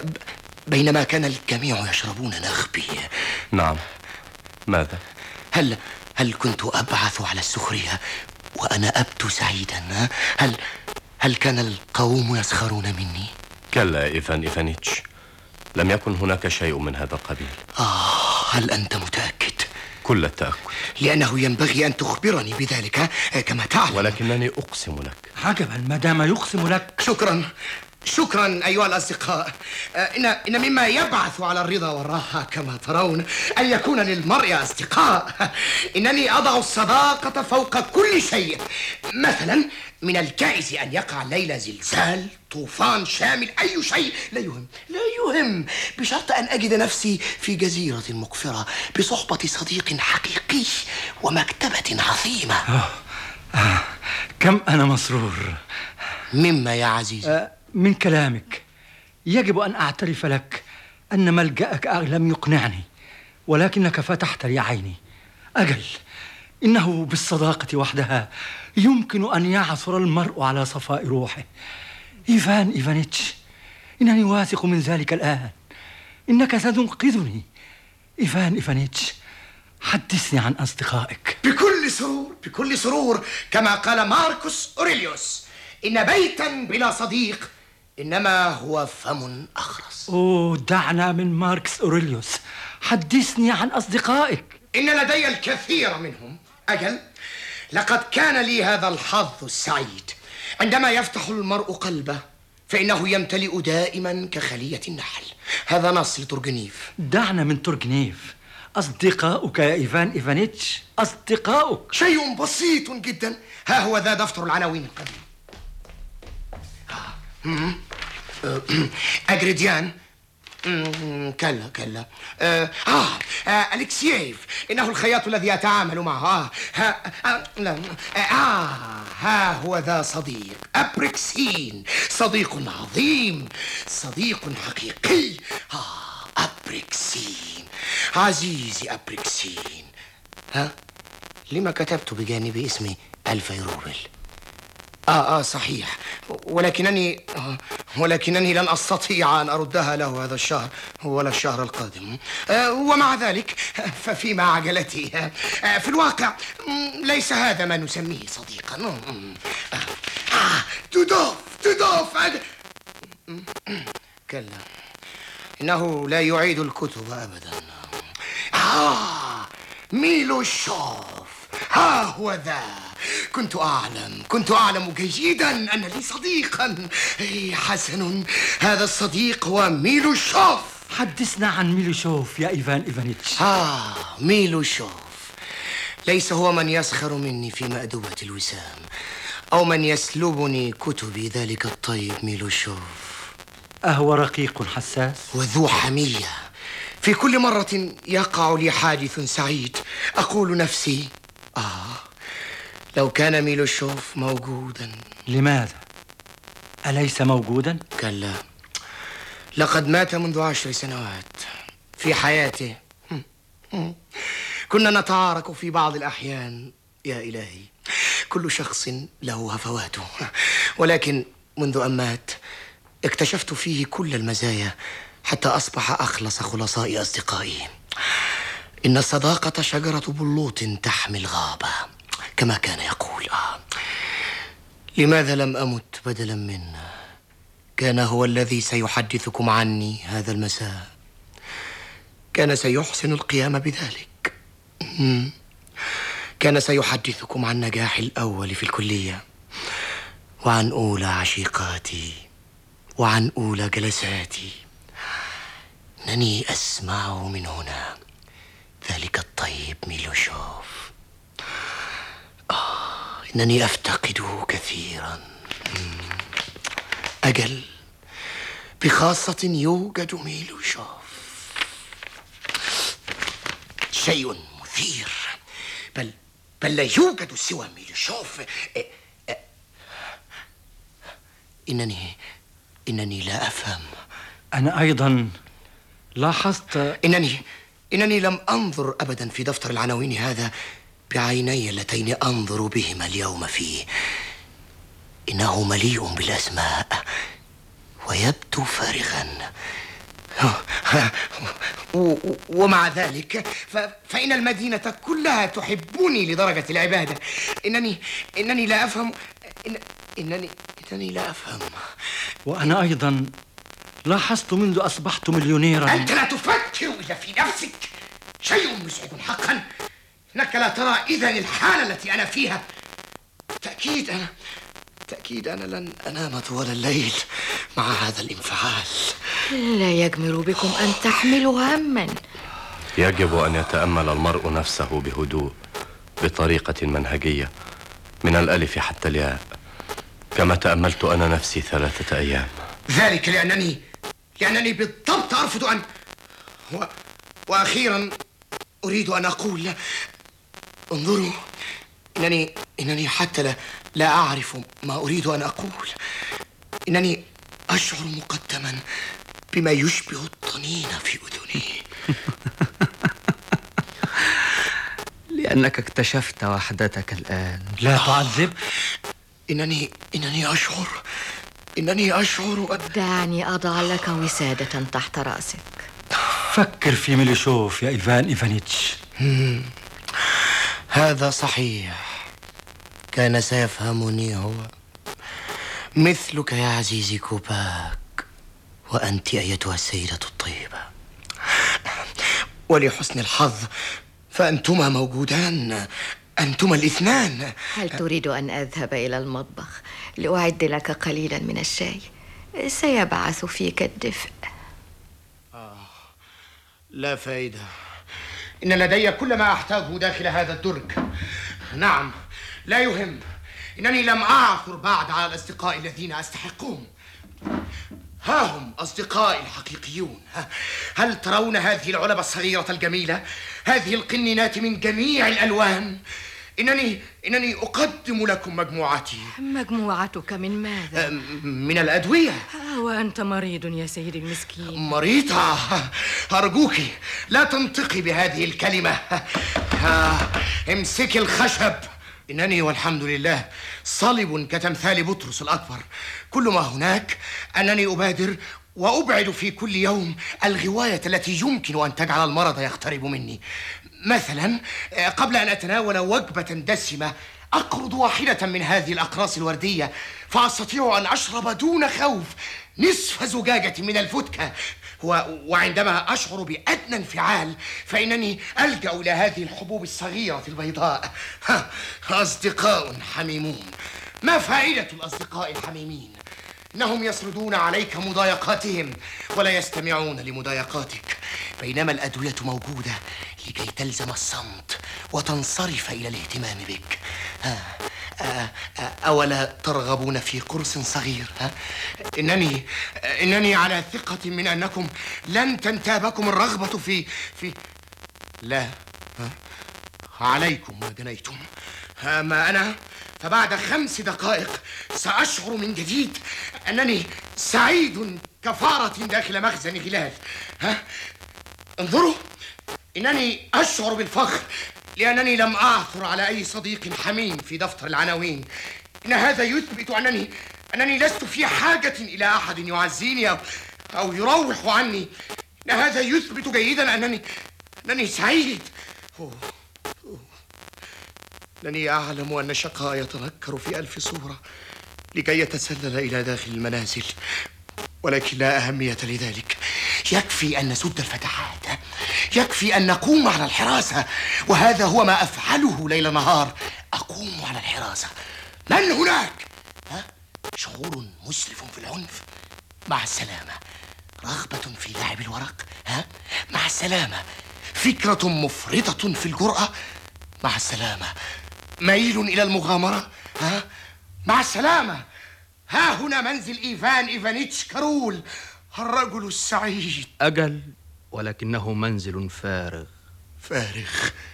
بينما كان الجميع يشربون نخبي، نعم، ماذا؟ هل هل كنت أبعث على السخرية وأنا أبدو سعيدا؟ هل هل كان القوم يسخرون مني؟ كلا إيفان إيفانيتش، لم يكن هناك شيء من هذا القبيل. آه، هل أنت متأكد؟ كل التأكد، لأنه ينبغي أن تخبرني بذلك كما تعلم. ولكنني أقسم لك. عجبا ما دام يقسم لك. شكرا شكرا أيها الأصدقاء. إن إن مما يبعث على الرضا والراحة كما ترون أن يكون للمرء أصدقاء. إنني أضع الصداقة فوق كل شيء. مثلا من الجائز أن يقع الليلة زلزال، طوفان شامل، أي شيء لا يهم لا يهم بشرط أن أجد نفسي في جزيرة مقفرة بصحبة صديق حقيقي ومكتبة عظيمة. آه. آه. كم أنا مسرور. مما يا عزيزي؟ آه. من كلامك يجب أن أعترف لك أن ملجأك لم يقنعني، ولكنك فتحت لي عيني. أجل، إنه بالصداقة وحدها يمكن أن يعثر المرء على صفاء روحه. إيفان إيفانيتش، إنني واثق من ذلك الآن. إنك ستنقذني. إيفان إيفانيتش، حدثني عن أصدقائك. بكل سرور بكل سرور. كما قال ماركوس أوريليوس، إن بيتا بلا صديق إنما هو فم أخرس. أوه، دعنا من ماركس أوريليوس. حدثني عن أصدقائك. إن لدي الكثير منهم. أجل، لقد كان لي هذا الحظ السعيد. عندما يفتح المرء قلبه فإنه يمتلئ دائما كخلية النحل. هذا نص لتورجنيف. دعنا من تورجنيف. أصدقاؤك يا إيفان إيفانيتش، أصدقاؤك. شيء بسيط جدا. ها هو ذا دفتر العناوين القديم. أجريديان مم، كلا كلا آه, آه, آه أليكسييف إنه الخياط الذي يتعامل معه آه, ها آه, لا آه, آه ها هو ذا صديق أبريكسين، صديق عظيم، صديق حقيقي. آه أبريكسين، عزيزي أبريكسين. ها لما كتبت بجانب اسمي الفيروبل؟ آه آه صحيح، ولكنني آه ولكنني لن أستطيع أن أردها له هذا الشهر ولا الشهر القادم. آه ومع ذلك ففيما عجلتي آه في الواقع ليس هذا ما نسميه صديقا. آه آه تودوف تودوف كلا، إنه لا يعيد الكتب أبدا. آه ميلوشوف، ها هو ذا. كنت أعلم كنت أعلم جيدا أن لي صديقا. إيه حسن، هذا الصديق هو ميلوشوف. حدثنا عن ميلوشوف يا إيفان إيفانيتش. آه ميلوشوف ليس هو من يسخر مني في مأدبة الوسام أو من يسلبني كتبي، ذلك الطيب ميلوشوف. أهو رقيق حساس وذو حمية. في كل مرة يقع لي حادث سعيد أقول نفسي آه لو كان ميلوشوف موجودا. لماذا؟ أليس موجودا؟ كلا، لقد مات منذ عشر سنوات. في حياته كنا نتعارك في بعض الأحيان. يا إلهي، كل شخص له هفواته، ولكن منذ أن مات اكتشفت فيه كل المزايا حتى أصبح أخلص خلصاء أصدقائي. إن الصداقة شجرة بلوط تحمي الغابة كما كان يقول. آه. لماذا لم أمت بدلا منه؟ كان هو الذي سيحدثكم عني هذا المساء، كان سيحسن القيام بذلك. مم. كان سيحدثكم عن نجاحي الأول في الكلية، وعن أولى عشيقاتي، وعن أولى جلساتي. إنني أسمعه من هنا، ذلك الطيب ميلوشوف. آه إنني أفتقده كثيرا. أجل، بخاصة يوجد ميلوشوف، شيء مثير. بل بل لا يوجد سوى ميلوشوف. إنني إنني لا أفهم. أنا أيضا لاحظت إنني إنني لم أنظر أبدا في دفتر العناوين هذا بعيني اللتين أنظر بهما اليوم فيه. إنه مليء بالأسماء ويبدو فارغا. ومع ذلك فإن المدينة كلها تحبني لدرجة العبادة. إنني إنني لا أفهم. إن إنني إنني لا أفهم. وأنا أيضا لاحظت منذ أصبحت مليونيرا. أنت لا تفكر إلا في نفسك، شيء مسعد حقا. إنك لا ترى إذن الحالة التي أنا فيها. تأكيد أنا تأكيد أنا لن أنام طوال الليل مع هذا الانفعال. لا يجمر بكم أن تحملوا هما. يجب أن يتأمل المرء نفسه بهدوء، بطريقة منهجية، من الألف حتى الياء، كما تأملت أنا نفسي ثلاثة أيام. ذلك لأنني لأنني بالضبط أرفض أن و... وأخيرا أريد أن أقول، انظروا، إنني إنني حتى لا, لا أعرف ما أريد أن أقول. إنني أشعر مقدما بما يشبه الطنين في أذني. لأنك اكتشفت وحدتك الآن. لا تعذب. إنني إنني أشعر إنني أشعر أن... دعني أضع لك وسادة تحت رأسك. فكر في ميلوشوف يا إيفان إيفانيتش. هذا صحيح، كان سيفهمني هو، مثلك يا عزيزي كوباك، وأنت أيتها السيدة الطيبة. ولحسن الحظ فأنتما موجودان، أنتما الاثنان. هل تريد أن أذهب إلى المطبخ لأعد لك قليلا من الشاي؟ سيبعث فيك الدفء. آه لا فائدة، إن لدي كل ما أحتاجه داخل هذا الدرج. نعم، لا يهم، إنني لم أعثر بعد على الأصدقاء الذين أستحقهم. ها هم أصدقائي الحقيقيون. هل ترون هذه العلبة الصغيرة الجميلة؟ هذه القنينات من جميع الألوان. إنني إنني أقدم لكم مجموعتي. مجموعتك من ماذا؟ من الأدوية. وأنت مريض يا سيدي المسكين. مريضة؟ أرجوك لا تنطقي بهذه الكلمة. امسكي الخشب. إنني والحمد لله صلب كتمثال بطرس الأكبر. كل ما هناك أنني أبادر وأبعد في كل يوم الغواية التي يمكن أن تجعل المرض يقترب مني. مثلا قبل أن أتناول وجبة دسمة أقرض واحدة من هذه الأقراص الوردية، فأستطيع أن أشرب دون خوف نصف زجاجة من الفودكا. وعندما أشعر بأدنى انفعال فإنني ألجأ إلى هذه الحبوب الصغيرة البيضاء. أصدقاء حميمون. ما فائدة الأصدقاء الحميمين؟ إنهم يسردون عليك مضايقاتهم ولا يستمعون لمضايقاتك، بينما الأدوية موجودة لكي تلزم الصمت وتنصرف إلى الاهتمام بك. ها أولا ترغبون في قرص صغير؟ ها؟ إنني إنني على ثقة من أنكم لن تنتابكم الرغبة في في لا. ها؟ عليكم ما جنيتم. أما أنا فبعد خمس دقائق سأشعر من جديد أنني سعيد كفارة داخل مخزن غلال. ها؟ انظروا، إنني أشعر بالفخر لأنني لم أعثر على أي صديق حميم في دفتر العناوين. إن هذا يثبت أنني أنني لست في حاجة إلى أحد يعزيني أو أو يروح عني. إن هذا يثبت جيدا أنني أنني سعيد. أوه. أوه. لاني أعلم أن شقاء يتنكر في ألف صورة لكي يتسلل إلى داخل المنازل، ولكن لا أهمية لذلك. يكفي أن نسد الفتحات، يكفي أن نقوم على الحراسة، وهذا هو ما أفعله ليل نهار. أقوم على الحراسة. من هناك؟ ها؟ شعور مسرف في العنف. مع السلامة. رغبة في لعب الورق. ها؟ مع السلامة. فكرة مفرطة في الجرأة. مع السلامة. ميل إلى المغامرة. ها؟ مع السلامة. ها هنا منزل إيفان إيفانيتش كارول، الرجل السعيد. أجل، ولكنه منزل فارغ. فارغ؟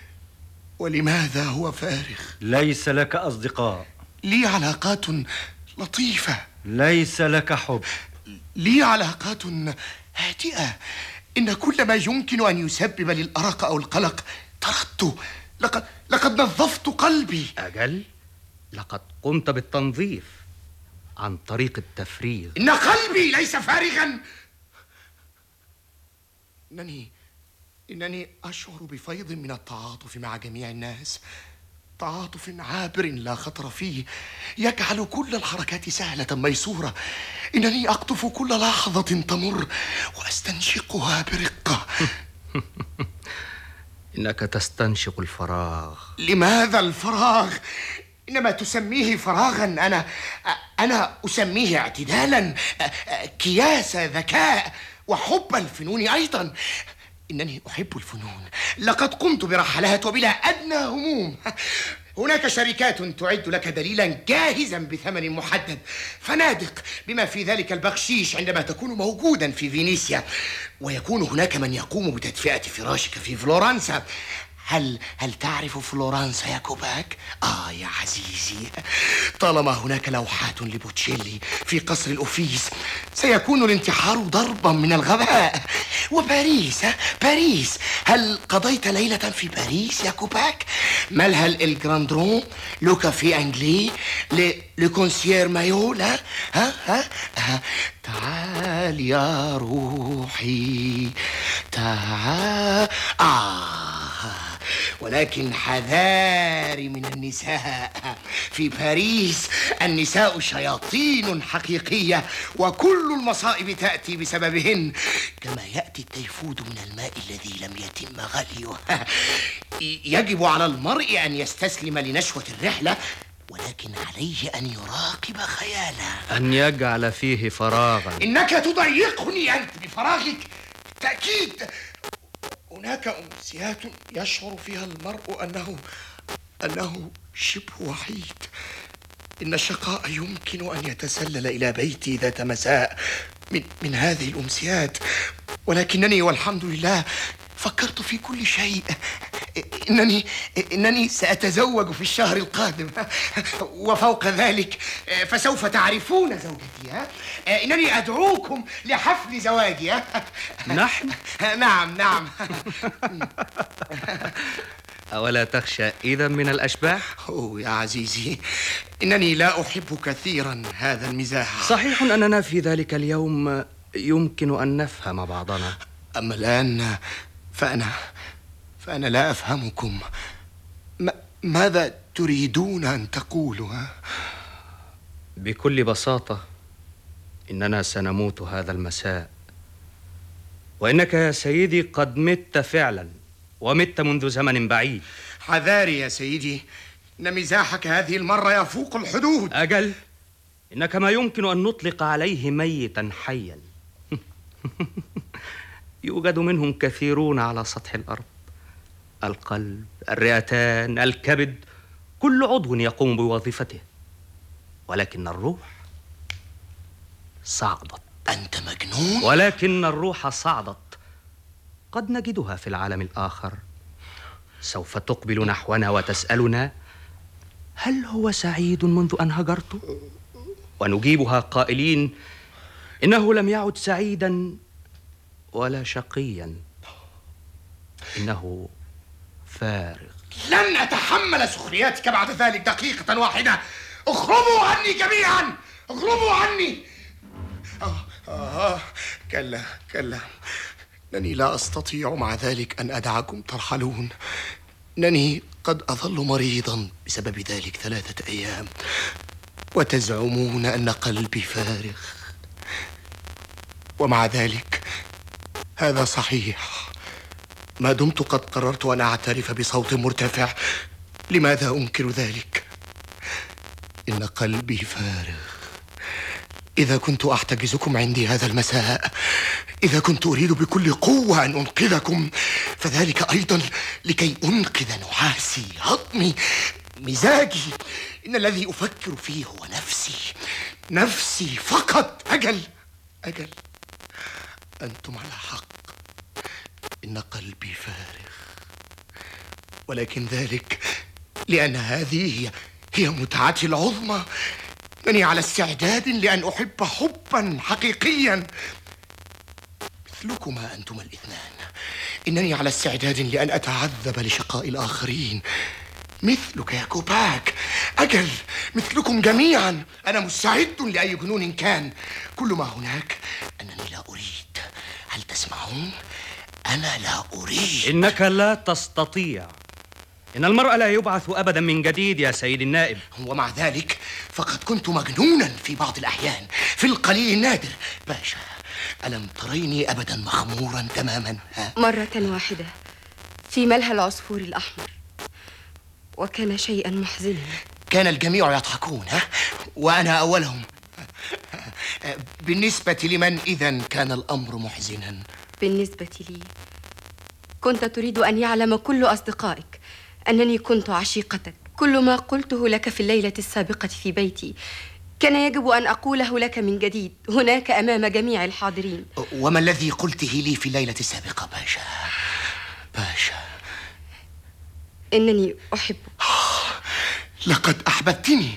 ولماذا هو فارغ؟ ليس لك أصدقاء. لي علاقات لطيفة. ليس لك حب. لي علاقات هادئة. إن كل ما يمكن أن يسبب للأرق أو القلق طردته. لقد لقد نظفت قلبي. أجل، لقد قمت بالتنظيف عن طريق التفريغ. إن قلبي ليس فارغا. إنني إنني أشعر بفيض من التعاطف مع جميع الناس، تعاطف عابر لا خطر فيه، يجعل كل الحركات سهلة ميسورة. إنني أقطف كل لحظة تمر وأستنشقها برقة. إنك تستنشق الفراغ. لماذا الفراغ؟ إنما تسميه فراغا، أنا أنا أسميه اعتدالا، كياس ذكاء، وحب الفنون أيضا. إنني أحب الفنون. لقد قمت برحلات وبلا أدنى هموم. هناك شركات تعد لك دليلا جاهزا بثمن محدد، فنادق بما في ذلك البخشيش عندما تكون موجودا في فينيسيا، ويكون هناك من يقوم بتدفئة فراشك في فلورنسا. هل هل تعرف فلورنسا يا كوباك؟ آه يا عزيزي، طالما هناك لوحات لبوتشيلي في قصر الأوفيس سيكون الانتحار ضربا من الغباء. وباريس، باريس، هل قضيت ليلة في باريس يا كوباك؟ مالها الجراندرون، لو كافي انجلي، لو كونسيير مايو؟ لا؟ ها ها ها تعال يا روحي تعال. آه ولكن حذاري من النساء. في باريس النساء شياطين حقيقية، وكل المصائب تأتي بسببهن، كما يأتي التيفود من الماء الذي لم يتم غليه. يجب على المرء أن يستسلم لنشوة الرحلة، ولكن عليه أن يراقب خياله، أن يجعل فيه فراغا. إنك تضيقني أنت بفراغك. تأكيد هناك أمسيات يشعر فيها المرء أنه أنه شبه وحيد. إن الشقاء يمكن أن يتسلل إلى بيتي ذات مساء من, من هذه الأمسيات، ولكنني والحمد لله فكرت في كل شيء. إنني إنني سأتزوج في الشهر القادم، وفوق ذلك فسوف تعرفون زوجتي. ها؟ إنني أدعوكم لحفل زواجي. نحن؟ نعم نعم. أولا تخشى إذا من الأشباح؟ أوه يا عزيزي، إنني لا أحب كثيرا هذا المزاح. صحيح أننا في ذلك اليوم يمكن أن نفهم بعضنا، أما الآن فأنا فأنا لا أفهمكم. ما ماذا تريدون أن تقولوا؟ بكل بساطة إننا سنموت هذا المساء، وإنك يا سيدي قد مت فعلا، ومت منذ زمن بعيد. حذاري يا سيدي، إن مزاحك هذه المرة يفوق الحدود. أجل، إنك ما يمكن أن نطلق عليه ميتا حيا. يوجد منهم كثيرون على سطح الأرض، القلب، الرئتان، الكبد، كل عضو يقوم بوظيفته، ولكن الروح صعدت. أنت مجنون؟ ولكن الروح صعدت، قد نجدها في العالم الآخر. سوف تقبل نحونا وتسألنا: هل هو سعيد منذ أن هجرته؟ ونجيبها قائلين: إنه لم يعد سعيدا ولا شقيا، إنه فارغ. لن أتحمل سخرياتك بعد ذلك دقيقة واحدة. اخرجوا عني جميعا، اخرجوا عني. آه آه كلا كلا، إنني لا أستطيع مع ذلك أن أدعكم ترحلون. إنني قد أظل مريضا بسبب ذلك ثلاثة أيام، وتزعمون أن قلبي فارغ، ومع ذلك هذا صحيح. ما دمت قد قررت أن أعترف بصوت مرتفع، لماذا أنكر ذلك؟ إن قلبي فارغ. إذا كنت أحتجزكم عندي هذا المساء، إذا كنت أريد بكل قوة أن أنقذكم، فذلك أيضا لكي أنقذ نحاسي، عظمي، مزاجي. إن الذي أفكر فيه هو نفسي، نفسي فقط. أجل أجل، أنتم على حق، إن قلبي فارغ، ولكن ذلك لأن هذه هي هي متعتي العظمى. إنني على استعداد لأن أحب حبا حقيقيا مثلكما أنتما الاثنان. إنني على استعداد لأن أتعذب لشقاء الآخرين مثلك يا كوباك. أجل، مثلكم جميعا. أنا مستعد لأي جنون كان. كل ما هناك أنني لا أريد. هل تسمعون؟ أنا لا أريد. إنك لا تستطيع. إن المرء لا يبعث أبدا من جديد يا سيد النائب. ومع ذلك فقد كنت مجنونا في بعض الأحيان، في القليل النادر. باشا، ألم تريني أبدا مخمورا تماما؟ ها؟ مرة واحدة في ملهى العصفور الأحمر، وكان شيئا محزنا. كان الجميع يضحكون، ها؟ وأنا أولهم. بالنسبة لمن إذن كان الأمر محزنا؟ بالنسبة لي كنت تريد أن يعلم كل أصدقائك أنني كنت عشيقتك. كل ما قلته لك في الليلة السابقة في بيتي كان يجب أن أقوله لك من جديد هناك أمام جميع الحاضرين. وما الذي قلته لي في الليلة السابقة باشا؟ باشا، إنني أحبك. لقد أحببتني.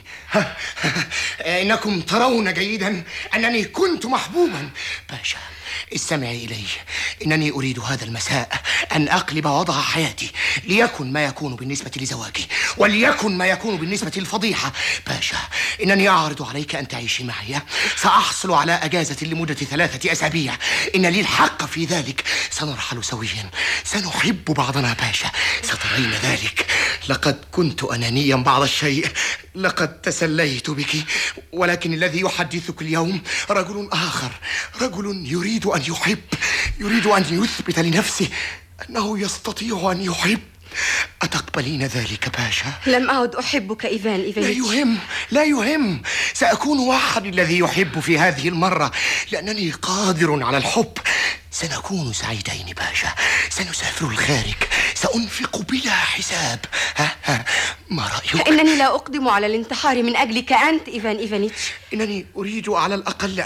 إنكم ترون جيدا أنني كنت محبوبا. باشا، استمعي إلي. إنني أريد هذا المساء أن أقلب وضع حياتي، ليكن ما يكون بالنسبة لزواجي، وليكن ما يكون بالنسبة للفضيحة. باشا، إنني أعرض عليك أن تعيشي معي. سأحصل على أجازة لمدة ثلاثة أسابيع. إن لي الحق في ذلك. سنرحل سويا، سنحب بعضنا باشا، سترين ذلك. لقد كنت أنانيا بعض الشيء، لقد تسليت بك، ولكن الذي يحدثك اليوم رجل آخر، رجل يريد أن يحب، يريد أن يثبت لنفسه أنه يستطيع أن يحب. أتقبلين ذلك باشا؟ لم أعد أحبك إيفان إيفانيتش. لا يهم، لا يهم. سأكون وحدي الذي يحب في هذه المرة، لأنني قادر على الحب. سنكون سعيدين باشا، سنسافر الخارج، سأنفق بلا حساب. ها ها ما رأيك؟ إنني لا أقدم على الانتحار من أجلك أنت إيفان إيفانيتش. إنني أريد على الأقل أن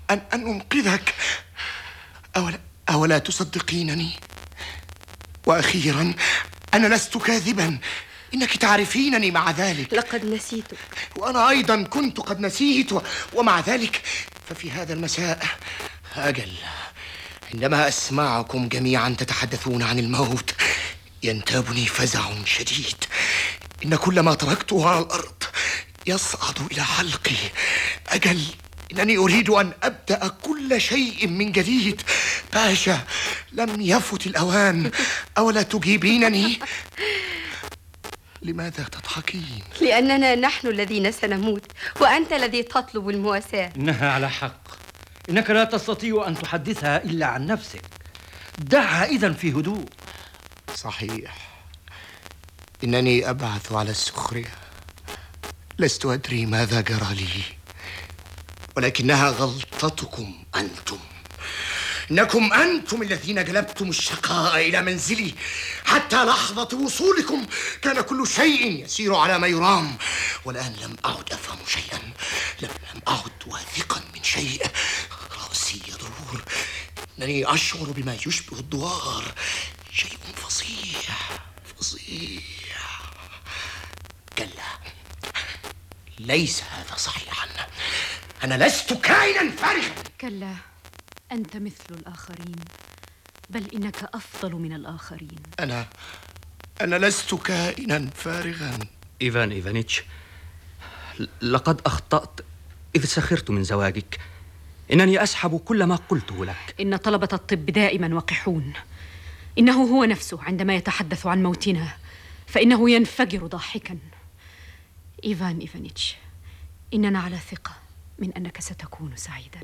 أن, أن أنقذك. أولا, أولا تصدقينني؟ وأخيرا أنا لست كاذبا، إنك تعرفينني مع ذلك. لقد نسيتك. وأنا أيضا كنت قد نسيت، ومع ذلك ففي هذا المساء أجل عندما أسمعكم جميعا تتحدثون عن الموت ينتابني فزع شديد. إن كل ما تركته على الأرض يصعد إلى حلقي. أجل إنني أريد أن أبدأ كل شيء من جديد. باشا، لم يفت الأوان؟ أولا تجيبينني؟ لماذا تضحكين؟ لأننا نحن الذين سنموت وأنت الذي تطلب المواساة. إنها على حق. إنك لا تستطيع أن تحدثها إلا عن نفسك. دعها إذن في هدوء. صحيح، إنني أبعث على السخرية. لست أدري ماذا جرى لي، ولكنها غلطتكم أنتم. إنكم أنتم الذين جلبتم الشقاء إلى منزلي. حتى لحظة وصولكم كان كل شيء يسير على ما يرام، والآن لم أعد أفهم شيئا. لم, لم أعد واثقا من شيء. رأسي يدور. إنني أشعر بما يشبه الدوار. شيء فظيع فظيع. كلا، ليس هذا صحيحا. أنا لست كائنا فارغا. كلا، أنت مثل الآخرين، بل إنك أفضل من الآخرين. أنا أنا لست كائنا فارغا. إيفان إيفانيتش، لقد أخطأت إذ سخرت من زواجك. إنني أسحب كل ما قلته لك. إن طلبة الطب دائما وقحون. إنه هو نفسه عندما يتحدث عن موتنا فإنه ينفجر ضاحكا. إيفان إيفانيتش، إننا على ثقة من أنك ستكون سعيدا.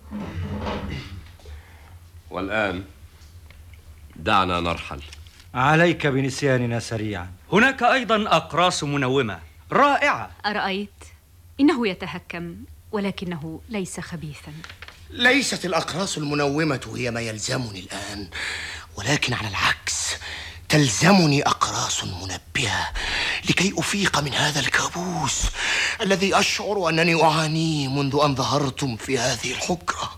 والآن دعنا نرحل. عليك بنسياننا سريعا. هناك أيضا أقراص منومة رائعة. أرأيت؟ إنه يتهكم ولكنه ليس خبيثا. ليست الأقراص المنومة هي ما يلزمني الآن، ولكن على العكس تلزمني أقراص منبهة لكي أفيق من هذا الكابوس الذي أشعر أنني أعانيه منذ أن ظهرتم في هذه الحجرة.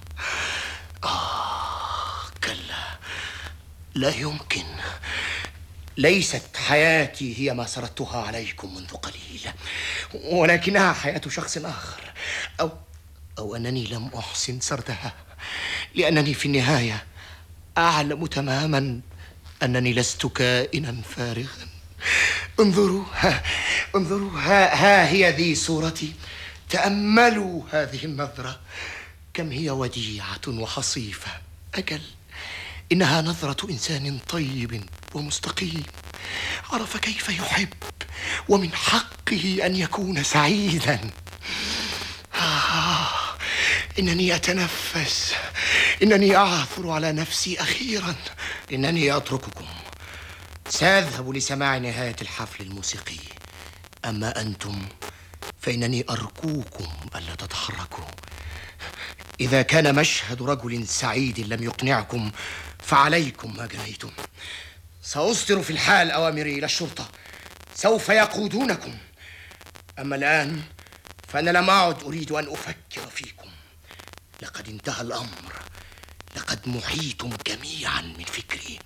آه كلا، لا يمكن. ليست حياتي هي ما سردتها عليكم منذ قليل، ولكنها حياة شخص آخر، أو أو أنني لم أحسن سردها، لأنني في النهاية أعلم تماما أنني لست كائنا فارغا. انظروا ها انظروا ها, ها هي ذي صورتي. تأملوا هذه النظرة، كم هي وديعة وحصيفة. أجل، إنها نظرة إنسان طيب ومستقيم، عرف كيف يحب، ومن حقه أن يكون سعيدا. آه، إنني أتنفس، إنني أعثر على نفسي أخيرا. إنني أترككم، سأذهب لسماع نهاية الحفل الموسيقي. أما أنتم فإنني أرجوكم ألا تتحركوا. إذا كان مشهد رجل سعيد لم يقنعكم فعليكم ما جنيتم. سأصدر في الحال أوامري إلى الشرطة، سوف يقودونكم. أما الآن فأنا لم أعد أريد أن أفكر فيكم. لقد انتهى الأمر، لقد محيتم جميعا من فكري.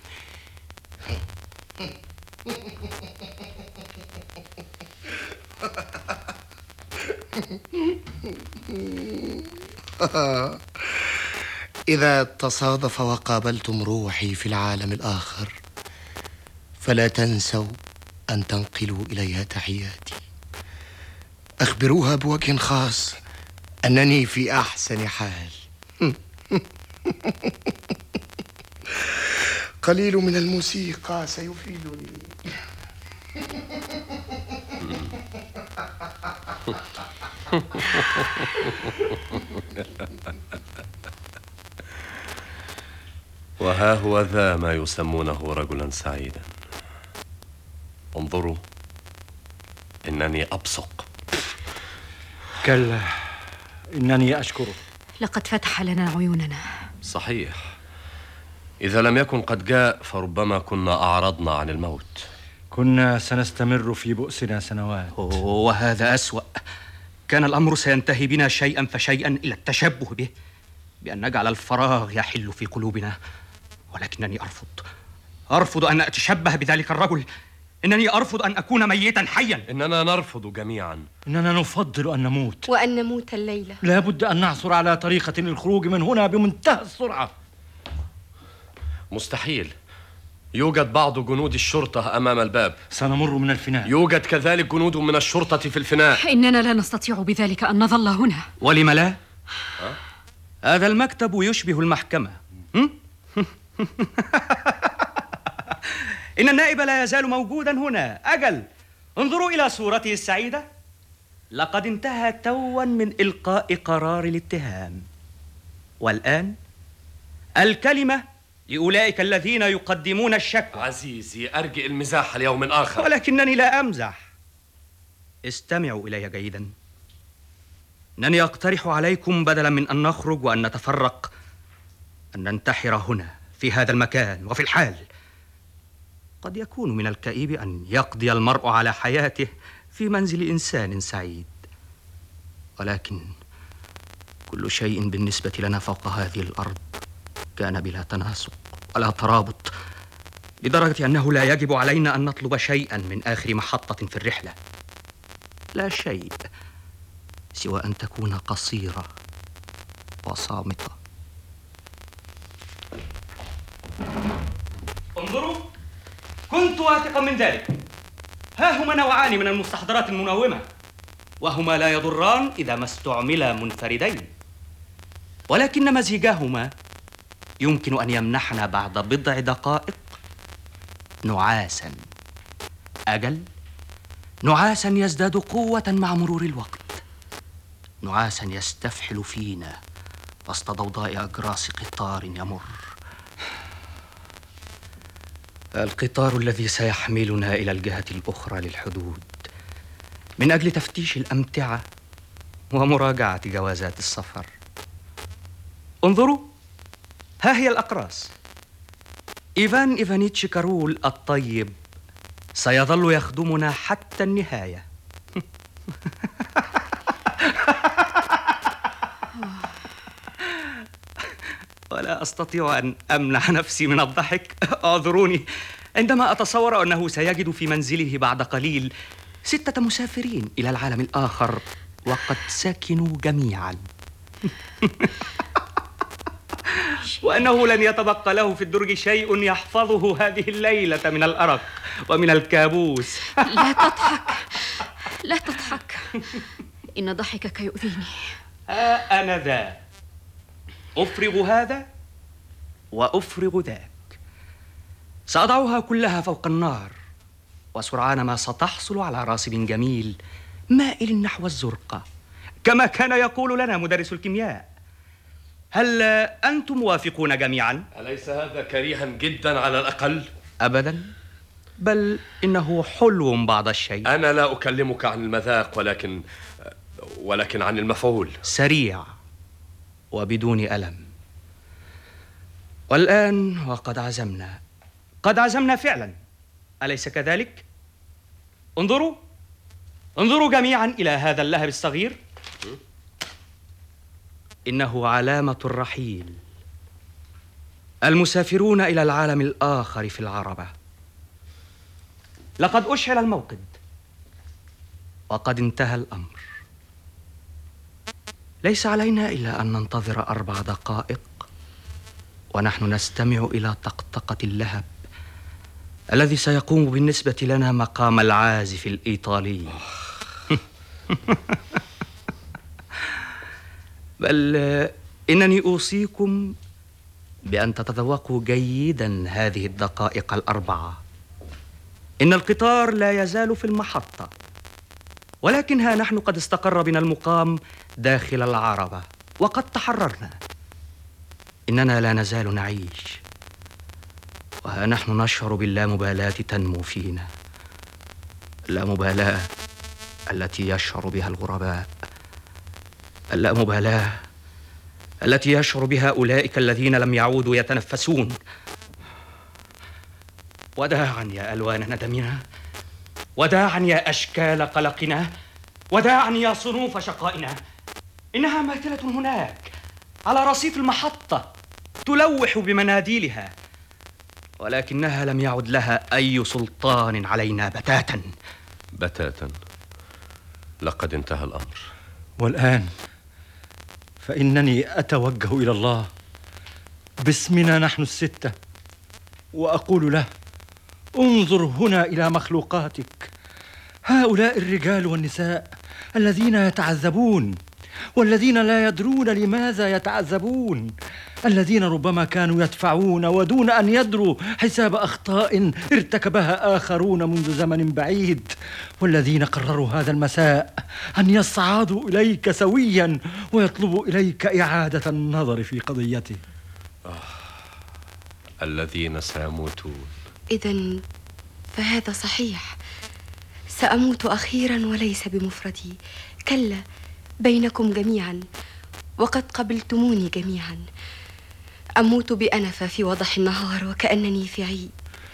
إذا تصادف وقابلتم روحي في العالم الآخر فلا تنسوا أن تنقلوا إليها تحياتي. أخبروها بوجه خاص أنني في أحسن حال. قليل من الموسيقى سيفيدني. وها هو ذا ما يسمونه رجلا سعيدا. انظروا، إنني أبصق. كلا، إنني أشكره. لقد فتح لنا عيوننا. صحيح، إذا لم يكن قد جاء فربما كنا أعرضنا عن الموت. كنا سنستمر في بؤسنا سنوات. وهذا أسوأ. كان الأمر سينتهي بنا شيئا فشيئا إلى التشبه به. بأن نجعل الفراغ يحل في قلوبنا، ولكنني أرفض أرفض أن أتشبه بذلك الرجل. إنني أرفض أن أكون ميتا حيا. إننا نرفض جميعا. إننا نفضل أن نموت، وأن نموت الليلة. لا بد أن نعثر على طريقة للخروج من هنا بمنتهى السرعة. مستحيل. يوجد بعض جنود الشرطة أمام الباب. سنمر من الفناء. يوجد كذلك جنود من الشرطة في الفناء. إننا لا نستطيع بذلك أن نظل هنا. ولم لا؟ أه؟ هذا المكتب يشبه المحكمة. إن النائب لا يزال موجودا هنا. أجل، انظروا إلى صورته السعيدة. لقد انتهى توا من إلقاء قرار الاتهام، والآن الكلمة لأولئك الذين يقدمون الشكوى. عزيزي، أرجئ المزاح ليوم آخر. ولكنني لا أمزح. استمعوا إلي جيدا. إنني أقترح عليكم بدلا من أن نخرج وأن نتفرق أن ننتحر هنا في هذا المكان وفي الحال. قد يكون من الكئيب أن يقضي المرء على حياته في منزل إنسان سعيد، ولكن كل شيء بالنسبة لنا فوق هذه الأرض كان بلا تناسق ولا ترابط، لدرجة أنه لا يجب علينا أن نطلب شيئا من آخر محطة في الرحلة. لا شيء سوى أن تكون قصيرة وصامتة. انظروا، كنت واثقا من ذلك. ها هما نوعان من المستحضرات المنومة، وهما لا يضران إذا ما استعملا منفردين، ولكن مزيجهما يمكن أن يمنحنا بعد بضع دقائق نعاسا. أجل، نعاسا يزداد قوة مع مرور الوقت، نعاسا يستفحل فينا وسط ضوضاء أجراس قطار يمر. القطار الذي سيحملنا إلى الجهة الأخرى للحدود من أجل تفتيش الأمتعة ومراجعة جوازات السفر. انظروا، ها هي الأقراص. إيفان إيفانيتش كارول الطيب سيظل يخدمنا حتى النهاية. ولا أستطيع أن أمنع نفسي من الضحك. اعذروني عندما أتصور أنه سيجد في منزله بعد قليل ستة مسافرين إلى العالم الآخر وقد سكنوا جميعا. وأنه لن يتبقى له في الدرج شيء يحفظه هذه الليلة من الأرق ومن الكابوس. لا تضحك، لا تضحك، إن ضحكك يؤذيني. ها أنا ذا أفرغ هذا وأفرغ ذاك. سأضعها كلها فوق النار، وسرعان ما ستحصل على راسب جميل مائل نحو الزرقة، كما كان يقول لنا مدرس الكيمياء. هل أنتم موافقون جميعا؟ أليس هذا كريها جدا على الأقل؟ أبدا، بل إنه حلو بعض الشيء. أنا لا أكلمك عن المذاق، ولكن ولكن عن المفعول. سريع وبدون ألم. والآن وقد عزمنا، قد عزمنا فعلا، أليس كذلك؟ انظروا انظروا جميعا إلى هذا اللهب الصغير. إنه علامة الرحيل. المسافرون إلى العالم الآخر في العربة. لقد أشعل الموقد وقد انتهى الأمر. ليس علينا إلا أن ننتظر أربع دقائق ونحن نستمع إلى طقطقة اللهب الذي سيقوم بالنسبة لنا مقام العازف الإيطالي. بل إنني أوصيكم بأن تتذوقوا جيدا هذه الدقائق الأربعة. إن القطار لا يزال في المحطة، ولكن ها نحن قد استقر بنا المقام داخل العربة وقد تحررنا. إننا لا نزال نعيش، وها نحن نشعر باللامبالاة تنمو فينا، اللامبالاة التي يشعر بها الغرباء، اللامبالاة التي يشعر بها أولئك الذين لم يعودوا يتنفسون. وداعا يا ألوان ندمنا، وداعا يا أشكال قلقنا، وداعا يا صنوف شقائنا. إنها ماثلة هناك على رصيف المحطة تلوح بمناديلها، ولكنها لم يعد لها أي سلطان علينا بتاتا. بتاتا. لقد انتهى الأمر. والآن فإنني أتوجه إلى الله باسمنا نحن الستة، وأقول له: انظر هنا إلى مخلوقاتك، هؤلاء الرجال والنساء الذين يتعذبون، والذين لا يدرون لماذا يتعذبون، الذين ربما كانوا يدفعون ودون أن يدروا حساب أخطاء ارتكبها آخرون منذ زمن بعيد، والذين قرروا هذا المساء أن يصعدوا إليك سويا ويطلبوا إليك إعادة النظر في قضيته. آه. الذين سيموتون. إذن فهذا صحيح، سأموت أخيرا وليس بمفردي، كلا، بينكم جميعا، وقد قبلتموني جميعا. أموت بأنفة في وضح النهار وكأنني في عيد.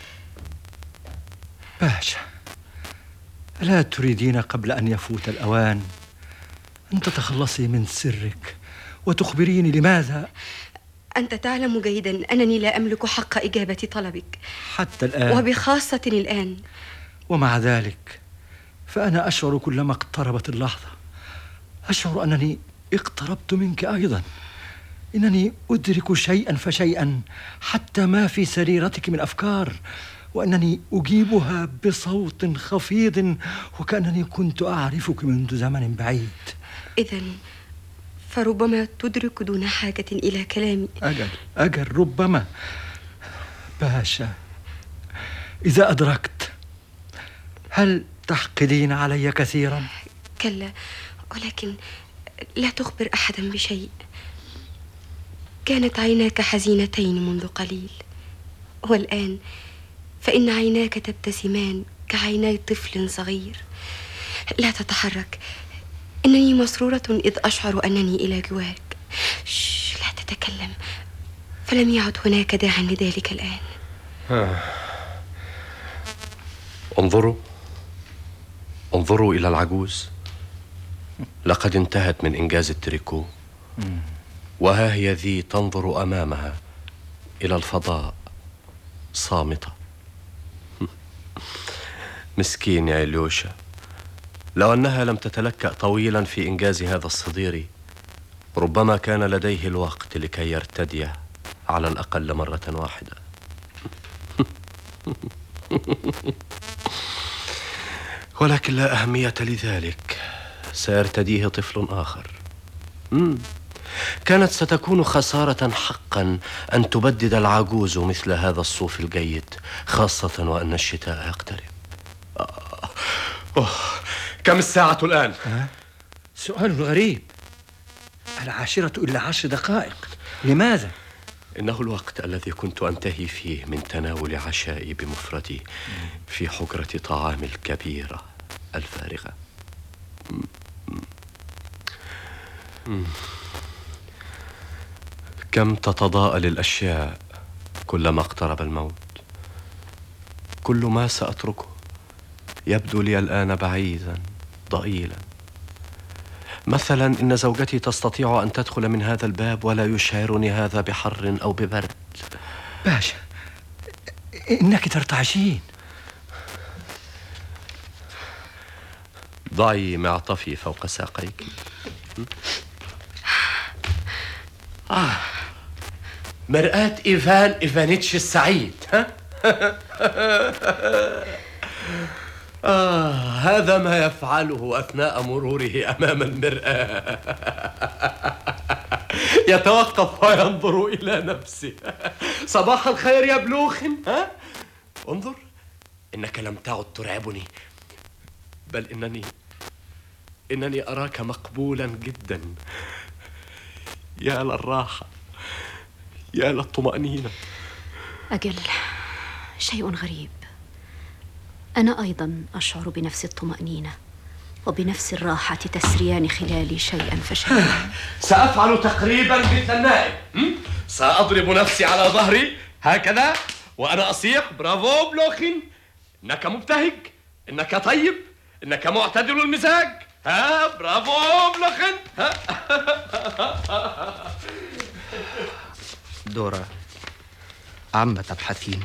باشا، ألا تريدين قبل أن يفوت الأوان أن تتخلصي من سرك وتخبريني لماذا؟ أنت تعلم جيدا أنني لا أملك حق إجابة طلبك حتى الآن، وبخاصة الآن. ومع ذلك فأنا أشعر كلما اقتربت اللحظة، أشعر أنني اقتربت منك أيضا. إنني أدرك شيئا فشيئا حتى ما في سريرتك من أفكار، وأنني أجيبها بصوت خفيض وكأنني كنت أعرفك منذ زمن بعيد. إذن فربما تدرك دون حاجة إلى كلامي. أجل أجل ربما. باشا، إذا أدركت هل تحقدين علي كثيرا؟ كلا، ولكن لا تخبر أحدا بشيء. كانت عيناك حزينتين منذ قليل، والآن فإن عيناك تبتسمان كعيني طفل صغير. لا تتحرك، إنني مسرورة إذ أشعر أنني إلى جواك. شش، لا تتكلم، فلم يعد هناك داع لذلك الآن. آه. انظروا انظروا إلى العجوز، لقد انتهت من إنجاز التريكو، وها هي ذي تنظر أمامها إلى الفضاء صامتة. مسكين يا إليوشا، لو أنها لم تتلكأ طويلا في إنجاز هذا الصدير ربما كان لديه الوقت لكي يرتديه على الأقل مرة واحدة. ولكن لا أهمية لذلك، سيرتديه طفل آخر. مم. كانت ستكون خسارة حقا أن تبدد العجوز مثل هذا الصوف الجيد، خاصة وأن الشتاء يقترب. آه. أوه. كم الساعة الآن؟ أه؟ سؤال غريب، العاشرة إلا عشر دقائق، لماذا؟ إنه الوقت الذي كنت أنتهي فيه من تناول عشائي بمفردي في حجرة طعام الكبيرة الفارغة. كم تتضاءل الأشياء كلما اقترب الموت. كل ما سأتركه يبدو لي الآن بعيدا ضئيلا. مثلا إن زوجتي تستطيع أن تدخل من هذا الباب ولا يشعرني هذا بحر أو ببرد. باشا، إنك ترتعشين. ضعي معطفي فوق ساقيك. آه. مرآة إيفان إيفانيتش السعيد. ها؟ آه، هذا ما يفعله أثناء مروره أمام المرآة. يتوقف وينظر إلى نفسه. صباح الخير يا بلوخن. ها؟ انظر، إنك لم تعد ترعبني، بل إنني إنني أراك مقبولا جدا. يا للراحة، يا للطمأنينة. أجل، شيء غريب. أنا أيضا أشعر بنفس الطمأنينة وبنفس الراحة تسريان خلالي شيئا فشيئا. سأفعل تقريبا مثل النائب. سأضرب نفسي على ظهري هكذا وأنا أصيح: برافو بلوخين، إنك مبتهج، إنك طيب، إنك معتدل المزاج. ها، برافو بلوخين. ها. دورا، عما تبحثين؟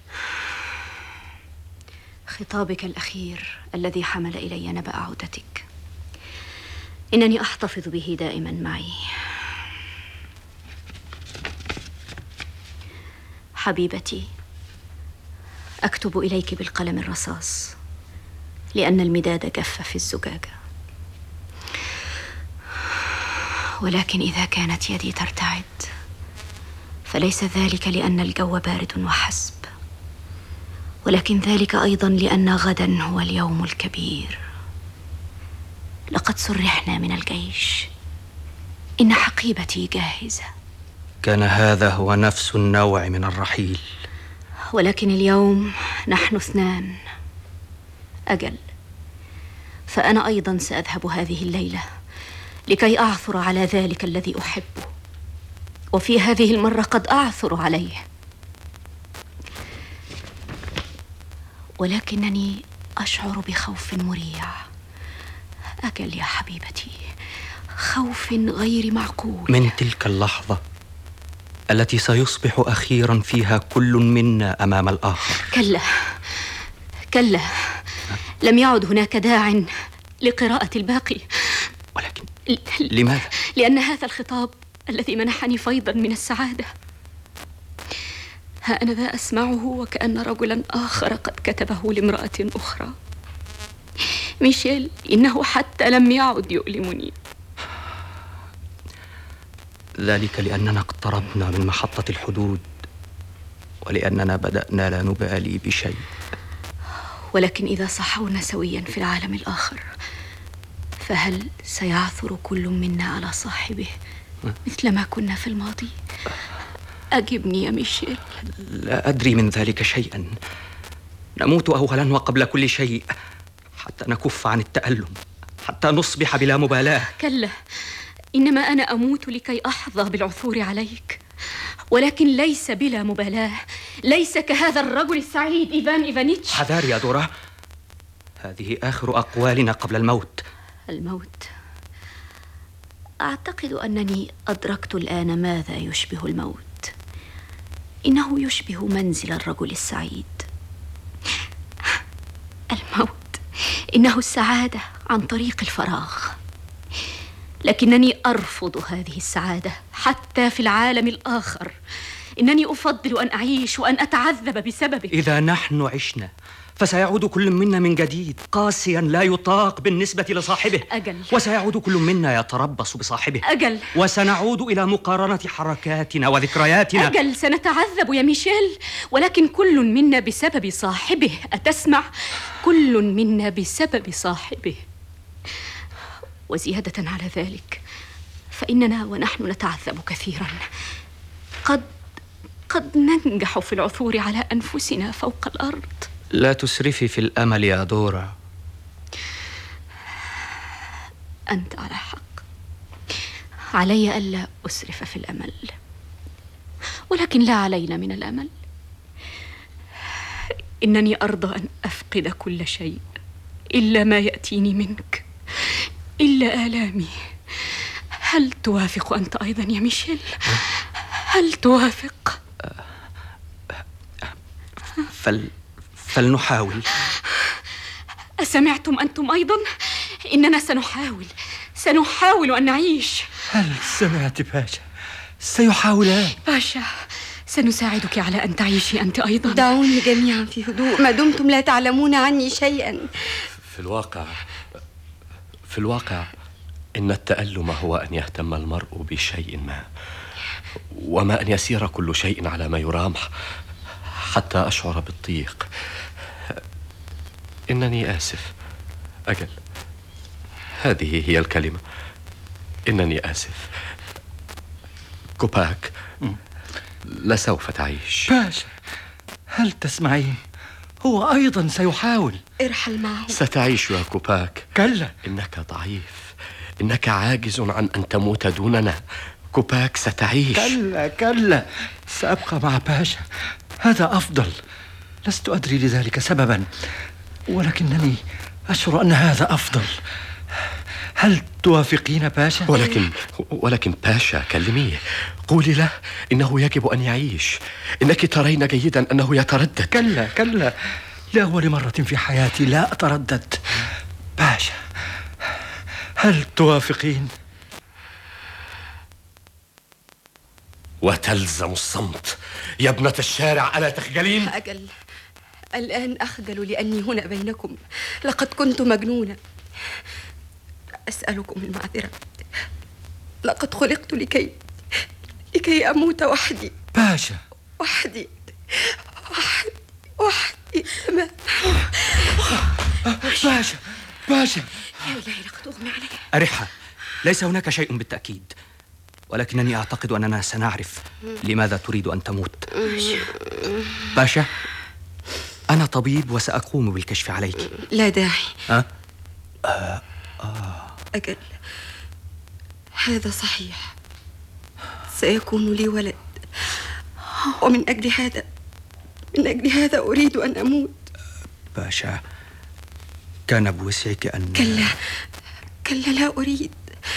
خطابك الأخير الذي حمل إلي نبأ عودتك، إنني أحتفظ به دائما معي. حبيبتي، أكتب إليك بالقلم الرصاص لأن المداد جف في الزجاجة، ولكن إذا كانت يدي ترتعد فليس ذلك لأن الجو بارد وحسب، ولكن ذلك أيضا لأن غدا هو اليوم الكبير. لقد سرحنا من الجيش، إن حقيبتي جاهزة. كان هذا هو نفس النوع من الرحيل، ولكن اليوم نحن اثنان. أجل، فأنا أيضا سأذهب هذه الليلة لكي أعثر على ذلك الذي أحبه، وفي هذه المرة قد أعثر عليه، ولكنني أشعر بخوف مريع. أجل يا حبيبتي، خوف غير معقول من تلك اللحظة التي سيصبح أخيرا فيها كل منا أمام الآخر. كلا كلا، لم يعد هناك داع لقراءة الباقي. ولكن لماذا؟ لأن هذا الخطاب الذي منحني فيضا من السعادة، ها أنا ذا أسمعه وكأن رجلا آخر قد كتبه لامرأة أخرى. ميشيل، إنه حتى لم يعد يؤلمني. ذلك لأننا اقتربنا من محطة الحدود، ولأننا بدأنا لا نبالي بشيء. ولكن إذا صحونا سويا في العالم الآخر، فهل سيعثر كل منا على صاحبه مثلما كنا في الماضي؟ أجبني يا ميشيل. لا أدري من ذلك شيئا. نموت أولا وقبل كل شيء، حتى نكف عن التألم، حتى نصبح بلا مبالاة. كلا، إنما أنا أموت لكي أحظى بالعثور عليك، ولكن ليس بلا مبالاة، ليس كهذا الرجل السعيد إيفان إيفانيتش. حذار يا دورا، هذه آخر أقوالنا قبل الموت. الموت؟ أعتقد أنني أدركت الآن ماذا يشبه الموت. إنه يشبه منزل الرجل السعيد. الموت إنه السعادة عن طريق الفراغ، لكنني أرفض هذه السعادة حتى في العالم الآخر. إنني أفضل أن أعيش وأن أتعذب بسببه. إذا نحن عشنا فسيعود كل منا من جديد قاسيا لا يطاق بالنسبة لصاحبه. أجل. وسيعود كل منا يتربص بصاحبه. أجل. وسنعود إلى مقارنة حركاتنا وذكرياتنا. أجل، سنتعذب يا ميشيل، ولكن كل منا بسبب صاحبه. أتسمع؟ كل منا بسبب صاحبه. وزيادة على ذلك فإننا ونحن نتعذب كثيرا قد قد ننجح في العثور على أنفسنا فوق الأرض. لا تسرفي في الأمل يا دورا. أنت على حق، علي ألا أسرف في الأمل، ولكن لا علينا من الأمل. إنني أرضى أن أفقد كل شيء إلا ما يأتيني منك، إلا آلامي. هل توافق أنت أيضا يا ميشيل؟ هل توافق؟ فل... فلنحاول. أسمعتم أنتم أيضا؟ إننا سنحاول، سنحاول أن نعيش. هل سمعت باشا؟ سيحاولان. باشا، سنساعدك على أن تعيشي أنت أيضا. دعوني جميعا في هدوء ما دمتم لا تعلمون عني شيئا. في الواقع في الواقع إن التألم هو أن يهتم المرء بشيء ما، وما أن يسير كل شيء على ما يرام حتى أشعر بالضيق. إنني آسف. أجل، هذه هي الكلمة. إنني آسف. كوباك لسوف تعيش. باشا، هل تسمعين؟ هو أيضا سيحاول. ارحل معه. ستعيش يا كوباك. كلا، إنك ضعيف، إنك عاجز عن أن تموت دوننا. كوباك ستعيش. كلا كلا، سأبقى مع باشا، هذا أفضل. لست أدري لذلك سببا، ولكنني أشعر أن هذا أفضل. هل توافقين باشا؟ ولكن ولكن باشا، كلميه، قولي له إنه يجب أن يعيش. إنك ترين جيدا أنه يتردد. كلا كلا، لأول مرة في حياتي لا أتردد. باشا، هل توافقين؟ وتلزم الصمت يا ابنة الشارع، ألا تخجلين؟ أجل، الآن أخجل لأني هنا بينكم. لقد كنت مجنونة. أسألكم المعذرة. لقد خلقت لكي لكي أموت وحدي. باشا، وحدي وحدي وحدي تمام. باشا باشا، يا إلهي لقد أغمي علي. أرحة، ليس هناك شيء بالتأكيد، ولكنني أعتقد أننا سنعرف لماذا تريد أن تموت. باشا، أنا طبيب وسأقوم بالكشف عليك. لا داعي. أه؟ آه آه. أجل، هذا صحيح، سيكون لي ولد، ومن أجل هذا من أجل هذا أريد أن أموت. باشا، كان بوسعك أن... كلا كلا، لا أريد.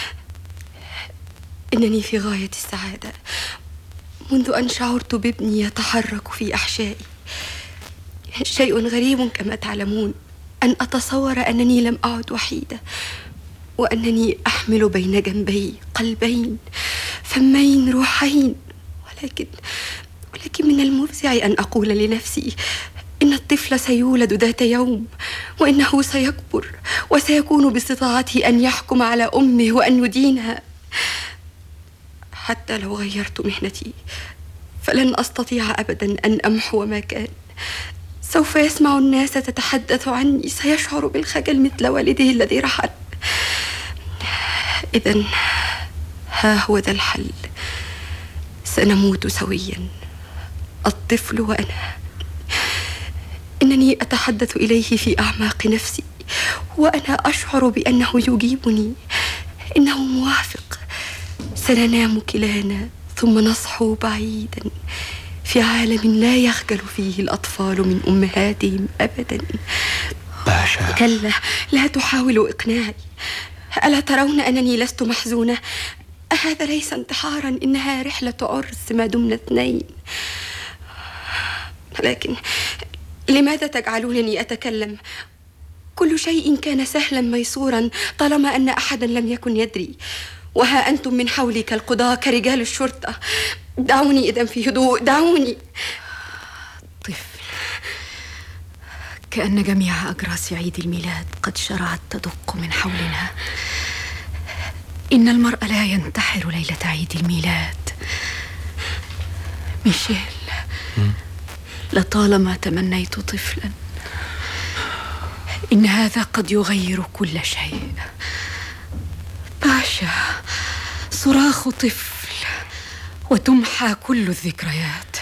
إنني في غاية السعادة منذ أن شعرت بابني يتحرك في أحشائي. شيء غريب كما تعلمون أن أتصور أنني لم أعد وحيدة، وأنني أحمل بين جنبي قلبين، فمين، روحين. ولكن ولكن من المفزع أن أقول لنفسي إن الطفل سيولد ذات يوم، وإنه سيكبر وسيكون باستطاعته أن يحكم على أمه وأن يدينها. حتى لو غيرت مهنتي فلن أستطيع أبدا أن أمحو ما كان. سوف يسمع الناس تتحدث عني، سيشعر بالخجل مثل والده الذي رحل. إذن ها هو ذا الحل، سنموت سويا، الطفل وأنا. إنني أتحدث إليه في أعماق نفسي وأنا أشعر بأنه يجيبني، إنه موافق. سننام كلانا ثم نصحو بعيدا في عالم لا يخجل فيه الأطفال من أمهاتهم أبدا. باشا، كلا، لا تحاولوا إقناعي. ألا ترون أنني لست محزونة؟ هذا ليس انتحارا، إنها رحلة عرس ما دمنا اثنين. لكن لماذا تجعلونني أتكلم؟ كل شيء كان سهلا ميسورا طالما أن أحدا لم يكن يدري، وها أنتم من حولي كالقضاة كرجال الشرطة. دعوني إذن في هدوء، دعوني. طفل، كأن جميع أجراس عيد الميلاد قد شرعت تدق من حولنا. إن المرء لا ينتحر ليلة عيد الميلاد. ميشيل، لطالما تمنيت طفلا. إن هذا قد يغير كل شيء. باشا، صراخ طفل وتمحى كل الذكريات.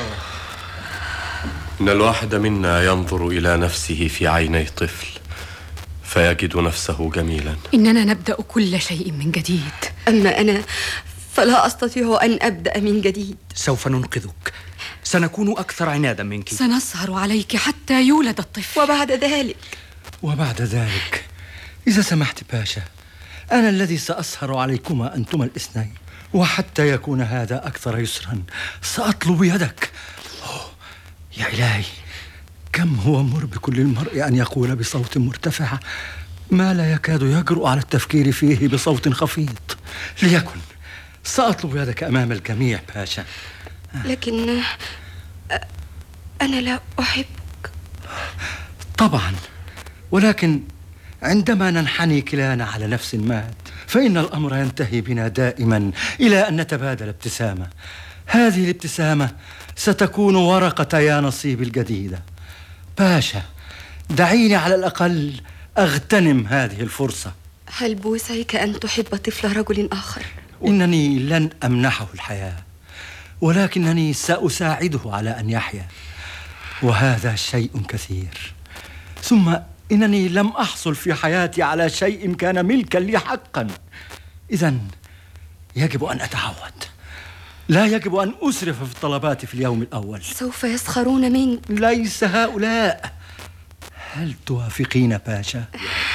إن الواحد منا ينظر إلى نفسه في عيني طفل فيجد نفسه جميلا. إننا نبدأ كل شيء من جديد. أما أنا فلا أستطيع أن أبدأ من جديد. سوف ننقذك، سنكون أكثر عنادا منك. سنسهر عليك حتى يولد الطفل. وبعد ذلك وبعد ذلك إذا سمحت باشا، أنا الذي سأسهر عليكما أنتما الاثنين، وحتى يكون هذا أكثر يسرا سأطلب يدك. أوه يا إلهي، كم هو مربك للمرء أن يقول بصوت مرتفع ما لا يكاد يجرؤ على التفكير فيه بصوت خفيض. ليكن سأطلب يدك أمام الجميع باشا. لكن أنا لا أحبك. طبعا، ولكن عندما ننحني كلانا على نفس ما فإن الأمر ينتهي بنا دائما إلى أن نتبادل ابتسامة. هذه الابتسامة ستكون ورقة يا نصيب الجديدة. باشا، دعيني على الأقل أغتنم هذه الفرصة. هل بوسعك أن تحب طفل رجل آخر؟ إنني لن أمنحه الحياة، ولكنني سأساعده على أن يحيا، وهذا شيء كثير. ثم إنني لم أحصل في حياتي على شيء كان ملكا لي حقا. إذن يجب أن أتعود، لا يجب أن أسرف في الطلبات في اليوم الأول. سوف يسخرون منك. ليس هؤلاء. هل توافقين باشا؟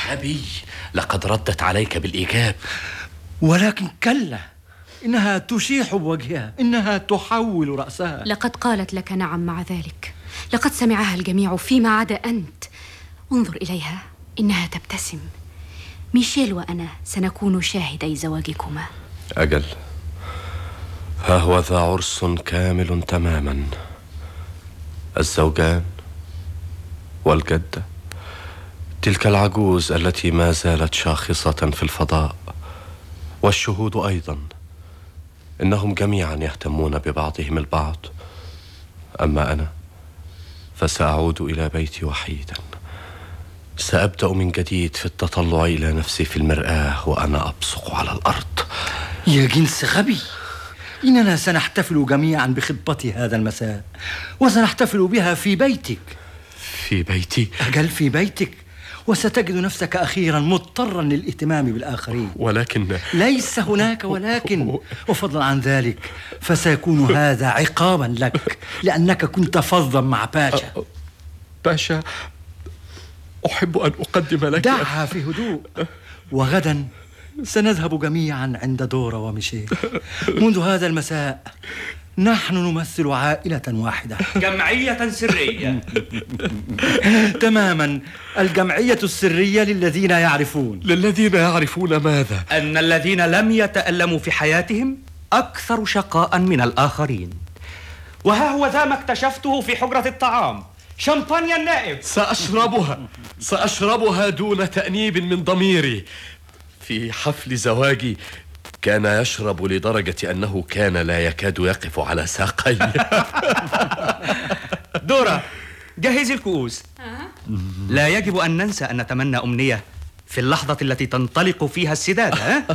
غبي، لقد ردت عليك بالإيجاب. ولكن كلا، إنها تشيح بوجهها، إنها تحول رأسها. لقد قالت لك نعم مع ذلك، لقد سمعها الجميع فيما عدا أنت. انظر إليها، إنها تبتسم. ميشيل وأنا سنكون شاهدي زواجكما. أجل، ها هو ذا عرس كامل تماما. الزوجان والجدة، تلك العجوز التي ما زالت شاخصة في الفضاء، والشهود أيضا، إنهم جميعا يهتمون ببعضهم البعض. أما أنا فسأعود إلى بيتي وحيدا. سأبدأ من جديد في التطلع إلى نفسي في المرآة وأنا أبصق على الأرض. يا جنس غبي، إننا سنحتفل جميعا بخطبتي هذا المساء، وسنحتفل بها في بيتك. في بيتي؟ أجل، في بيتك، وستجد نفسك أخيرا مضطرا للاهتمام بالآخرين. ولكن ليس هناك ولكن. وفضلا عن ذلك فسيكون هذا عقابا لك، لأنك كنت فظا مع باشا. باشا، أحب أن أقدم لك. دعها في هدوء، وغدا سنذهب جميعا عند دورا وميشيل. منذ هذا المساء نحن نمثل عائلة واحدة، جمعية سرية. تماما، الجمعية السرية للذين يعرفون. للذين يعرفون ماذا؟ أن الذين لم يتألموا في حياتهم أكثر شقاء من الآخرين. وها هو ذا ما اكتشفته في حجرة الطعام، شمبانيا النائب. سأشربها، سأشربها دون تأنيب من ضميري. في حفل زواجي كان يشرب لدرجة أنه كان لا يكاد يقف على ساقي. دورا، جهزي الكؤوس. لا يجب أن ننسى أن نتمنى أمنية في اللحظة التي تنطلق فيها السدادة.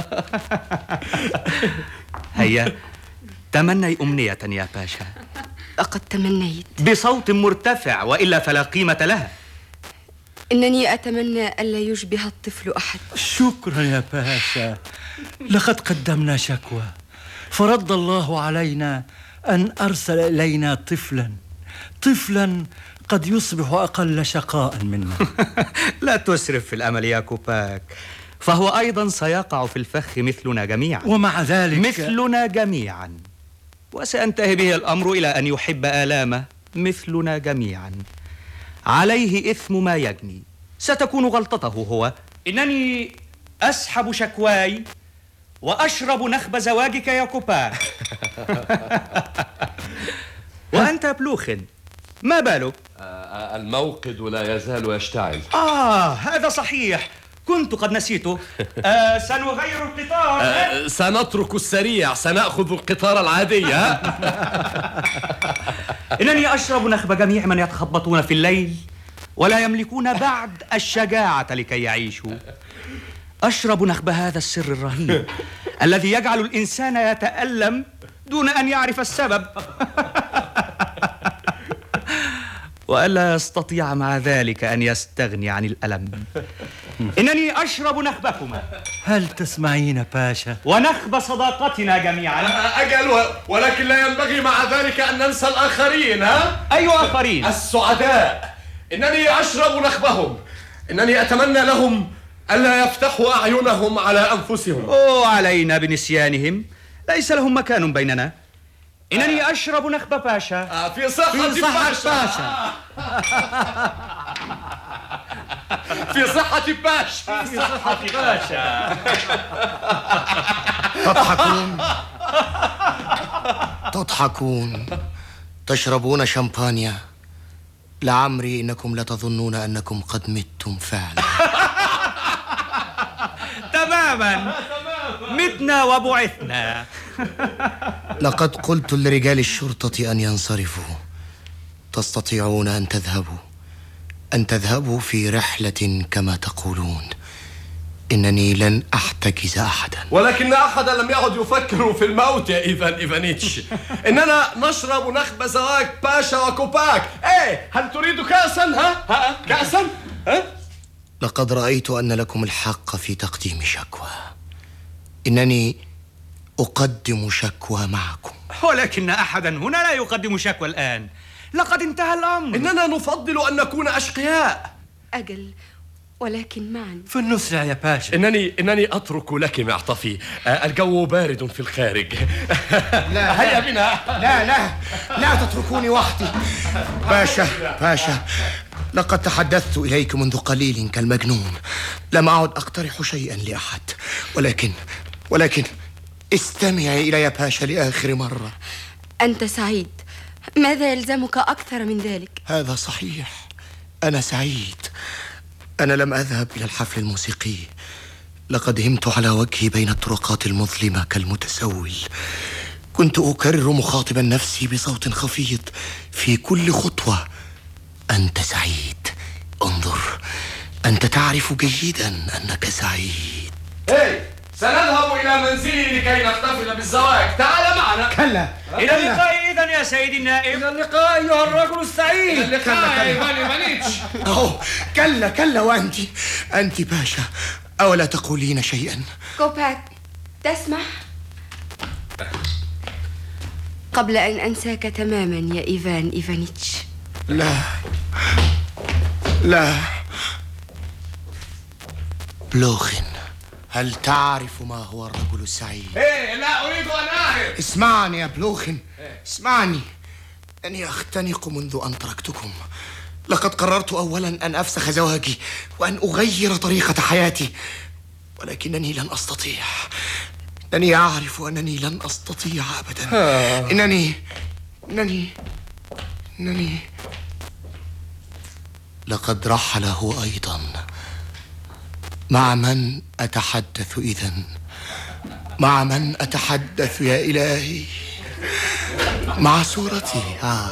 هيا تمني أمنية يا باشا. لقد تمنيت بصوت مرتفع، وإلا فلا قيمة لها. إنني أتمنى ألا يشبه الطفل أحد. شكرا يا باشا، لقد قدمنا شكوى، فرد الله علينا أن أرسل إلينا طفلا طفلا قد يصبح أقل شقاء منا. لا تسرف في الأمل يا كوباك، فهو أيضا سيقع في الفخ مثلنا جميعا. ومع ذلك مثلنا جميعا، وسينتهي به الأمر إلى أن يحب آلامه مثلنا جميعا. عليه إثم ما يجني، ستكون غلطته هو. إنني أسحب شكواي وأشرب نخب زواجك يا كوباك. وأنت يا بلوخن، ما بالك؟ آه الموقد لا يزال يشتعل. آه هذا صحيح، كنت قد نسيته. آه سنغير القطار. آه سنترك السريع، سنأخذ القطار العادي. إنني أشرب نخب جميع من يتخبطون في الليل ولا يملكون بعد الشجاعة لكي يعيشوا. أشرب نخب هذا السر الرهيب الذي يجعل الإنسان يتألم دون أن يعرف السبب، وألا يستطيع مع ذلك أن يستغني عن الألم. إنني أشرب نخبكما. هل تسمعين باشا؟ ونخب صداقتنا جميعا. أجل، ولكن لا ينبغي مع ذلك أن ننسى الآخرين. ها؟ أي آخرين؟ السعداء. إنني أشرب نخبهم. إنني أتمنى لهم ألا يفتحوا أعينهم على أنفسهم. أوه، علينا بنسيانهم، ليس لهم مكان بيننا. إنني أشرب نخب باشا. آه في صحة, في صحة باشا, باشا. في صحة باشا. في صحة باشا. تضحكون تضحكون تشربون شمبانيا. لعمري إنكم لتظنون أنكم قد متم فعلا. تماما، متنا وبعثنا. لقد قلت لرجال الشرطة أن ينصرفوا. تستطيعون أن تذهبوا أن تذهبوا في رحلة كما تقولون. إنني لن أحتجز أحدا. ولكن أحدا لم يعد يفكر في الموت يا إيفان إيفانيتش. إننا نشرب نخب زواج باشا وكوباك. إيه، هل تريد كأسا؟ ها؟ ها؟ كأسا؟ ها؟ لقد رأيت أن لكم الحق في تقديم شكوى. إنني أقدم شكوى معكم. ولكن أحدا هنا لا يقدم شكوى الآن، لقد انتهى الأمر. إننا نفضل أن نكون أشقياء. أجل، ولكن معا. فلنسرع يا باشا. إنني إنني أترك لك معطفي. الجو بارد في الخارج. لا هيا بنا. لا لا لا تتركوني وحدي. باشا باشا، لقد تحدثت إليك منذ قليل كالمجنون. لم أعد أقترح شيئا لأحد، ولكن ولكن استمعي إلي يا باشا لآخر مرة. أنت سعيد، ماذا يلزمك أكثر من ذلك؟ هذا صحيح، أنا سعيد. أنا لم أذهب إلى الحفل الموسيقي، لقد همت على وجهي بين الطرقات المظلمة كالمتسول. كنت أكرر مخاطبا نفسي بصوت خفيض في كل خطوة: أنت سعيد، انظر، أنت تعرف جيدا أنك سعيد. هاي، سنذهب إلى منزلي لكي نحتفل بالزواج. تعال معنا. كلا. إلى اللقاء إذن يا سيدي النائب. إلى اللقاء أيها الرجل السعيد. إلى اللقاء يا إيفان إيفانيتش. أوه، كلا كلا، وأنت أنت باشا، أولا تقولين شيئا؟ كوباك، تسمح؟ قبل أن أنساك تماما يا إيفان إيفانيتش. لا لا بلوخن، هل تعرف ما هو الرجل السعيد؟ إيه، لا أريد أن أعرف. اسمعني يا بلوخن، اسمعني. أني أختنق منذ أن تركتكم. لقد قررت أولا أن أفسخ زواجي وأن أغير طريقة حياتي، ولكنني لن أستطيع. إنني أعرف أنني لن أستطيع أبدا. إنني إنني إنني لقد رحل هو أيضا. مع من أتحدث إذن؟ مع من أتحدث يا إلهي؟ مع صورتي. آه.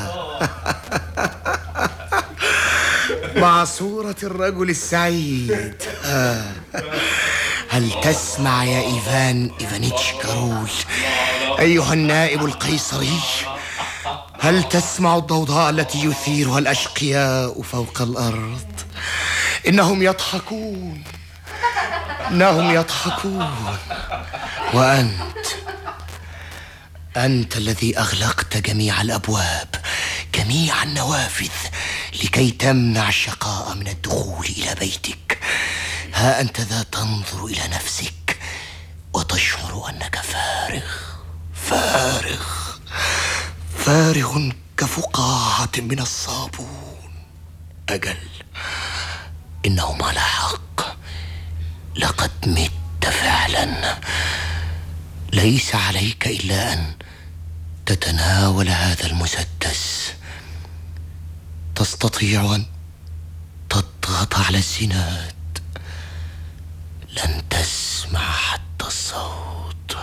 مع صورة الرجل السعيد. آه. هل تسمع يا إيفان إيفانيتش كارول أيها النائب القيصري؟ هل تسمع الضوضاء التي يثيرها الأشقياء فوق الأرض؟ إنهم يضحكون، إنهم يضحكون. وأنت أنت الذي أغلقت جميع الأبواب، جميع النوافذ، لكي تمنع الشقاء من الدخول إلى بيتك. ها أنت ذا تنظر إلى نفسك وتشعر أنك فارغ فارغ فارغ كفقاعة من الصابون. أجل، إنهم على حق، لقد مت فعلا. ليس عليك إلا أن تتناول هذا المسدس. تستطيع أن تضغط على الزناد. لن تسمع حتى الصوت،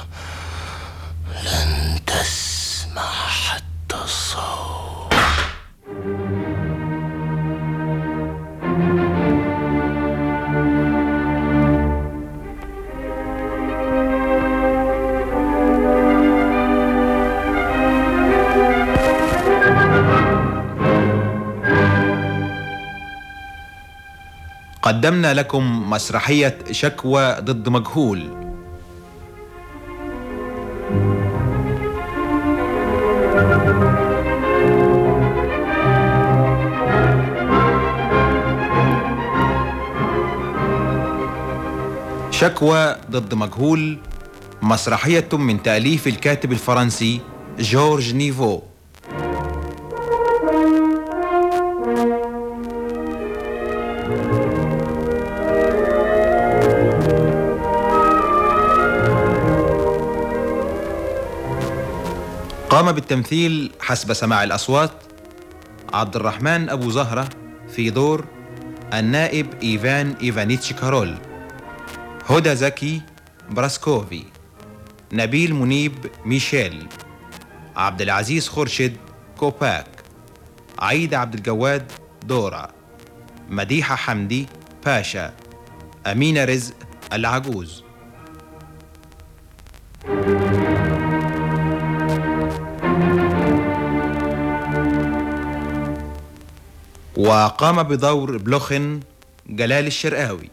لن تسمع حتى الصوت. قدمنا لكم مسرحية شكوى ضد مجهول. شكوى ضد مجهول مسرحية من تأليف الكاتب الفرنسي جورج نيفو. قام بالتمثيل حسب سماع الأصوات عبد الرحمن أبو زهرة في دور النائب إيفان إيفانيتش كارول، هدى زكي براسكوفي، نبيل منيب ميشيل، عبد العزيز خورشيد كوباك، عيد عبد الجواد دورا، مديحة حمدي باشا، أمينة رزق العجوز. وقام بدور بلوخن جلال الشرقاوي.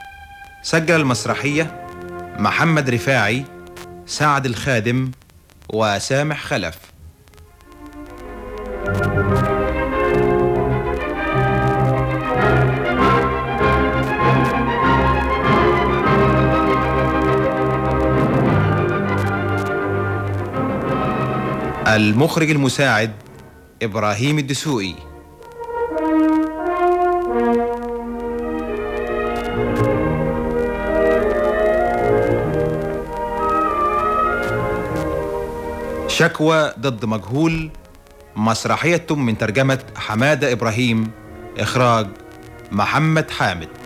سجل المسرحية محمد رفاعي، سعد الخادم، وسامح خلف. المخرج المساعد إبراهيم الدسوقي. شكوى ضد مجهول، مسرحية من ترجمة حمادة إبراهيم، إخراج محمد حامد.